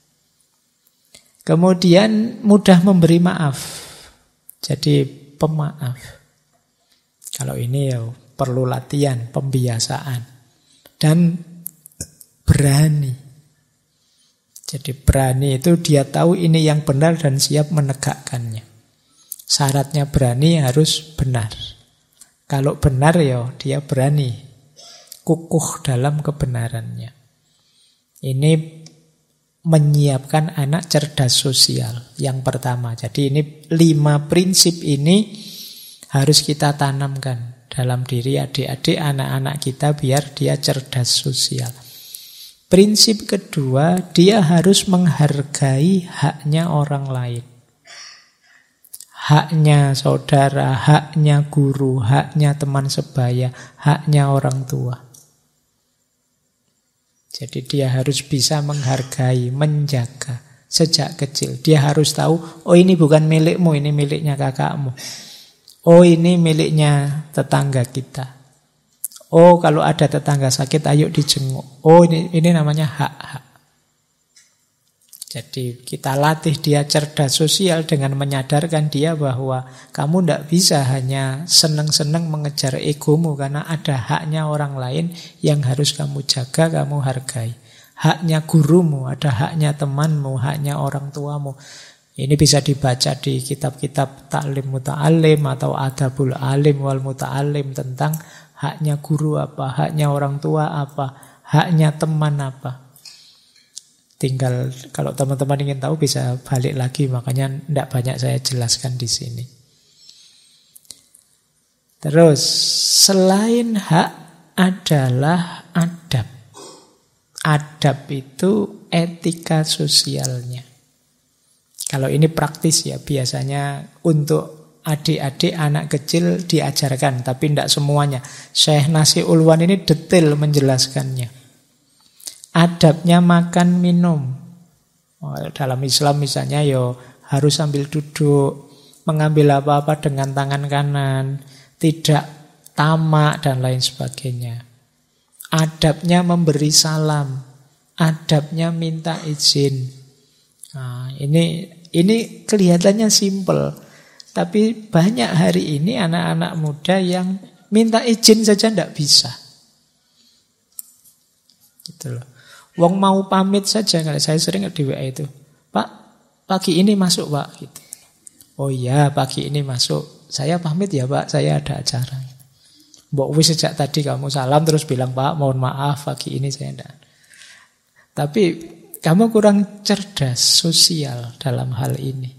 Kemudian mudah memberi maaf. Jadi pemaaf. Kalau ini ya perlu latihan, pembiasaan. Dan berani. Jadi berani itu dia tahu ini yang benar dan siap menegakkannya. Syaratnya berani harus benar. Kalau benar ya dia berani. Kukuh dalam kebenarannya. Ini menyiapkan anak cerdas sosial yang pertama. Jadi ini 5 prinsip ini harus kita tanamkan dalam diri adik-adik anak-anak kita biar dia cerdas sosial. Prinsip kedua, dia harus menghargai haknya orang lain. Haknya saudara, haknya guru, haknya teman sebaya, haknya orang tua. Jadi dia harus bisa menghargai, menjaga sejak kecil. Dia harus tahu, oh ini bukan milikmu, ini miliknya kakakmu. Oh ini miliknya tetangga kita. Oh kalau ada tetangga sakit ayo dijenguk. Oh ini namanya hak-hak. Jadi kita latih dia cerdas sosial dengan menyadarkan dia bahwa kamu tidak bisa hanya senang-senang mengejar egomu karena ada haknya orang lain yang harus kamu jaga, kamu hargai. Haknya gurumu, ada haknya temanmu, haknya orang tuamu. Ini bisa dibaca di kitab-kitab Ta'lim Muta'alim atau Adabul Alim wal Muta'alim tentang haknya guru apa, haknya orang tua apa, haknya teman apa. Tinggal kalau teman-teman ingin tahu bisa balik lagi, makanya tidak banyak saya jelaskan di sini. Terus, selain hak adalah adab. Adab itu etika sosialnya. Kalau ini praktis ya, biasanya untuk adik-adik, anak kecil diajarkan, tapi tidak semuanya. Syekh Nasi Ulwan ini detail menjelaskannya. Adabnya makan minum. Dalam Islam misalnya harus sambil duduk, mengambil apa-apa dengan tangan kanan, tidak tamak dan lain sebagainya. Adabnya memberi salam, adabnya minta izin. Nah, ini kelihatannya simpel, tapi banyak hari ini anak-anak muda yang minta izin saja tidak bisa. Gitu loh. Wong mau pamit saja, kalau saya sering di WA itu, Pak, pagi ini masuk Pak. Gitu. Oh iya, pagi ini masuk. Saya pamit ya Pak, saya ada acara. Mbok wis sejak tadi kamu salam terus bilang Pak, mohon maaf pagi ini saya tidak. Tapi kamu kurang cerdas sosial dalam hal ini.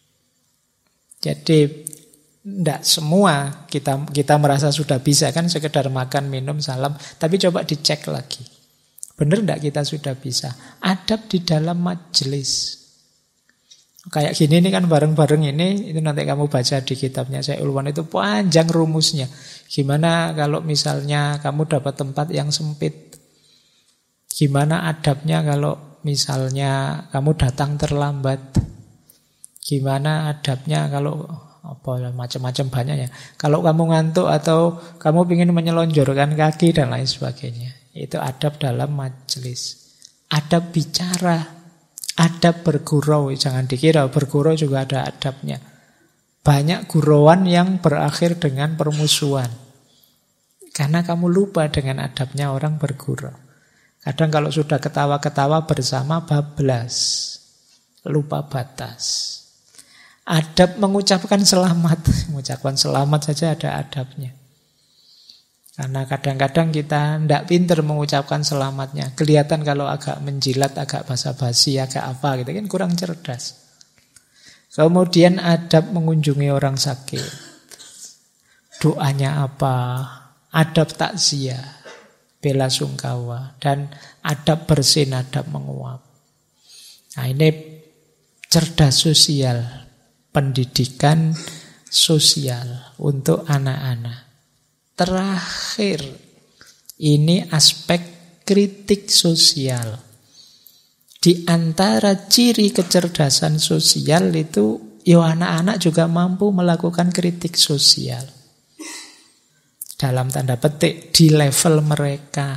Jadi tidak semua kita merasa sudah bisa kan sekedar makan, minum, salam. Tapi coba dicek lagi. Benar tidak kita sudah bisa? Adab di dalam majelis. Kayak gini ini kan bareng-bareng ini, itu nanti kamu baca di kitabnya Syekh Ulwan itu panjang rumusnya. Gimana kalau misalnya kamu dapat tempat yang sempit? Gimana adabnya kalau misalnya kamu datang terlambat? Gimana adabnya kalau macam-macam banyak ya. Kalau kamu ngantuk atau kamu ingin menyelonjorkan kaki dan lain sebagainya. Itu adab dalam majelis. Adab bicara, adab bergurau. Jangan dikira bergurau juga ada adabnya. Banyak gurauan yang berakhir dengan permusuhan. Karena kamu lupa dengan adabnya orang bergurau. Kadang kalau sudah ketawa-ketawa bersama bablas, lupa batas. Adab mengucapkan selamat. Mengucapkan selamat saja ada adabnya. Karena kadang-kadang kita tidak pintar mengucapkan selamatnya. Kelihatan kalau agak menjilat, agak basa-basi, agak apa gitu kan kurang cerdas. Kemudian adab mengunjungi orang sakit. Doanya apa? Adab takziah, bela sungkawa, dan adab bersin, adab menguap. Nah ini cerdas sosial, pendidikan sosial untuk anak-anak. Terakhir, ini aspek kritik sosial. Di antara ciri kecerdasan sosial itu, anak-anak juga mampu melakukan kritik sosial. Dalam tanda petik, di level mereka.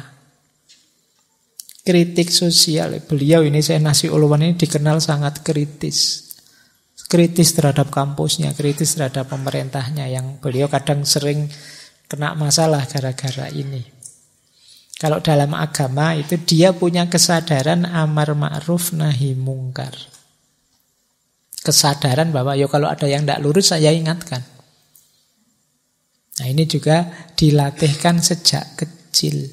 Kritik sosial, beliau ini Syekh Nasi Ulwan ini dikenal sangat kritis. Kritis terhadap kampusnya, kritis terhadap pemerintahnya, yang beliau kadang sering kena masalah gara-gara ini. Kalau dalam agama itu dia punya kesadaran amar ma'ruf nahi mungkar. Kesadaran bahwa kalau ada yang tidak lurus saya ingatkan. Nah ini juga dilatihkan sejak kecil.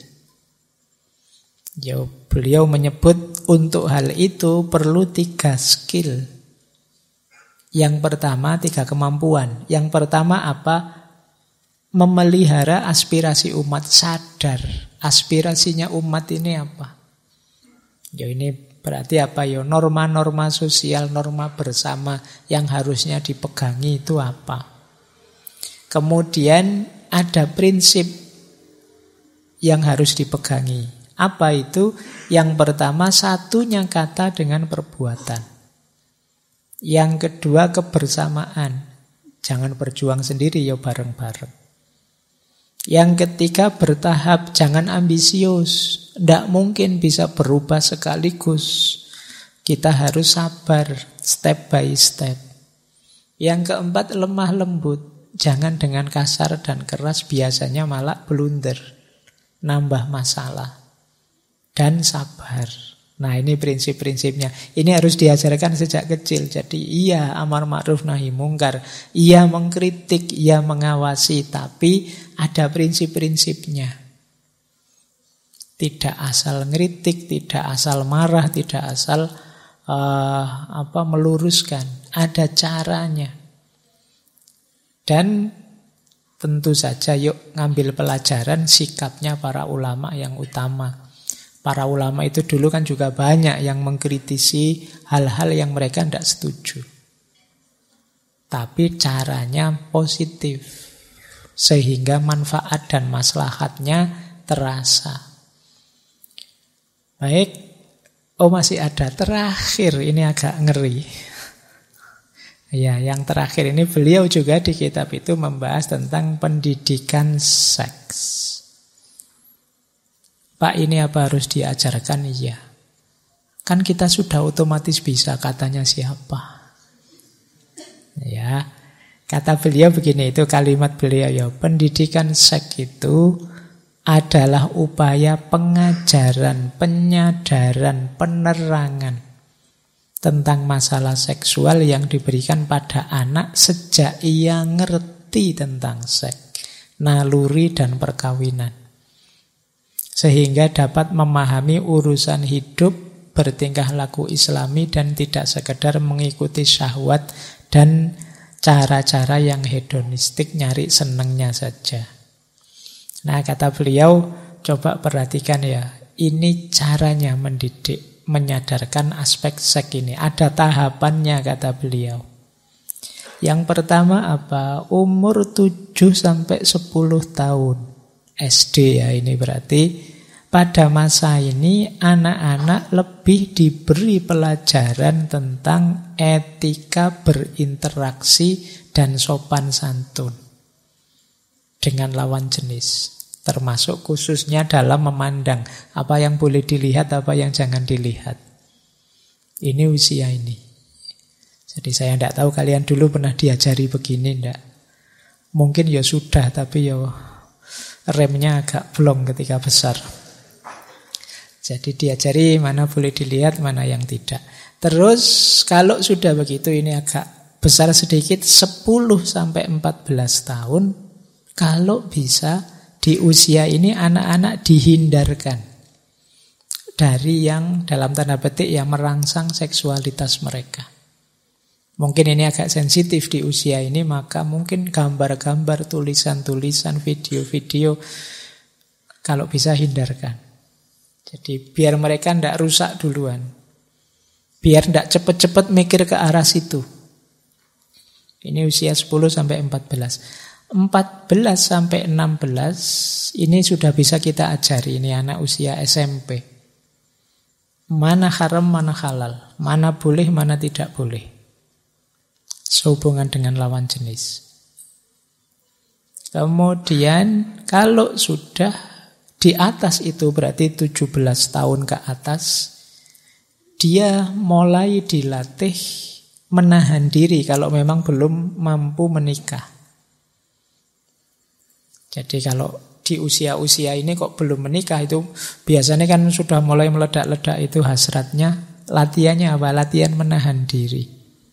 Beliau menyebut untuk hal itu perlu 3 skill. Yang pertama 3 kemampuan. Yang pertama apa? Memelihara aspirasi umat, sadar aspirasinya umat ini apa. Ya ini berarti apa ya? Norma-norma sosial, norma bersama yang harusnya dipegangi itu apa? Kemudian ada prinsip yang harus dipegangi. Apa itu? Yang pertama, satunya kata dengan perbuatan. Yang kedua, kebersamaan. Jangan berjuang sendiri, ya bareng-bareng. Yang ketiga, bertahap, jangan ambisius. Tidak mungkin bisa berubah sekaligus. Kita harus sabar, step by step. Yang keempat, lemah lembut. Jangan dengan kasar dan keras, biasanya malah blunder, nambah masalah. Dan sabar. Nah, ini prinsip-prinsipnya. Ini harus diajarkan sejak kecil. Jadi iya amar ma'ruf nahi mungkar, iya mengkritik, iya mengawasi, tapi ada prinsip-prinsipnya. Tidak asal ngeritik, tidak asal marah, tidak asal meluruskan. Ada caranya. Dan tentu saja yuk ngambil pelajaran sikapnya para ulama yang utama. Para ulama itu dulu kan juga banyak yang mengkritisi hal-hal yang mereka tidak setuju. Tapi caranya positif. Sehingga manfaat dan maslahatnya terasa. Baik. Oh, masih ada terakhir. Ini agak ngeri. Ya, yang terakhir ini beliau juga di kitab itu membahas tentang pendidikan seks. Pak, ini apa harus diajarkan? Iya. Kan kita sudah otomatis bisa, katanya siapa? Ya, kata beliau begini, itu kalimat beliau ya. Pendidikan seks itu adalah upaya pengajaran, penyadaran, penerangan tentang masalah seksual yang diberikan pada anak sejak ia ngerti tentang seks, naluri dan perkawinan. Sehingga dapat memahami urusan hidup, bertingkah laku islami dan tidak sekedar mengikuti syahwat dan cara-cara yang hedonistik, nyari senengnya saja. Nah, kata beliau, coba perhatikan ya, ini caranya mendidik, menyadarkan aspek seks ini. Ada tahapannya, kata beliau. Yang pertama apa? Umur 7-10 tahun. SD ya ini berarti. Pada masa ini anak-anak lebih diberi pelajaran tentang etika berinteraksi dan sopan santun dengan lawan jenis. Termasuk khususnya dalam memandang apa yang boleh dilihat, apa yang jangan dilihat. Ini usia ini. Jadi saya tidak tahu kalian dulu pernah diajari begini tidak? Mungkin ya sudah, tapi ya remnya agak blong ketika besar. Jadi diajari mana boleh dilihat, mana yang tidak. Terus kalau sudah begitu, ini agak besar sedikit, 10-14 tahun, kalau bisa di usia ini anak-anak dihindarkan dari yang dalam tanda petik yang merangsang seksualitas mereka. Mungkin ini agak sensitif di usia ini, maka mungkin gambar-gambar, tulisan-tulisan, video-video kalau bisa hindarkan. Jadi biar mereka tidak rusak duluan. Biar tidak cepat-cepat mikir ke arah situ. Ini usia 10-14. 14-16 ini sudah bisa kita ajari, ini anak usia SMP. Mana haram, mana halal, mana boleh, mana tidak boleh. Sehubungan dengan lawan jenis. Kemudian kalau sudah di atas itu berarti 17 tahun ke atas, dia mulai dilatih menahan diri kalau memang belum mampu menikah. Jadi kalau di usia-usia ini kok belum menikah, itu biasanya kan sudah mulai meledak-ledak itu hasratnya. Latihannya apa? Latihan menahan diri.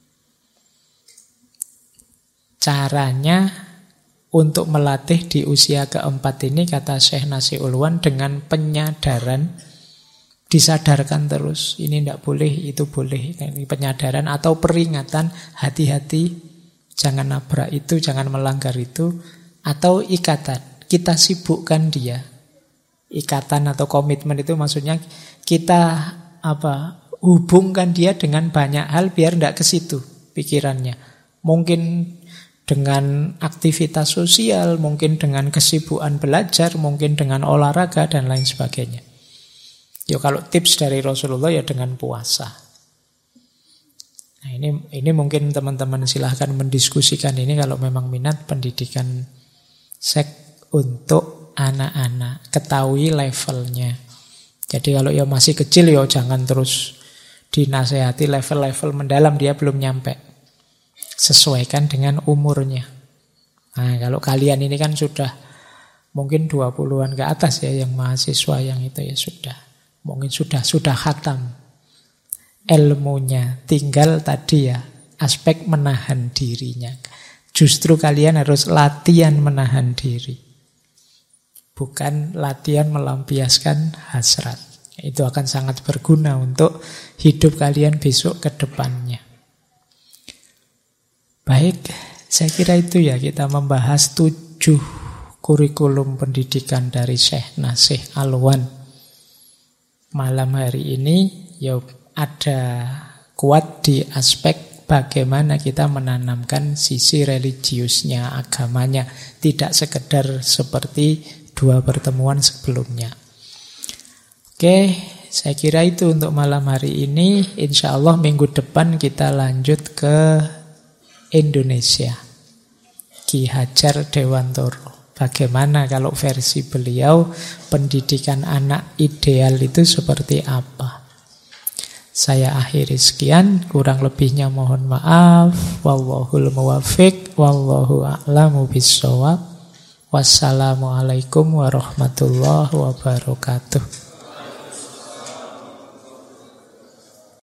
Caranya untuk melatih di usia keempat ini, kata Syekh Nasiulwan, dengan penyadaran, disadarkan terus. Ini tidak boleh, itu boleh. Ini penyadaran atau peringatan, hati-hati, jangan nabrak itu, jangan melanggar itu. Atau ikatan, kita sibukkan dia. Ikatan atau komitmen itu maksudnya kita hubungkan dia dengan banyak hal biar tidak ke situ pikirannya. Mungkin dengan aktivitas sosial, mungkin dengan kesibukan belajar, mungkin dengan olahraga dan lain sebagainya. Ya kalau tips dari Rasulullah ya dengan puasa. Nah, ini mungkin teman-teman silahkan mendiskusikan ini kalau memang minat pendidikan seks untuk anak-anak. Ketahui levelnya. Jadi kalau ya masih kecil ya jangan terus dinasehati level-level mendalam, dia belum nyampe. Sesuaikan dengan umurnya. Nah, kalau kalian ini kan sudah mungkin 20-an ke atas ya yang mahasiswa yang itu ya sudah. Mungkin sudah khatam ilmunya. Tinggal tadi ya aspek menahan dirinya. Justru kalian harus latihan menahan diri. Bukan latihan melampiaskan hasrat. Itu akan sangat berguna untuk hidup kalian besok ke depannya. Baik, saya kira itu ya kita membahas 7 kurikulum pendidikan dari Syekh Nasih Alwan. Malam hari ini ya ada kuat di aspek bagaimana kita menanamkan sisi religiusnya, agamanya. Tidak sekedar seperti 2 pertemuan sebelumnya. Oke, saya kira itu untuk malam hari ini. Insya Allah minggu depan kita lanjut ke Indonesia. Ki Hajar Dewantoro. Bagaimana kalau versi beliau pendidikan anak ideal itu seperti apa? Saya akhiri sekian, kurang lebihnya mohon maaf. Wallahul muwaffiq, wallahu a'lamu bissawab. Wassalamualaikum warahmatullahi wabarakatuh.